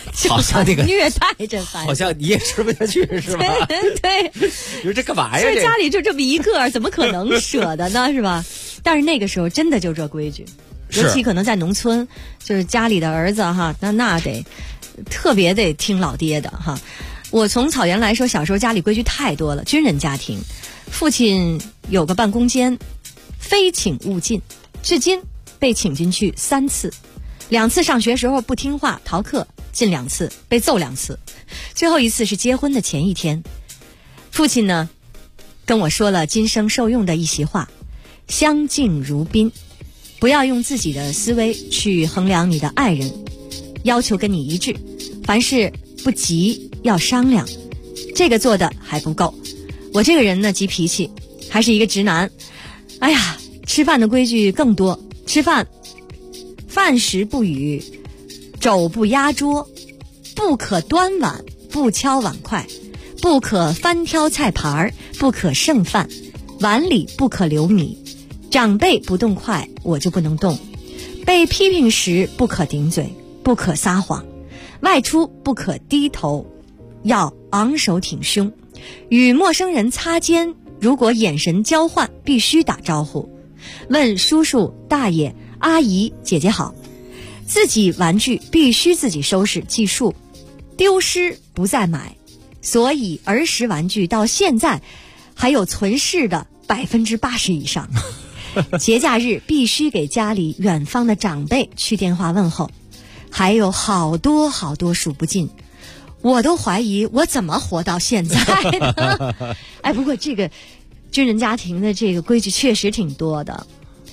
好像那个虐待这孩子， 好像你也吃不下去是吧？ 对， 你说这干嘛呀？ 这家里就这么一个，怎么可能舍得呢？是吧？但是那个时候真的就这规矩，尤其可能在农村，就是家里的儿子哈，那得特别得听老爹的哈。我从草原来说，小时候家里规矩太多了，军人家庭，父亲有个办公间，非请勿进，至今被请进去3次，2次上学时候不听话逃课，进2次被揍2次，最后一次是结婚的前一天。父亲呢跟我说了今生受用的一席话：相敬如宾，不要用自己的思维去衡量你的爱人，要求跟你一致，凡事不急要商量，这个做的还不够。我这个人呢急脾气，还是一个直男，哎呀，吃饭的规矩更多，吃饭饭时不语，肘不压桌，不可端碗，不敲碗筷，不可翻挑菜盘，不可剩饭，碗里不可留米，长辈不动筷我就不能动，被批评时不可顶嘴，不可撒谎，外出不可低头，要昂首挺胸，与陌生人擦肩，如果眼神交换必须打招呼，问叔叔大爷阿姨姐姐好，自己玩具必须自己收拾计数，丢失不再买，所以儿时玩具到现在还有存世的80%以上。节假日必须给家里远方的长辈去电话问候，还有好多好多数不尽，我都怀疑我怎么活到现在呢？哎，不过这个军人家庭的这个规矩确实挺多的。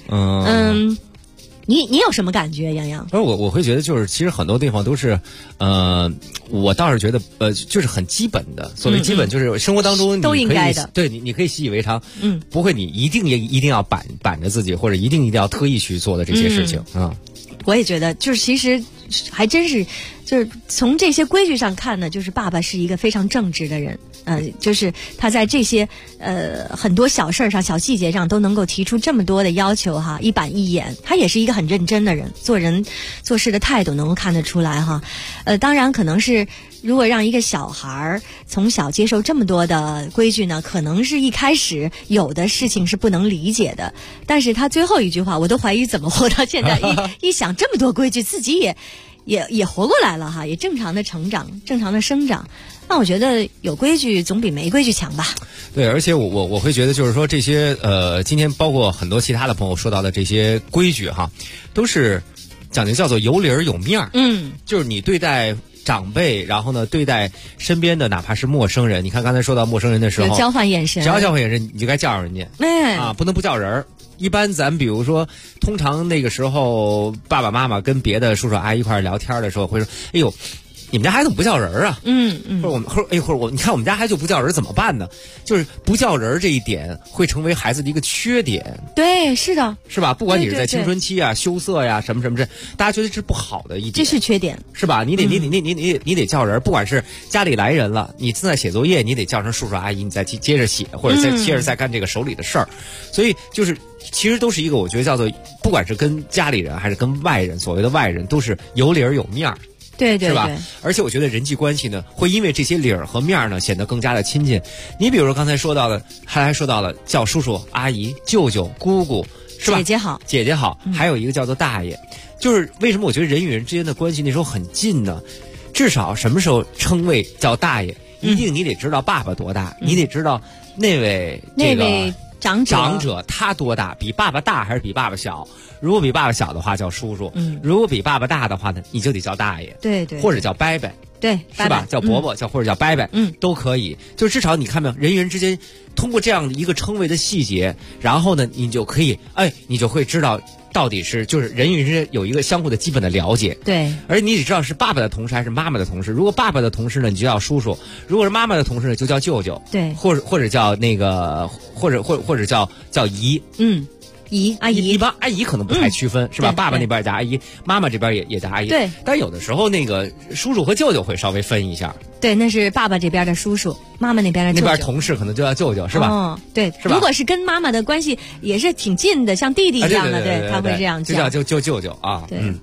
你有什么感觉，杨洋？ 我会觉得就是其实很多地方都是，我倒是觉得就是很基本的，所谓基本就是生活当中都应该的， 对你可以习以为常，不会你一定要板着自己，或者一定要特意去做的这些事情啊。 我也觉得，就是其实还真是，就是从这些规矩上看呢，就是爸爸是一个非常正直的人，就是他在这些很多小事上、小细节上都能够提出这么多的要求哈，一板一眼。他也是一个很认真的人，做人做事的态度能够看得出来哈。当然可能是如果让一个小孩从小接受这么多的规矩呢，可能是一开始有的事情是不能理解的，但是他最后一句话，我都怀疑怎么活到现在。一想这么多规矩，自己也活过来了哈，也正常的成长，正常的生长。那我觉得有规矩总比没规矩强吧。 对，而且我会觉得就是说这些今天包括很多其他的朋友说到的这些规矩哈，都是讲究叫做有理儿有面儿。就是你对待长辈，然后呢对待身边的哪怕是陌生人，你看刚才说到陌生人的时候， 交换眼神， 只要交换眼神你就该叫上人家，不能不叫人儿。一般咱比如说通常那个时候爸爸妈妈跟别的叔叔阿姨一块聊天的时候会说，哎呦你们家孩子怎么不叫人啊？或者我你看我们家孩子就不叫人怎么办呢？就是不叫人这一点会成为孩子的一个缺点。 对，是的， 是吧？不管你是在青春期啊、羞涩呀、什么这，大家觉得这是不好的一点， 这是缺点， 是吧？你得叫人，不管是家里来人了，你正在写作业，你得叫声叔叔阿姨，你再接着写，或者接着再干这个手里的事儿。所以就是其实都是一个我觉得叫做，不管是跟家里人还是跟外人，所谓的外人都是有理儿有面儿。 对， 是吧？而且我觉得人际关系呢，会因为这些理儿和面儿呢，显得更加的亲近。你比如说刚才说到的，还说到了叫叔叔、阿姨、舅舅、姑姑，是吧？姐姐好，还有一个叫做大爷。就是为什么我觉得人与人之间的关系那时候很近呢？至少什么时候称谓叫大爷，一定你得知道爸爸多大，你得知道那位长者他多大，比爸爸大还是比爸爸小？如果比爸爸小的话叫叔叔，如果比爸爸大的话呢，你就得叫大爷， 对， 或者叫伯伯， 对， 是吧？叫伯伯，或者叫伯伯，都可以。就至少你看没有，人与人之间通过这样的一个称谓的细节，然后呢，你就可以，你就会知道到底是就是人与人之间有一个相互的基本的了解， 对。 而你得知道是爸爸的同事还是妈妈的同事。如果爸爸的同事呢，你就叫叔叔；如果是妈妈的同事呢，就叫舅舅， 对， 或者叫那个，或者叫姨， 姨阿姨， 一般阿姨可能不太区分，是吧？爸爸那边叫阿姨，妈妈这边也叫阿姨。 对， 但有的时候那个叔叔和舅舅会稍微分一下。 对，那是爸爸这边的叔叔，妈妈那边的舅舅。 那边同事可能就叫舅舅，是吧？ 对， 是吧？ 如果是跟妈妈的关系也是挺近的，像弟弟一样的，对，他会这样叫，就叫舅舅啊。 对。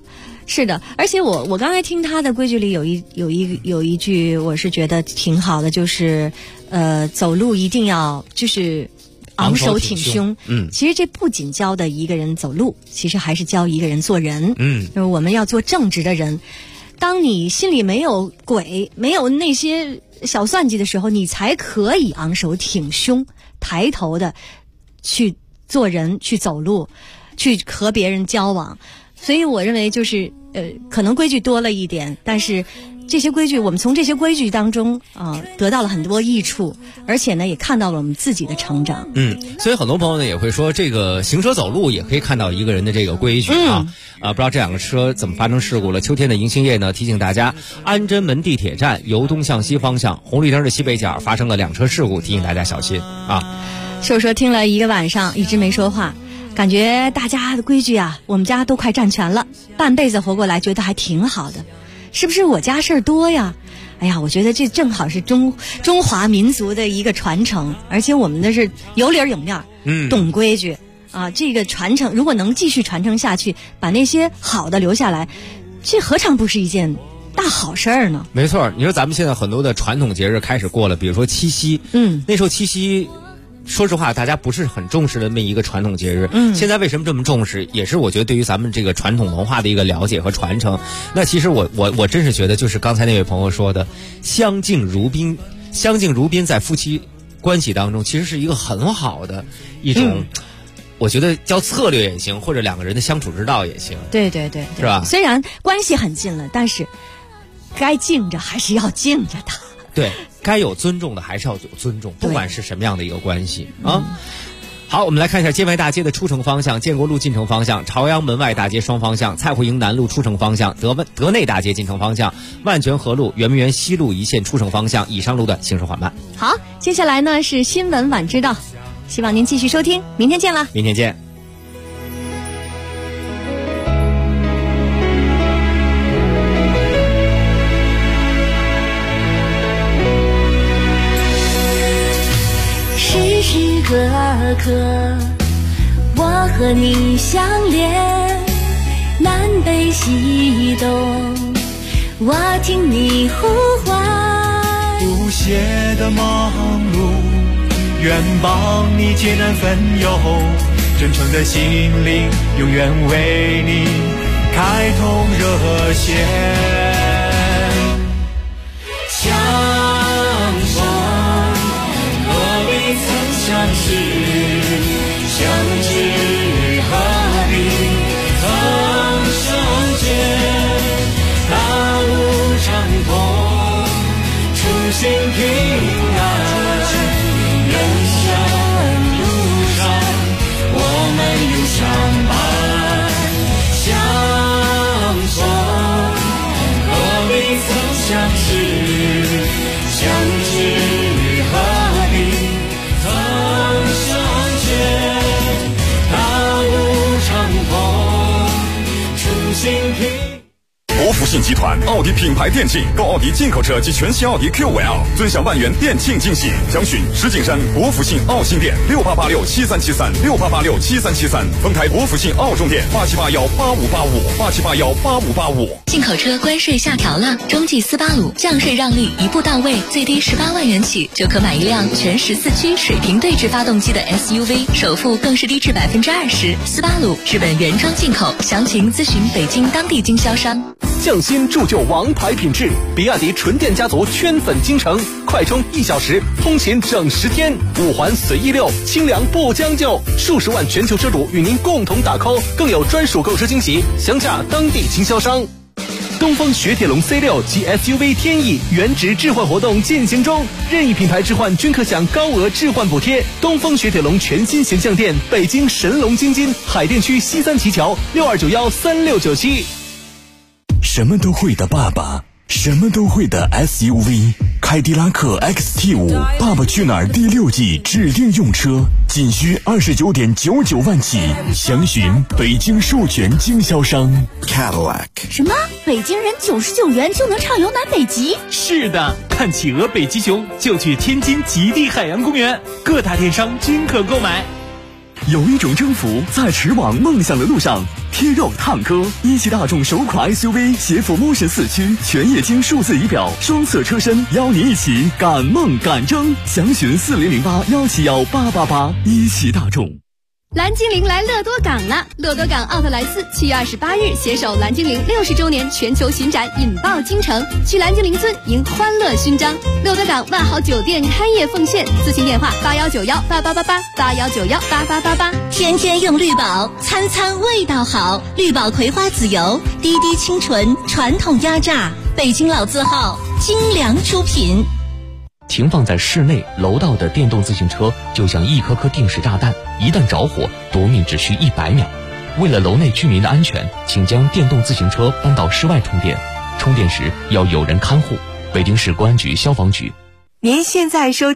是的，而且我刚才听他的规矩里有一句，我是觉得挺好的，就是走路一定要就是昂首挺胸。其实这不仅教的一个人走路，其实还是教一个人做人。就是我们要做正直的人。当你心里没有鬼，没有那些小算计的时候，你才可以昂首挺胸，抬头的去做人，去走路，去和别人交往。所以我认为就是可能规矩多了一点，但是这些规矩我们从这些规矩当中得到了很多益处，而且呢也看到了我们自己的成长。 所以很多朋友呢也会说，这个行车走路也可以看到一个人的这个规矩不知道这两个车怎么发生事故了。秋天的迎新夜呢，提醒大家，安贞门地铁站由东向西方向红绿灯的西北角发生了2车事故，提醒大家小心啊。 说听了一个晚上一直没说话，感觉大家的规矩啊，我们家都快占全了，半辈子活过来觉得还挺好的，是不是我家事儿多呀？哎呀，我觉得这正好是中华民族的一个传承，而且我们的是有理有面，懂规矩啊。这个传承如果能继续传承下去，把那些好的留下来，这何尝不是一件大好事儿呢？ 没错，你说咱们现在很多的传统节日开始过了，比如说七夕，那时候七夕说实话大家不是很重视的那么一个传统节日，现在为什么这么重视，也是我觉得对于咱们这个传统文化的一个了解和传承。那其实我真是觉得，就是刚才那位朋友说的相敬如宾，在夫妻关系当中其实是一个很好的一种我觉得叫策略也行，或者两个人的相处之道也行。 对， 是吧？ 虽然关系很近了，但是该敬着还是要敬着的。 对，该有尊重的还是要有尊重，不管是什么样的一个关系啊。好，我们来看一下建外大街的出城方向，建国路进城方向，朝阳门外大街双方向，蔡慧营南路出城方向，德内大街进城方向，万泉河路、圆明园西路一线出城方向，以上路段行驶缓慢。 好，接下来呢是新闻晚知道，希望您继续收听，明天见了。 明天见。 时刻刻，我和你相连，南北西东，我听你呼唤。 不懈的忙碌，愿帮你解难分忧，真诚的心灵，永远为你开通热线。相识，相知何必曾相见？大路长通，初心平安。人生路上，我们有相伴相逢，何必曾相识？相知何必？ 国福信集团奥迪品牌店庆，购奥迪进口车及全新奥迪 QL， 尊享万元店庆惊喜。详询石景山国福信奥新店6886737368867373，丰台国福信奥中店8781858585。 进口车关税下调了，中际斯巴鲁降税让利一步到位，最低18万元起就可买一辆全14驱水平对置发动机的 SUV， 首付更是低至20%。斯巴鲁日本原装进口，详情咨询北京当地经销商。 匠心铸就王牌品质，比亚迪纯电家族圈粉京城，快充1小时，通勤整10天，5环随意溜，清凉不将就，数十万全球车主与您共同打 call， 更有专属购车惊喜，详洽当地经销商。东风雪铁龙 C6 及 SUV 天翼原值置换活动进行中，任意品牌置换均可享高额置换补贴。东风雪铁龙全新形象店，北京神龙京津海淀区西三旗桥62913697。 什么都会的爸爸，什么都会的 SUV， 凯迪拉克 XT5 爸爸去哪儿第6季指定用车，仅需29.99万起，详询北京授权经销商 Cadillac。 什么？北京人99元就能畅游南北极？ 是的，看企鹅、北极熊就去天津极地海洋公园，各大电商均可购买。 有一种征服在驰往梦想的路上。贴肉探歌，一汽大众首款 SUV 携辅 Motion 4驱，全液晶数字仪表，双侧车身，邀你一起赶梦赶征。详询4008-171-888。一汽大众。 蓝精灵来乐多港了！乐多港奥特莱斯7月28日携手蓝精灵60周年全球巡展，引爆京城，去蓝精灵村迎欢乐勋章。乐多港万豪酒店开业奉献，咨询电话81918888，81918888。 天天用绿宝，餐餐味道好。绿宝葵花籽油，滴滴清纯，传统压榨，北京老字号，精良出品。 停放在室内楼道的电动自行车就像一颗颗定时炸弹，一旦着火，夺命只需100秒。为了楼内居民的安全，请将电动自行车搬到室外充电，充电时要有人看护。北京市公安局消防局。 您现在收听